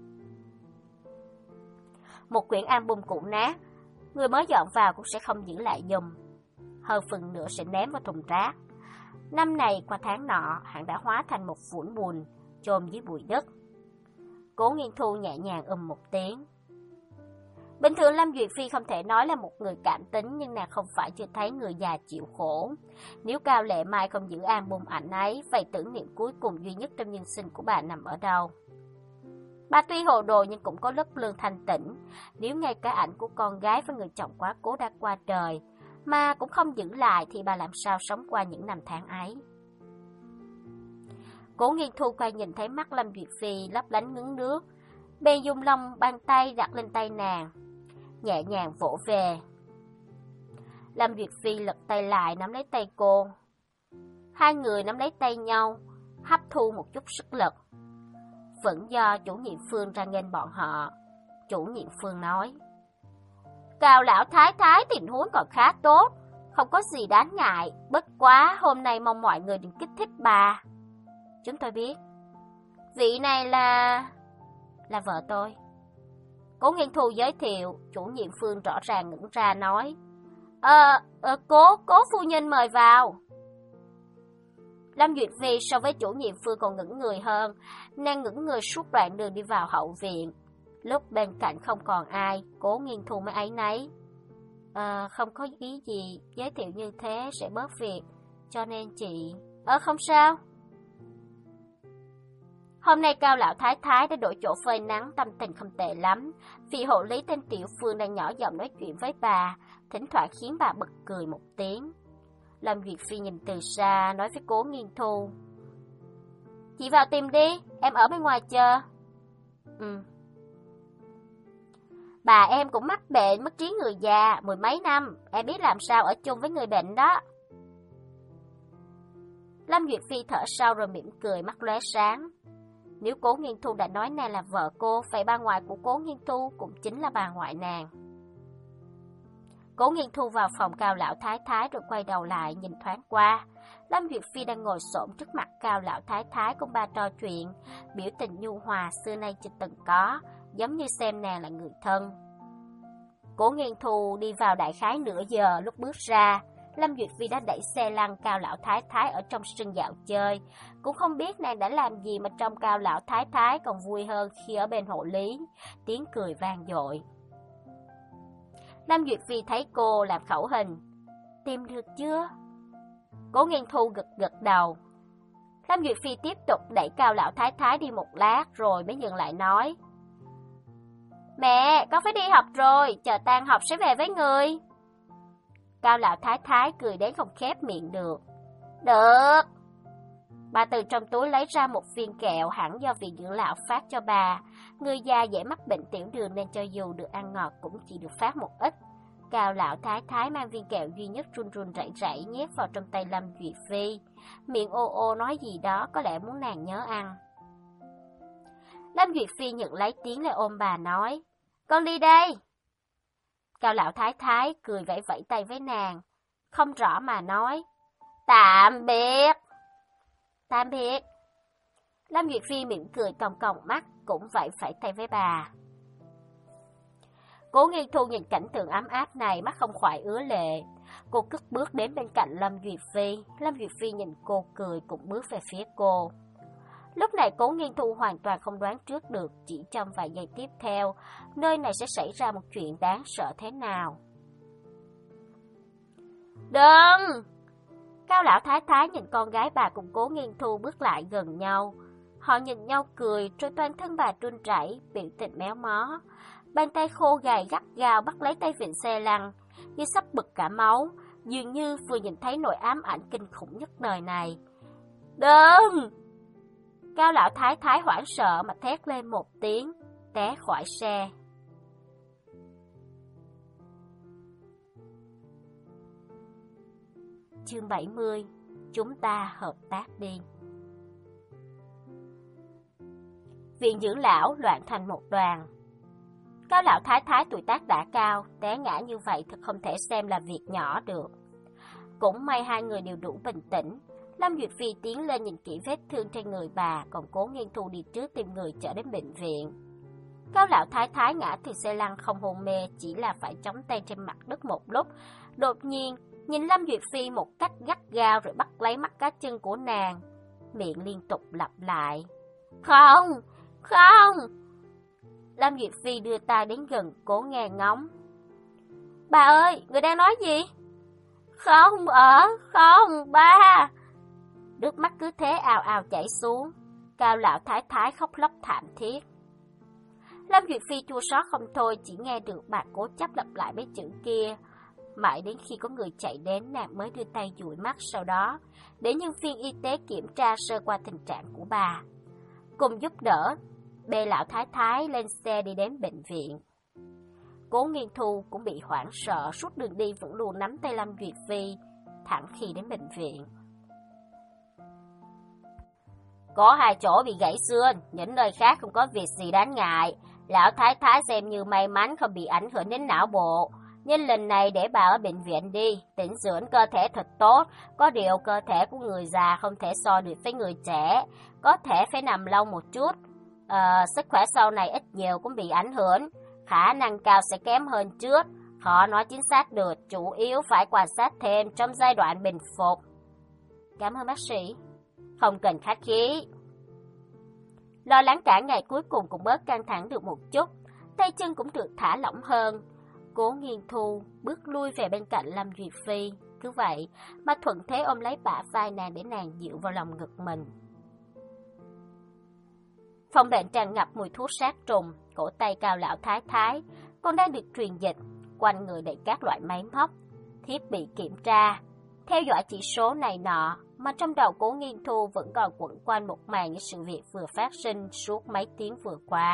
[SPEAKER 1] Một quyển album cũ nát, người mới dọn vào cũng sẽ không giữ lại dùm, hơn phần nữa sẽ ném vào thùng rác. Năm này qua tháng nọ, hắn đã hóa thành một vũng bùn chôn dưới bụi đất. Cố Nghiên Thu nhẹ nhàng ừm một tiếng. Bình thường Lâm Duyệt Phi không thể nói là một người cảm tính, nhưng nàng không phải chưa thấy người già chịu khổ. Nếu Cao Lệ Mai không giữ album ảnh ấy, vậy tưởng niệm cuối cùng duy nhất trong nhân sinh của bà nằm ở đâu? Bà tuy hồ đồ nhưng cũng có lớp lương thanh tĩnh. Nếu ngay cả ảnh của con gái và người chồng quá cố đã qua đời mà cũng không giữ lại thì bà làm sao sống qua những năm tháng ấy? Cố Nghiên Thu quay nhìn thấy mắt Lâm Duyệt Phi lấp lánh ngấn nước, bèn dùng lòng bàn tay đặt lên tay nàng, nhẹ nhàng vỗ về. Lâm Duyệt Phi lật tay lại nắm lấy tay cô. Hai người nắm lấy tay nhau, hấp thu một chút sức lực. Vẫn do chủ nhiệm Phương ra nghênh bọn họ. Chủ nhiệm Phương nói: Cao lão thái thái tình huống còn khá tốt, không có gì đáng ngại, bất quá hôm nay mong mọi người đừng kích thích bà. Chúng tôi biết. Vị này là... là vợ tôi. Cố Nghiên Thu giới thiệu. Chủ nhiệm Phương rõ ràng ngẩn ra nói: Ờ, ờ cố, cố phu nhân mời vào. Lâm Duyệt Phi so với chủ nhiệm Phương còn ngẩn người hơn. Nàng ngẩn người suốt đoạn đường đi vào hậu viện. Lúc bên cạnh không còn ai, Cố Nghiên Thu mới áy náy. Ờ, không có ý gì, giới thiệu như thế sẽ bớt việc, cho nên chị... Ờ, không sao. Hôm nay Cao lão thái thái đã đổi chỗ phơi nắng, tâm tình không tệ lắm. Vị hộ lý tên Tiểu Phương đang nhỏ giọng nói chuyện với bà, thỉnh thoảng khiến bà bật cười một tiếng. Lâm Duyệt Phi nhìn từ xa, nói với Cố Nghiên Thu: Chị vào tìm đi, em ở bên ngoài chờ. Ừ. Bà em cũng mắc bệnh mất trí người già mười mấy năm, em biết làm sao ở chung với người bệnh đó. Lâm Duyệt Phi thở sâu rồi mỉm cười, mắt lóe sáng. Nếu Cố Nghiên Thu đã nói nàng là vợ cô, vậy bà ngoại của Cố Nghiên Thu cũng chính là bà ngoại nàng. Cố Nghiên Thu vào phòng Cao lão thái thái rồi quay đầu lại nhìn thoáng qua. Lâm Duyệt Phi đang ngồi xổm trước mặt Cao lão thái thái cùng bà trò chuyện, biểu tình nhu hòa xưa nay chưa từng có, giống như xem nàng là người thân. Cố Nghiên Thu đi vào đại khái nửa giờ, lúc bước ra, Lâm Duyệt Phi đã đẩy xe lăn Cao lão thái thái ở trong sân dạo chơi. Cũng không biết nàng đã làm gì mà trong Cao lão thái thái còn vui hơn khi ở bên hộ lý, tiếng cười vang dội. Lâm Duyệt Phi thấy cô làm khẩu hình: Tìm được chưa? Cố Nghiên Thu gật gật đầu. Lâm Duyệt Phi tiếp tục đẩy Cao lão thái thái đi một lát rồi mới dừng lại nói: Mẹ, con phải đi học rồi, chờ tan học sẽ về với người. Cao lão thái thái cười đến không khép miệng được. Được. Bà từ trong túi lấy ra một viên kẹo hẳn do viện dưỡng lão phát cho bà. Người già dễ mắc bệnh tiểu đường nên cho dù được ăn ngọt cũng chỉ được phát một ít. Cao lão thái thái mang viên kẹo duy nhất run run rẩy rẩy nhét vào trong tay Lâm Duyệt Phi. Miệng ô ô nói gì đó, có lẽ muốn nàng nhớ ăn. Lâm Duyệt Phi nhận lấy tiếng lại ôm bà nói: Con đi đây. Cao lão thái thái cười vẫy vẫy tay với nàng, không rõ mà nói: Tạm biệt. Tạm biệt. Lâm Duyệt Phi mỉm cười cong cong mắt, cũng vậy phải tay với bà. Cố Nghiên Thu nhìn cảnh tượng ấm áp này, mắt không khỏi ứa lệ. Cô cất bước đến bên cạnh Lâm Duyệt Phi. Lâm Duyệt Phi nhìn cô cười cũng bước về phía cô. Lúc này Cố Nghiên Thu hoàn toàn không đoán trước được chỉ trong vài giây tiếp theo, nơi này sẽ xảy ra một chuyện đáng sợ thế nào. Đừng! Cao lão thái thái nhìn con gái bà cùng Cố Nghiên Thu bước lại gần nhau. Họ nhìn nhau cười, rồi toàn thân bà run rẩy, biểu tình méo mó. Bàn tay khô gầy gắt gao bắt lấy tay vịn xe lăn, như sắp bật cả máu, dường như vừa nhìn thấy nỗi ám ảnh kinh khủng nhất đời này. Đừng! Cao lão thái thái hoảng sợ mà thét lên một tiếng, té khỏi xe. Chương bảy mươi. Chúng ta hợp tác đi. Viện dưỡng lão loạn thành một đoàn. Cao lão thái thái tuổi tác đã cao, té ngã như vậy thật không thể xem là việc nhỏ được. Cũng may hai người đều đủ bình tĩnh. Lâm Duyệt Phi tiến lên nhìn kỹ vết thương trên người bà, còn Cố Nghiên Thu đi trước tìm người chở đến bệnh viện. Cao lão thái thái ngã từ xe lăn không hôn mê, chỉ là phải chống tay trên mặt đất một lúc. Đột nhiên, nhìn Lâm Duyệt Phi một cách gắt gao rồi bắt lấy mắt cá chân của nàng, miệng liên tục lặp lại: Không, không, Lâm Duyệt Phi đưa tay đến gần cố nghe ngóng. Bà ơi, người đang nói gì? Không ở, không ba. Nước mắt cứ thế ào ào chảy xuống. Cao lão thái thái khóc lóc thảm thiết. Lâm Duyệt Phi chua xót không thôi, chỉ nghe được bà cố chấp lặp lại mấy chữ kia. Mãi đến khi có người chạy đến, nàng mới đưa tay dụi mắt, sau đó để nhân viên y tế kiểm tra sơ qua tình trạng của bà. Cùng giúp đỡ, bê lão thái thái lên xe đi đến bệnh viện. Cố Nghiên Thu cũng bị hoảng sợ, suốt đường đi vẫn luôn nắm tay Lâm Duyệt Phi, thẳng khi đến bệnh viện. Có hai chỗ bị gãy xương, những nơi khác không có việc gì đáng ngại. Lão thái thái xem như may mắn không bị ảnh hưởng đến não bộ. Nhưng lần này để bà ở bệnh viện đi, tĩnh dưỡng cơ thể thật tốt. Có điều cơ thể của người già không thể so được với người trẻ, có thể phải nằm lâu một chút. À, sức khỏe sau này ít nhiều cũng bị ảnh hưởng, khả năng cao sẽ kém hơn trước. Khó nói chính xác được, chủ yếu phải quan sát thêm trong giai đoạn bình phục. Cảm ơn bác sĩ. Không cần khách khí. Lo lắng cả ngày cuối cùng cũng bớt căng thẳng được một chút, tay chân cũng được thả lỏng hơn. Cố Nghiên Thu bước lui về bên cạnh Lâm Duyệt Phi, cứ vậy mà thuận thế ôm lấy bả vai nàng để nàng dịu vào lòng ngực mình. Phòng bệnh tràn ngập mùi thuốc sát trùng, cổ tay Cao lão thái thái còn đang được truyền dịch, quanh người đầy các loại máy móc, thiết bị kiểm tra, theo dõi chỉ số này nọ, mà trong đầu Cố Nghiên Thu vẫn còn quẩn quanh một màn những sự việc vừa phát sinh suốt mấy tiếng vừa qua.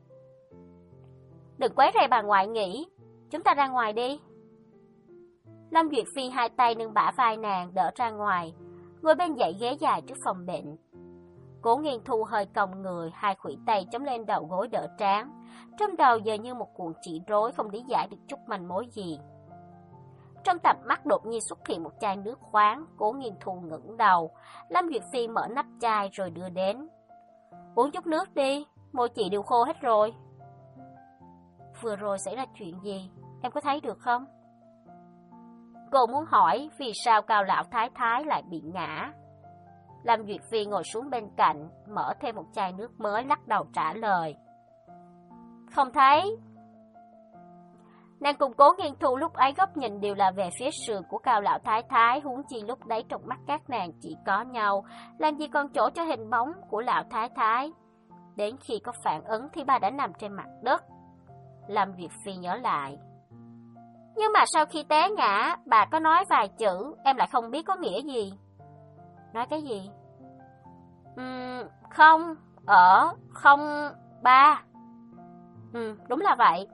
[SPEAKER 1] Đừng quấy rầy bà ngoại nghỉ, chúng ta ra ngoài đi. Lâm Duyệt Phi hai tay nâng bả vai nàng đỡ ra ngoài, ngồi bên dãy ghế dài trước phòng bệnh. Cố Nghiên Thu hơi cong người, hai khuỷu tay chống lên đầu gối đỡ trán, trong đầu giờ như một cuộn chỉ rối không lý giải được chút manh mối gì. Trong tầm mắt đột nhiên xuất hiện một chai nước khoáng, Cố Nghiên Thu ngẩng đầu, Lâm Duyệt Phi mở nắp chai rồi đưa đến. Uống chút nước đi, môi chị đều khô hết rồi. Vừa rồi xảy ra chuyện gì, em có thấy được không? Cô muốn hỏi vì sao Cao lão thái thái lại bị ngã. Lâm Duyệt Phi ngồi xuống bên cạnh, mở thêm một chai nước mới, lắc đầu trả lời. Không thấy. Nàng cùng Cố Nghiên Thu lúc ấy góc nhìn đều là về phía sườn của Cao lão thái thái, huống chi lúc đấy trong mắt các nàng chỉ có nhau, làm gì còn chỗ cho hình bóng của lão thái thái. Đến khi có phản ứng thì bà đã nằm trên mặt đất. Lâm Duyệt Phi nhớ lại. Nhưng mà sau khi té ngã, bà có nói vài chữ, em lại không biết có nghĩa gì. Nói cái gì? Uhm, không, ở, không, ba. Ừ, đúng là vậy.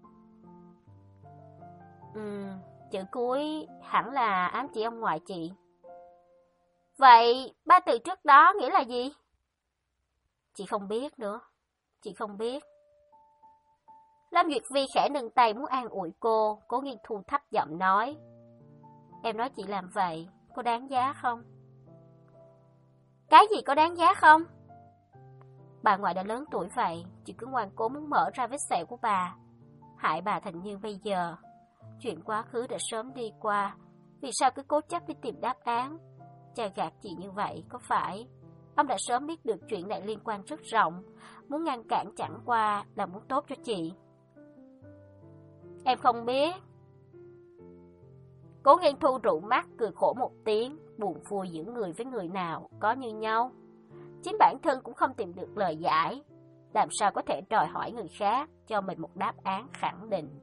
[SPEAKER 1] Ừ, chữ cuối hẳn là ám chỉ ông ngoại chị. Vậy ba từ trước đó nghĩa là gì? Chị không biết nữa, chị không biết. Lâm Duyệt Phi khẽ nâng tay muốn an ủi cô, Cố Nghiên Thu thấp giọng nói. Em nói chị làm vậy, có đáng giá không? Cái gì có đáng giá không? Bà ngoại đã lớn tuổi vậy, chị cứ ngoan cố muốn mở ra vết sẹo của bà, hại bà thành như bây giờ. Chuyện quá khứ đã sớm đi qua, vì sao cứ cố chấp đi tìm đáp án? Cha gạt chị như vậy, có phải ông đã sớm biết được chuyện này liên quan rất rộng, muốn ngăn cản chẳng qua là muốn tốt cho chị? Em không biết. Cố Nghiên Thu rủ mắt cười khổ một tiếng, buồn vui giữa người với người nào có như nhau. Chính bản thân cũng không tìm được lời giải, làm sao có thể đòi hỏi người khác cho mình một đáp án khẳng định.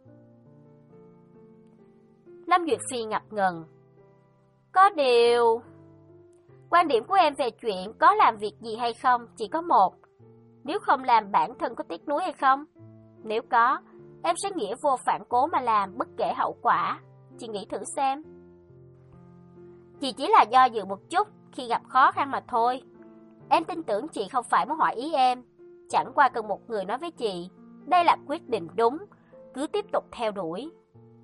[SPEAKER 1] Lâm Duyệt Phi ngập ngừng. Có điều, quan điểm của em về chuyện có làm việc gì hay không chỉ có một. Nếu không làm bản thân có tiếc nuối hay không? Nếu có, em sẽ nghĩa vô phản cố mà làm bất kể hậu quả. Chị nghĩ thử xem. Chị chỉ là do dự một chút khi gặp khó khăn mà thôi. Em tin tưởng chị không phải muốn hỏi ý em, chẳng qua cần một người nói với chị, đây là quyết định đúng, cứ tiếp tục theo đuổi.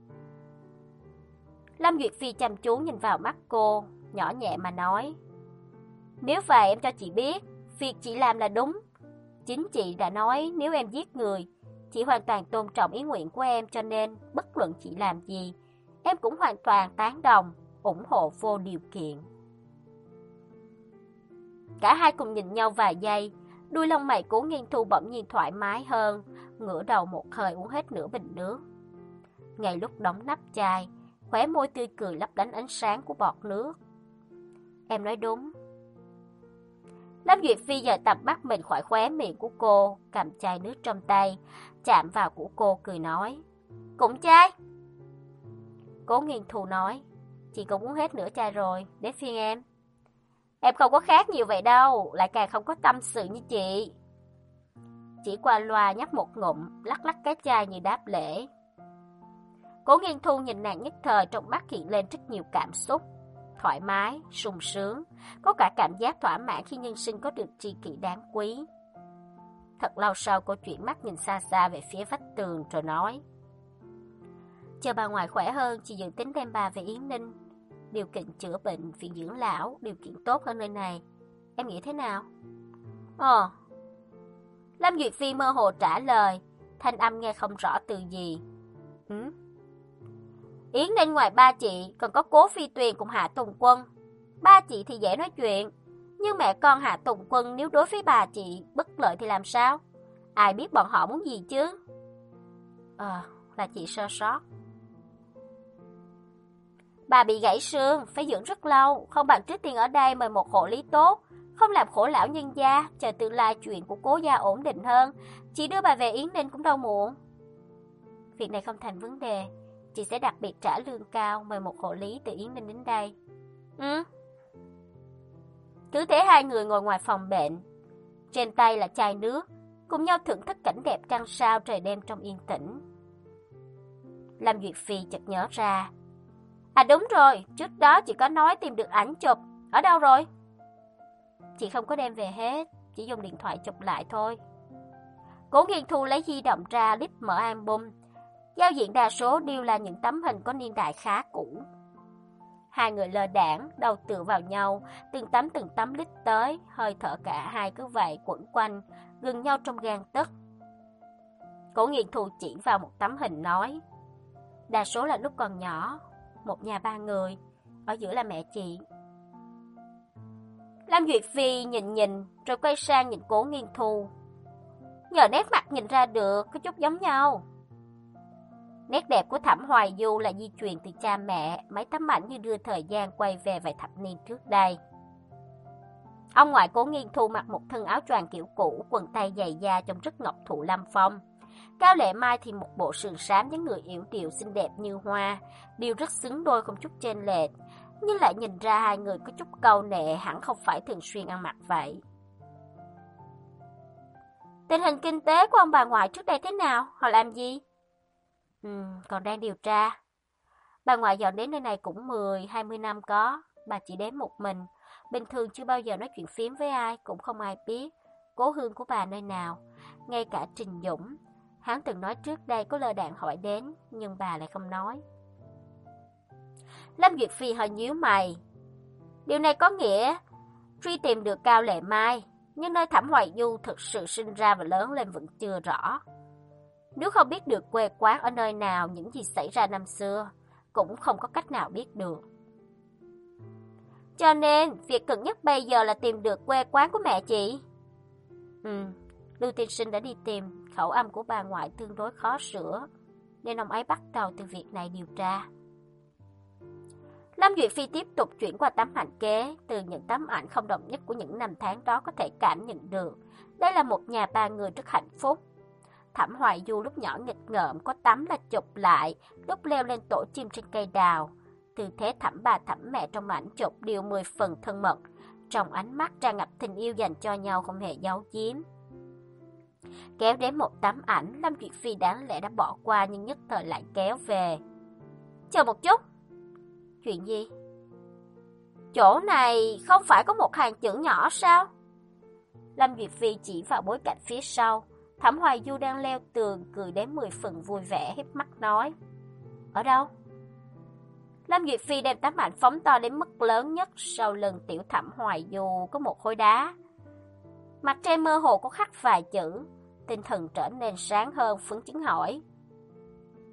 [SPEAKER 1] Lâm Duyệt Phi chăm chú nhìn vào mắt cô, nhỏ nhẹ mà nói. Nếu vậy em cho chị biết, việc chị làm là đúng. Chính chị đã nói nếu em giết người, chị hoàn toàn tôn trọng ý nguyện của em, cho nên bất luận chị làm gì, em cũng hoàn toàn tán đồng, ủng hộ vô điều kiện. Cả hai cùng nhìn nhau vài giây, Đuôi lông mày Cố Nghiên Thu bỗng nhiên thoải mái hơn, ngửa đầu một hơi uống hết nửa bình nước. Ngay lúc đóng nắp chai, khóe môi tươi cười lấp lánh ánh sáng của bọt nước. Em nói đúng. Lâm Duyệt Phi giờ tập bắt mình khỏi khóe miệng của cô, cầm chai nước trong tay, chạm vào của cô cười nói. Cũng chai. Cố Nghiên Thu nói, chị cũng uống hết nửa chai rồi, đến phiên em. Em không có khác nhiều vậy đâu, lại càng không có tâm sự như chị. Chỉ qua loa nhấp một ngụm, lắc lắc cái chai như đáp lễ. Cố Nghiên Thu nhìn nàng nhất thời, trong mắt hiện lên rất nhiều cảm xúc. Thoải mái, sung sướng, có cả cảm giác thỏa mãn khi nhân sinh có được tri kỷ đáng quý. Thật lâu sau cô chuyển mắt nhìn xa xa về phía vách tường rồi nói. Chờ bà ngoại khỏe hơn, chị dự tính đem bà về Yến Ninh. Điều kiện chữa bệnh, viện dưỡng lão, điều kiện tốt hơn nơi này. Em nghĩ thế nào? Ờ. Lâm Duyệt Phi mơ hồ trả lời, thanh âm nghe không rõ từ gì. Ừ? Yến Ninh ngoài ba chị, còn có Cố Phi Tuyền cùng Hạ Tùng Quân. Ba chị thì dễ nói chuyện, nhưng mẹ con Hạ Tùng Quân nếu đối với bà chị bất lợi thì làm sao? Ai biết bọn họ muốn gì chứ? Ờ, là chị sơ sót. Bà bị gãy xương, phải dưỡng rất lâu, không bằng trước tiên ở đây mời một hộ lý tốt, không làm khổ lão nhân gia, chờ tương lai chuyện của Cố gia ổn định hơn, chị đưa bà về Yến Ninh cũng đâu muộn. Việc này không thành vấn đề, chị sẽ đặc biệt trả lương cao mời một hộ lý từ Yến Ninh đến đây. Ừ. Cứ thế hai người ngồi ngoài phòng bệnh, trên tay là chai nước, cùng nhau thưởng thức cảnh đẹp trăng sao trời đêm trong yên tĩnh. Lâm Duyệt Phi chợt nhớ ra. À đúng rồi, trước đó chị có nói tìm được ảnh chụp, ở đâu rồi? Chị không có đem về hết, chỉ dùng điện thoại chụp lại thôi. Cố Nghiên Thu lấy di động ra, clip mở album. Giao diện đa số đều là những tấm hình có niên đại khá cũ. Hai người lơ đãng, đầu tựa vào nhau, từng tấm từng tấm lít tới, hơi thở cả hai cứ vậy quẩn quanh, gần nhau trong gang tấc. Cố Nghiên Thu chỉ vào một tấm hình nói, đa số là lúc còn nhỏ, một nhà ba người, ở giữa là mẹ chị. Lâm Duyệt Phi nhìn nhìn, rồi quay sang nhìn Cố Nghiên Thu. Nhờ nét mặt nhìn ra được, có chút giống nhau. Nét đẹp của Thẩm Hoài Du là di truyền từ cha mẹ, mấy tấm ảnh như đưa thời gian quay về vài thập niên trước đây. Ông ngoại Cố Nghiên Thu mặc một thân áo choàng kiểu cũ, quần tây dày da trông rất ngọc thụ lâm phong. Cao Lệ Mai thì một bộ sườn xám với người yểu điệu xinh đẹp như hoa, đều rất xứng đôi không chút chênh lệch, nhưng lại nhìn ra hai người có chút câu nệ, hẳn không phải thường xuyên ăn mặc vậy. Tình hình kinh tế của ông bà ngoại trước đây thế nào? Họ làm gì? Ừ, còn đang điều tra. Bà ngoại dọn đến nơi này cũng mười, hai mươi năm có, bà chỉ đến một mình, bình thường chưa bao giờ nói chuyện phiếm với ai, cũng không ai biết cố hương của bà nơi nào. Ngay cả Trình Dũng, hắn từng nói trước đây có lơ đạn hỏi đến, nhưng bà lại không nói. Lâm Duyệt Phi hơi nhíu mày. Điều này có nghĩa truy tìm được Cao Lệ Mai, nhưng nơi Thẩm Hoài Du thực sự sinh ra và lớn lên vẫn chưa rõ. Nếu không biết được quê quán ở nơi nào, những gì xảy ra năm xưa, cũng không có cách nào biết được. Cho nên, việc cần nhất bây giờ là tìm được quê quán của mẹ chị. Ừ, Lưu tiên sinh đã đi tìm, khẩu âm của bà ngoại tương đối khó sửa, nên ông ấy bắt đầu từ việc này điều tra. Lâm Duyệt Phi tiếp tục chuyển qua tấm ảnh kế, từ những tấm ảnh không đồng nhất của những năm tháng đó có thể cảm nhận được. Đây là một nhà ba người rất hạnh phúc. Thẩm Hoài Du lúc nhỏ nghịch ngợm, có tấm là chụp lại, lúc leo lên tổ chim trên cây đào. Tư thế Thẩm bà Thẩm mẹ trong ảnh chụp đều mười phần thân mật, trong ánh mắt tràn ngập tình yêu dành cho nhau không hề giấu giếm. Kéo đến một tấm ảnh, Lâm Duyệt Phi đáng lẽ đã bỏ qua nhưng nhất thời lại kéo về. Chờ một chút. Chuyện gì? Chỗ này không phải có một hàng chữ nhỏ sao? Lâm Duyệt Phi chỉ vào bối cảnh phía sau. Thẩm Hoài Du đang leo tường, cười đến mười phần vui vẻ, híp mắt nói. Ở đâu? Lâm Duyệt Phi đem tấm ảnh phóng to đến mức lớn nhất, sau lưng tiểu Thẩm Hoài Du có một khối đá. Mặt trên mơ hồ có khắc vài chữ, tinh thần trở nên sáng hơn, phấn chấn hỏi.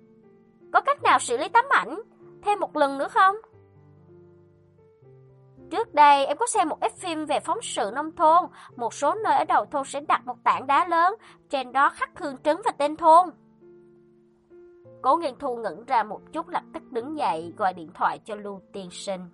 [SPEAKER 1] Có cách nào xử lý tấm ảnh thêm một lần nữa không? Trước đây em có xem một ít phim về phóng sự nông thôn, một số nơi ở đầu thôn sẽ đặt một tảng đá lớn, trên đó khắc hương trấn và tên thôn. Cố Nghiên Thu ngẩn ra một chút, lập tức đứng dậy gọi điện thoại cho Lưu tiên sinh.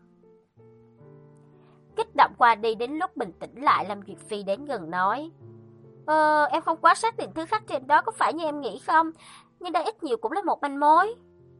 [SPEAKER 1] Kích động qua đi, đến lúc bình tĩnh lại, Lâm Duyệt Phi đến gần nói: Ờ, em không quá xác định thứ khắc trên đó có phải như em nghĩ không, nhưng đây ít nhiều cũng là một manh mối.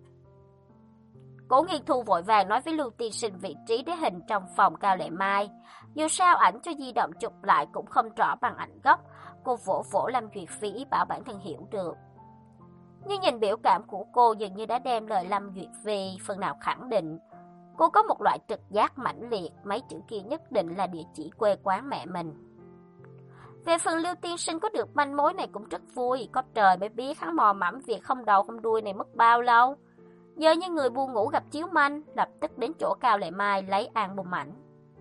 [SPEAKER 1] Cố Nghiên Thu vội vàng nói với Lưu tiên sinh vị trí đế hình trong phòng Cao Lệ Mai. Dù sao ảnh cho di động chụp lại cũng không rõ bằng ảnh gốc. Cô vỗ vỗ Lâm Duyệt Phi ý bảo bản thân hiểu được. Nhưng nhìn biểu cảm của cô dường như đã đem lời Lâm Duyệt Phi phần nào khẳng định. Cô có một loại trực giác mãnh liệt, mấy chữ kia nhất định là địa chỉ quê quán mẹ mình. Về phần Lưu tiên sinh có được manh mối này cũng rất vui, có trời mới biết hắn mò mẫm việc không đầu không đuôi này mất bao lâu. Giờ như người buồn ngủ gặp chiếu manh, lập tức đến chỗ Cao Lệ Mai lấy album ảnh.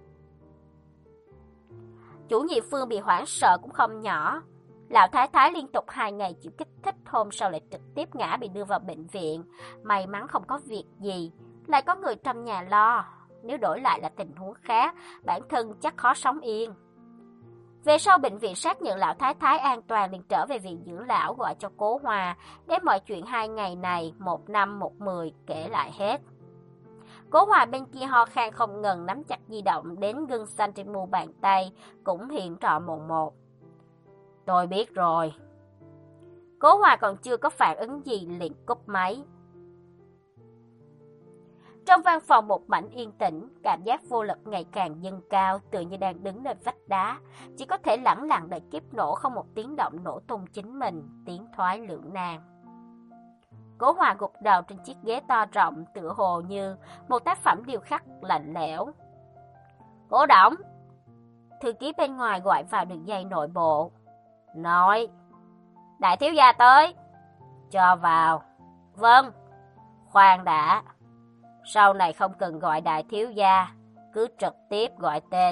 [SPEAKER 1] Chủ nhiệm Phương bị hoảng sợ cũng không nhỏ. Lão Thái Thái liên tục hai ngày chịu kích thích, hôm sau lại trực tiếp ngã bị đưa vào bệnh viện. May mắn không có việc gì, lại có người trong nhà lo. Nếu đổi lại là tình huống khác, bản thân chắc khó sống yên. Về sau bệnh viện xác nhận Lão Thái Thái an toàn, liền trở về viện dưỡng lão gọi cho Cố Hòa, để mọi chuyện hai ngày này, một năm một mười, kể lại hết. Cố Hòa bên kia ho khan không ngừng, nắm chặt di động đến gân xanh trên mu bàn tay, cũng hiện rõ mồn một. Tôi biết rồi. Cố Hòa còn chưa có phản ứng gì liền cúp máy. Trong văn phòng một mảnh yên tĩnh, cảm giác vô lực ngày càng dâng cao, tựa như đang đứng lên vách đá, chỉ có thể lẳng lặng đợi kiếp nổ, không một tiếng động nổ tung chính mình, tiến thoái lưỡng nan. Cố Hòa gục đầu trên chiếc ghế to rộng, tựa hồ như một tác phẩm điêu khắc lạnh lẽo. Cố Đổng! Thư ký bên ngoài gọi vào đường dây nội bộ. Nói, đại thiếu gia tới. Cho vào. Vâng. Khoan đã. Sau này không cần gọi đại thiếu gia, cứ trực tiếp gọi tên.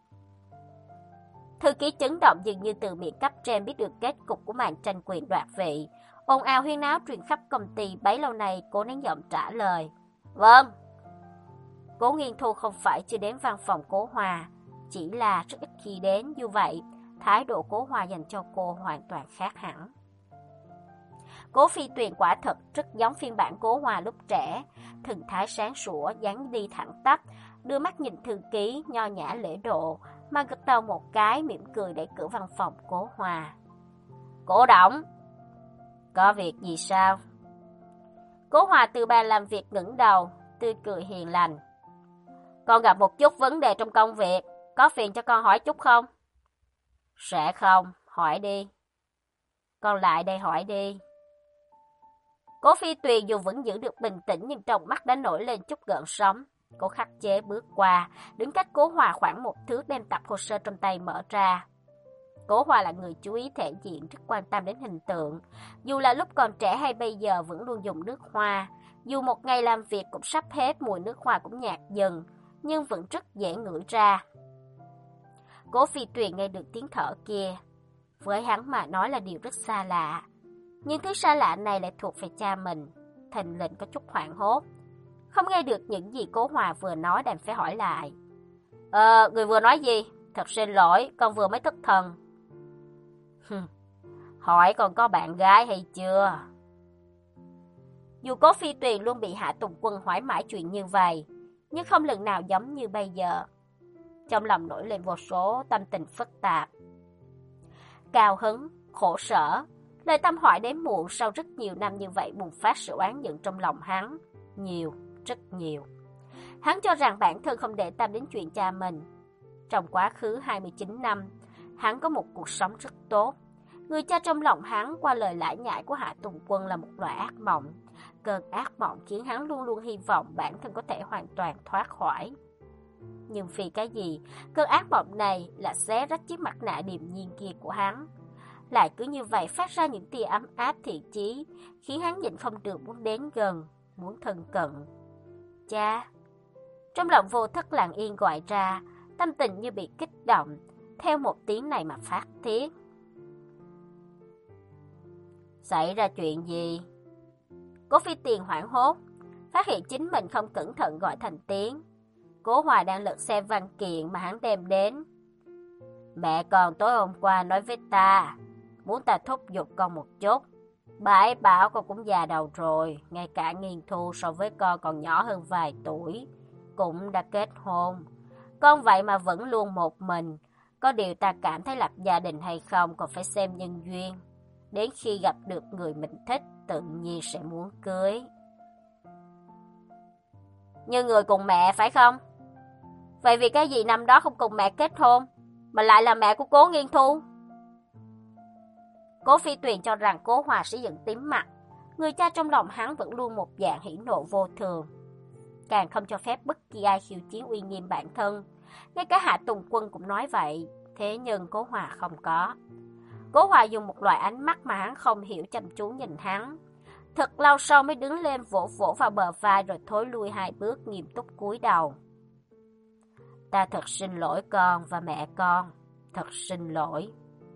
[SPEAKER 1] Thư ký chấn động, dường như từ miệng cấp trên biết được kết cục của màn tranh quyền đoạt vị. Ồn ào huyên náo truyền khắp công ty, bấy lâu nay Cố nén giọng trả lời. Vâng. Cố Nghiên Thu không phải chưa đến văn phòng Cố Hòa, chỉ là rất ít khi đến, như vậy thái độ Cố Hòa dành cho cô hoàn toàn khác hẳn. Cố Phi Tuyền quả thật rất giống phiên bản Cố Hòa lúc trẻ, thần thái sáng sủa, dáng đi thẳng tắp, đưa mắt nhìn thư ký, nho nhã lễ độ, mà gật đầu một cái, mỉm cười đẩy cửa văn phòng Cố Hòa. Cố Đổng! Có việc gì sao? Cố Hòa từ bàn làm việc ngẩng đầu, tươi cười hiền lành. Con gặp một chút vấn đề trong công việc, có phiền cho con hỏi chút không? Sẽ không, hỏi đi. Con lại đây hỏi đi. Cố Phi Tuyền dù vẫn giữ được bình tĩnh nhưng trong mắt đã nổi lên chút gợn sóng. Cô khắc chế bước qua, đứng cách Cố Hòa khoảng một thước, đem tập hồ sơ trong tay mở ra. Cố Hòa là người chú ý thể diện, rất quan tâm đến hình tượng. Dù là lúc còn trẻ hay bây giờ vẫn luôn dùng nước hoa. Dù một ngày làm việc cũng sắp hết, mùi nước hoa cũng nhạt dần, nhưng vẫn rất dễ ngửi ra. Cố Phi Tuyền nghe được tiếng thở kia. Với hắn mà nói là điều rất xa lạ. Nhưng thứ xa lạ này lại thuộc về cha mình. Thình lình có chút hoảng hốt. Không nghe được những gì Cố Hòa vừa nói, đành phải hỏi lại. Ờ, người vừa nói gì? Thật xin lỗi, con vừa mới thất thần. Hỏi còn có bạn gái hay chưa? Dù Cố Phi Tuyền luôn bị Hạ Tùng Quân hỏi mãi chuyện như vậy, nhưng không lần nào giống như bây giờ. Trong lòng nổi lên vô số tâm tình phức tạp. Cao hứng, khổ sở, lời tâm hỏi đến muộn sau rất nhiều năm như vậy bùng phát sự oán giận trong lòng hắn. Nhiều, rất nhiều. Hắn cho rằng bản thân không để tâm đến chuyện cha mình. Trong quá khứ hai mươi chín năm, hắn có một cuộc sống rất tốt. Người cha trong lòng hắn qua lời lải nhải của Hạ Tùng Quân là một loại ác mộng. Cơn ác mộng khiến hắn luôn luôn hy vọng bản thân có thể hoàn toàn thoát khỏi. Nhưng vì cái gì, cơn ác mộng này là xé rách chiếc mặt nạ điềm nhiên kia của hắn. Lại cứ như vậy phát ra những tia ấm áp thiện chí, khiến hắn nhịn không được muốn đến gần, muốn thân cận. Cha! Trong lòng vô thức lặng yên gọi ra, tâm tình như bị kích động, theo một tiếng này mà phát tiết. Xảy ra chuyện gì? Cố Phi Tuyền hoảng hốt, phát hiện chính mình không cẩn thận gọi thành tiếng. Cố Hòa đang lật xem văn kiện mà hắn đem đến. Mẹ con tối hôm qua nói với ta, muốn ta thúc giục con một chút. Bà ấy bảo con cũng già đầu rồi, ngay cả Nghiên Thu so với con còn nhỏ hơn vài tuổi, cũng đã kết hôn. Con vậy mà vẫn luôn một mình, có điều ta cảm thấy lập gia đình hay không còn phải xem nhân duyên. Đến khi gặp được người mình thích, tự nhiên sẽ muốn cưới. Như người cùng mẹ phải không? Vậy vì cái gì năm đó không cùng mẹ kết hôn, mà lại là mẹ của Cố Nghiên Thu? Cố Phi Tuyền cho rằng Cố Hòa sẽ giận tím mặt. Người cha trong lòng hắn vẫn luôn một dạng hỉ nộ vô thường, càng không cho phép bất kỳ ai khiêu chiến uy nghiêm bản thân. Ngay cả Hạ Tùng Quân cũng nói vậy, thế nhưng Cố Hòa không có. Cố Hòa dùng một loại ánh mắt mà hắn không hiểu chăm chú nhìn hắn. Thật lâu sau mới đứng lên vỗ vỗ vào bờ vai rồi thối lui hai bước nghiêm túc cúi đầu. Ta thật xin lỗi con và mẹ con, thật xin lỗi.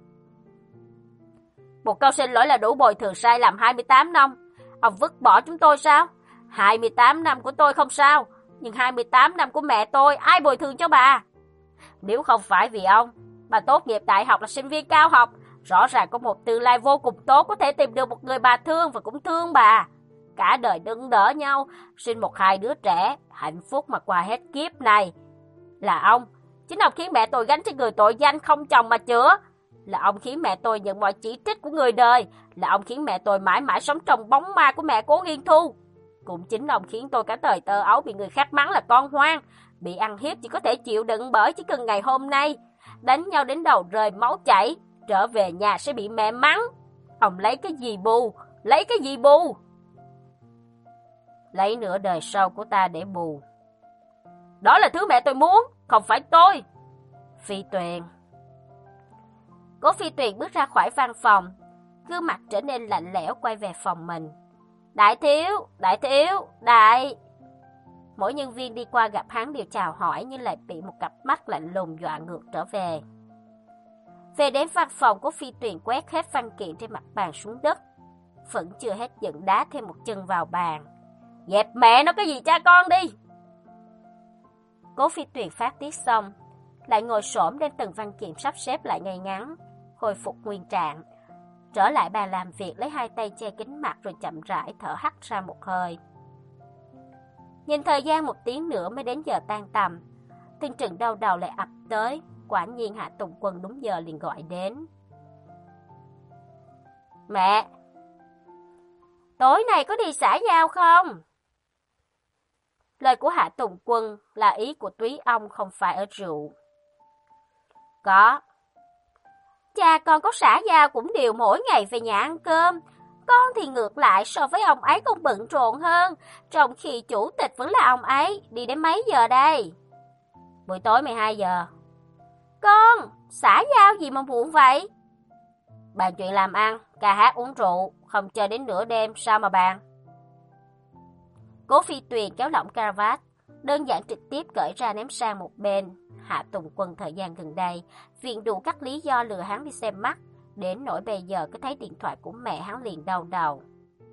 [SPEAKER 1] Một câu xin lỗi là đủ bồi thường sai lầm hai mươi tám năm. Ông vứt bỏ chúng tôi sao? hai mươi tám năm của tôi không sao, nhưng hai mươi tám năm của mẹ tôi ai bồi thường cho bà? Nếu không phải vì ông, bà tốt nghiệp đại học là sinh viên cao học, rõ ràng có một tương lai vô cùng tốt, có thể tìm được một người bà thương và cũng thương bà. Cả đời nâng đỡ nhau, sinh một hai đứa trẻ, hạnh phúc mà qua hết kiếp này. Là ông, chính ông khiến mẹ tôi gánh trên người tội danh không chồng mà chữa. Là ông khiến mẹ tôi nhận mọi chỉ trích của người đời. Là ông khiến mẹ tôi mãi mãi sống trong bóng ma của mẹ Cố Nghiên Thu. Cũng chính ông khiến tôi cả thời tơ ấu bị người khác mắng là con hoang, bị ăn hiếp chỉ có thể chịu đựng bởi chỉ cần ngày hôm nay đánh nhau đến đầu rơi máu chảy, trở về nhà sẽ bị mẹ mắng. Ông lấy cái gì bù? Lấy cái gì bù? Lấy nửa đời sau của ta để bù. Đó là thứ mẹ tôi muốn, không phải tôi. Phi Tuyền. Cố Phi Tuyền bước ra khỏi văn phòng, gương mặt trở nên lạnh lẽo quay về phòng mình. Đại thiếu, đại thiếu, đại. Mỗi nhân viên đi qua gặp hắn đều chào hỏi nhưng lại bị một cặp mắt lạnh lùng dọa ngược trở về. Về đến văn phòng, Cố Phi Tuyền quét hết văn kiện trên mặt bàn xuống đất. Vẫn chưa hết giận đá thêm một chân vào bàn. Dẹp mẹ nó cái gì cha con đi. Cố Phi Tuyền phát tiết xong, lại ngồi xổm đem từng văn kiện sắp xếp lại ngay ngắn, hồi phục nguyên trạng. Trở lại bàn làm việc, lấy hai tay che kín mặt rồi chậm rãi thở hắt ra một hơi. Nhìn thời gian một tiếng nữa mới đến giờ tan tầm. Tinh Trừng đau đầu lại ập tới. Quả nhiên Hạ Tùng Quân đúng giờ liền gọi đến. Mẹ, tối nay có đi xã giao không? Lời của Hạ Tùng Quân là ý của túy ông, không phải ở rượu. Có. Cha con có xã giao cũng đều mỗi ngày về nhà ăn cơm. Con thì ngược lại, so với ông ấy còn bận rộn hơn, trong khi chủ tịch vẫn là ông ấy. Đi đến mấy giờ đây? Buổi tối mười hai giờ. Con, xã giao gì mà muộn vậy? Bàn chuyện làm ăn, ca hát uống rượu, không chơi đến nửa đêm, sao mà bàn? Cố Phi Tuyền kéo lỏng cravat, đơn giản trực tiếp cởi ra ném sang một bên. Hạ Tùng Quân thời gian gần đây viện đủ các lý do lừa hắn đi xem mắt, đến nỗi bây giờ cứ thấy điện thoại của mẹ hắn liền đau đầu.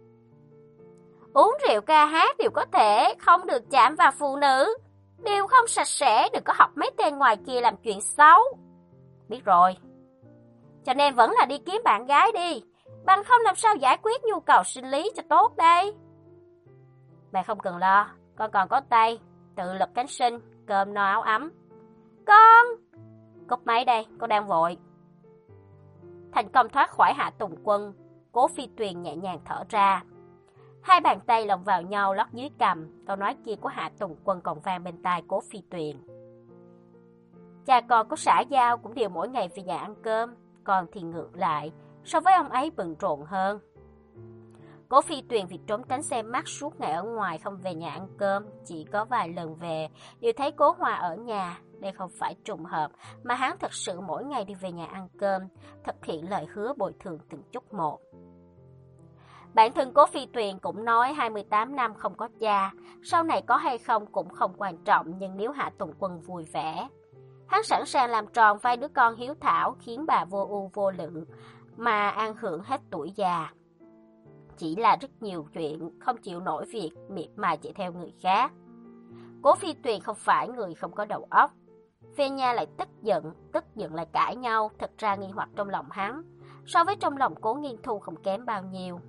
[SPEAKER 1] Uống rượu ca hát đều có thể, không được chạm vào phụ nữ, đều không sạch sẽ, đừng có học mấy tên ngoài kia làm chuyện xấu. Biết rồi. Cho nên vẫn là đi kiếm bạn gái đi, bằng không làm sao giải quyết nhu cầu sinh lý cho tốt đây. Mẹ không cần lo, con còn có tay, tự lực cánh sinh, cơm no áo ấm. Con! Cúp máy đây, con đang vội. Thành công thoát khỏi Hạ Tùng Quân, Cố Phi Tuyền nhẹ nhàng thở ra. Hai bàn tay lồng vào nhau lót dưới cằm, câu nói kia của Hạ Tùng Quân còn vang bên tai Cố Phi Tuyền. Cha con có xã giao cũng đều mỗi ngày về nhà ăn cơm, con thì ngược lại, so với ông ấy bận rộn hơn. Cố Phi Tuyền vì trốn tránh xem mắt suốt ngày ở ngoài không về nhà ăn cơm, chỉ có vài lần về, đều thấy Cố Hòa ở nhà. Đây không phải trùng hợp, mà hắn thật sự mỗi ngày đi về nhà ăn cơm, thực hiện lời hứa bồi thường từng chút một. Bản thân Cố Phi Tuyền cũng nói hai mươi tám năm không có cha, sau này có hay không cũng không quan trọng, nhưng nếu Hạ Tùng Quân vui vẻ, hắn sẵn sàng làm tròn vai đứa con hiếu thảo, khiến bà vô ưu vô lự, mà an hưởng hết tuổi già. Chỉ là rất nhiều chuyện, không chịu nổi việc miệt mài chạy theo người khác. Cố Phi Tuyền không phải người không có đầu óc. Về nhà lại tức giận, tức giận lại cãi nhau, thật ra nghi hoặc trong lòng hắn, so với trong lòng Cố Nghiên Thu không kém bao nhiêu.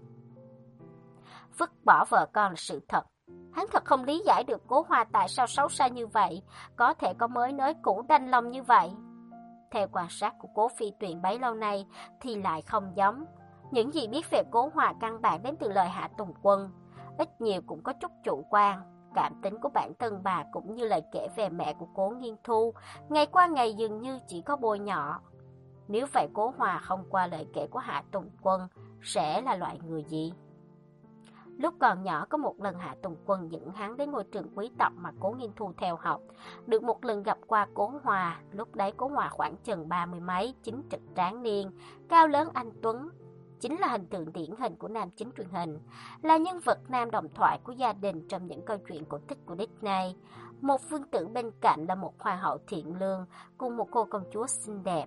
[SPEAKER 1] Vứt bỏ vợ con là sự thật. Hắn thật không lý giải được Cố Hoa tại sao xấu xa như vậy, có thể có mới nới cũ đanh lòng như vậy. Theo quan sát của Cố Phi Tuyền bấy lâu nay thì lại không giống. Những gì biết về Cố Hoa căn bản đến từ lời Hạ Tùng Quân, ít nhiều cũng có chút chủ quan. Cảm tính của bản thân bà cũng như lời kể về mẹ của Cố Nghiên Thu, ngày qua ngày dường như chỉ có bôi nhọ. Nếu vậy Cố Hoa không qua lời kể của Hạ Tùng Quân, sẽ là loại người gì? Lúc còn nhỏ có một lần Hạ Tùng Quân dẫn hắn đến ngôi trường quý tộc mà Cố Nghiên Thu theo học, được một lần gặp qua Cố Hoa. Lúc đấy Cố Hoa khoảng chừng ba mươi mấy, chính trực tráng niên, cao lớn anh tuấn, chính là hình tượng điển hình của nam chính truyền hình, là nhân vật nam đồng thoại của gia đình trong những câu chuyện cổ tích của Disney. Một vương tử bên cạnh là một hoàng hậu thiện lương cùng một cô công chúa xinh đẹp.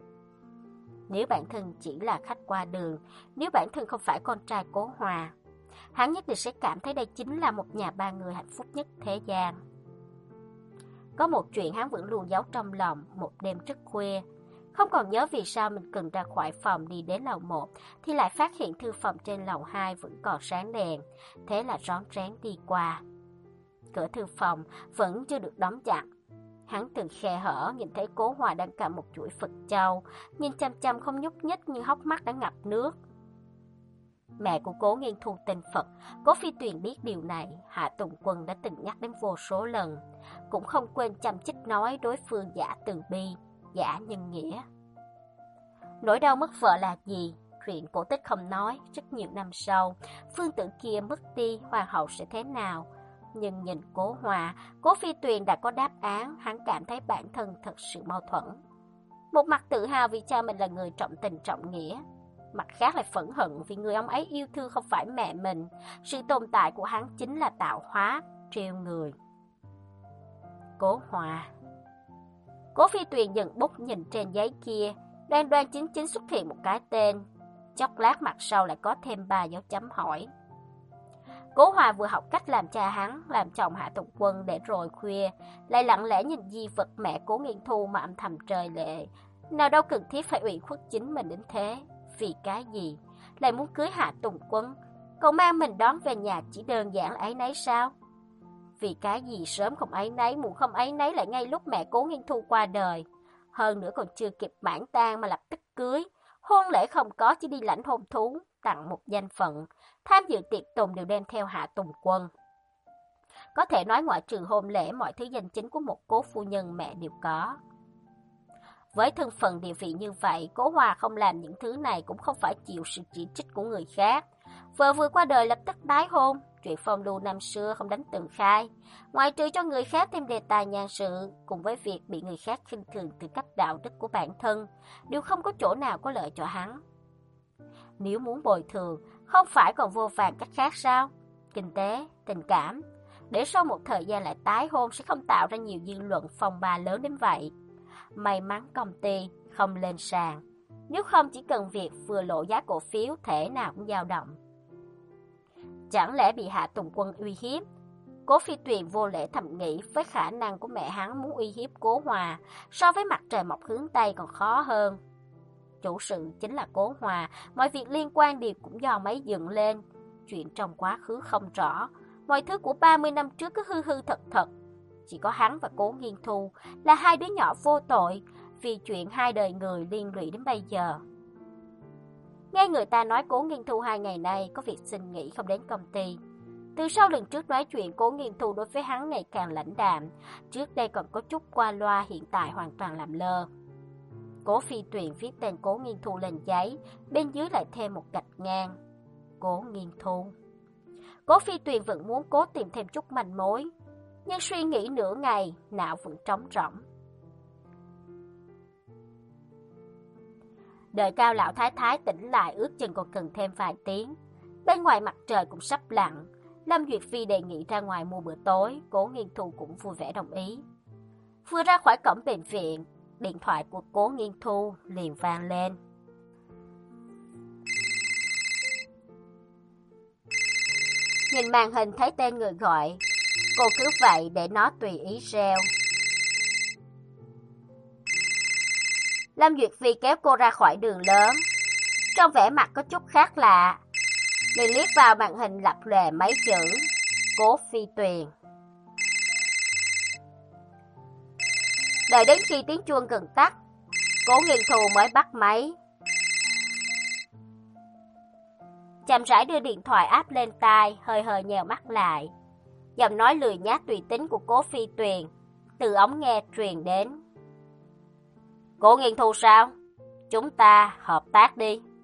[SPEAKER 1] Nếu bản thân chỉ là khách qua đường, nếu bản thân không phải con trai Cố Hoa, hắn nhất định sẽ cảm thấy đây chính là một nhà ba người hạnh phúc nhất thế gian. Có một chuyện hắn vẫn luôn giấu trong lòng. Một đêm rất khuya, không còn nhớ vì sao mình cần ra khỏi phòng đi đến lầu một, thì lại phát hiện thư phòng trên lầu hai vẫn còn sáng đèn. Thế là rón rén đi qua. Cửa thư phòng vẫn chưa được đóng chặt. Hắn từ khe hở nhìn thấy Cố Hoa đang cầm một chuỗi Phật châu, nhìn chăm chăm không nhúc nhích nhưng hốc mắt đã ngập nước. Mẹ của Cố Nghiên Thu tên Phật. Cố Phi Tuyền biết điều này, Hạ Tùng Quân đã từng nhắc đến vô số lần, cũng không quên chăm chích nói đối phương giả từ bi, giả nhân nghĩa. Nỗi đau mất vợ là gì? Chuyện cổ tích không nói. Rất nhiều năm sau, phương tử kia mất đi, hoàng hậu sẽ thế nào? Nhưng nhìn Cố Hoa, Cố Phi Tuyền đã có đáp án. Hắn cảm thấy bản thân thật sự mâu thuẫn. Một mặt tự hào vì cha mình là người trọng tình trọng nghĩa, mặt khác lại phẫn hận vì người ông ấy yêu thương không phải mẹ mình. Sự tồn tại của hắn chính là tạo hóa, trêu người. Cố Hoa. Cố Phi Tuyền dần bút nhìn trên giấy kia, đoan đoan chính chính xuất hiện một cái tên. Chốc lát mặt sau lại có thêm ba dấu chấm hỏi. Cố Hoa vừa học cách làm cha hắn, làm chồng Hạ Tùng Quân để rồi khuya lại lặng lẽ nhìn di vật mẹ Cố Nghiên Thu mà âm thầm trời lệ. Nào đâu cần thiết phải ủy khuất chính mình đến thế. Vì cái gì lại muốn cưới Hạ Tùng Quân, còn mang mình đón về nhà chỉ đơn giản là áy náy sao? Vì cái gì sớm không áy náy, muộn không áy náy lại ngay lúc mẹ Cố Nghiên Thu qua đời, hơn nữa còn chưa kịp mãn tang mà lập tức cưới. Hôn lễ không có, chỉ đi lãnh hôn thú, tặng một danh phận, tham dự tiệc tùng đều đem theo Hạ Tùng Quân. Có thể nói ngoại trừ hôn lễ, mọi thứ danh chính của một cố phu nhân mẹ đều có. Với thân phận địa vị như vậy, Cố Hoa không làm những thứ này cũng không phải chịu sự chỉ trích của người khác. Vợ vừa qua đời lập tức tái hôn, chuyện phong lưu năm xưa không đánh tường khai, ngoại trừ cho người khác thêm đề tài nhàn sự, cùng với việc bị người khác khinh thường từ cách đạo đức của bản thân, đều không có chỗ nào có lợi cho hắn. Nếu muốn bồi thường, không phải còn vô vàn cách khác sao? Kinh tế, tình cảm, để sau một thời gian lại tái hôn sẽ không tạo ra nhiều dư luận phong ba lớn đến vậy. May mắn công ty không lên sàn, nếu không chỉ cần việc vừa lộ giá cổ phiếu thể nào cũng dao động. Chẳng lẽ bị Hạ Tùng Quân uy hiếp? Cố Phi Tuyền vô lễ thầm nghĩ, với khả năng của mẹ hắn muốn uy hiếp Cố Hoa, so với mặt trời mọc hướng Tây còn khó hơn. Chủ sự chính là Cố Hoa, mọi việc liên quan đều cũng do mấy dựng lên. Chuyện trong quá khứ không rõ, mọi thứ của ba mươi năm trước cứ hư hư thật thật. Chỉ có hắn và Cố Nghiên Thu là hai đứa nhỏ vô tội, vì chuyện hai đời người liên lụy đến bây giờ. Nghe người ta nói Cố Nghiên Thu hai ngày nay có việc xin nghỉ không đến công ty. Từ sau lần trước nói chuyện, Cố Nghiên Thu đối với hắn ngày càng lãnh đạm, trước đây còn có chút qua loa, hiện tại hoàn toàn làm lơ. Cố Phi Tuyền viết tên Cố Nghiên Thu lên giấy, bên dưới lại thêm một gạch ngang. Cố Nghiên Thu. Cố Phi Tuyền vẫn muốn cố tìm thêm chút manh mối, nhưng suy nghĩ nửa ngày, não vẫn trống rỗng. Đợi Cao lão thái thái tỉnh lại, ước chừng còn cần thêm vài tiếng. Bên ngoài mặt trời cũng sắp lặn. Lâm Duyệt Phi đề nghị ra ngoài mua bữa tối, Cố Nghiên Thu cũng vui vẻ đồng ý. Vừa ra khỏi cổng bệnh viện, điện thoại của Cố Nghiên Thu liền vang lên. Nhìn màn hình thấy tên người gọi, Cô cứ vậy để nó tùy ý reo. Lâm Duyệt Phi kéo cô ra khỏi đường lớn. Trong vẻ mặt có chút khác lạ, liền liếc vào màn hình lập lòe mấy chữ Cố Phi Tuyền. Đợi đến khi tiếng chuông gần tắt, Cố Nghiên Thu mới bắt máy. Chậm rãi đưa điện thoại áp lên tai, hơi hơi nhèo mắt lại. Giọng nói lười nhác tùy tính của Cố Phi Tuyền từ ống nghe truyền đến. Cố Nghiên Thu sao? Chúng ta hợp tác đi.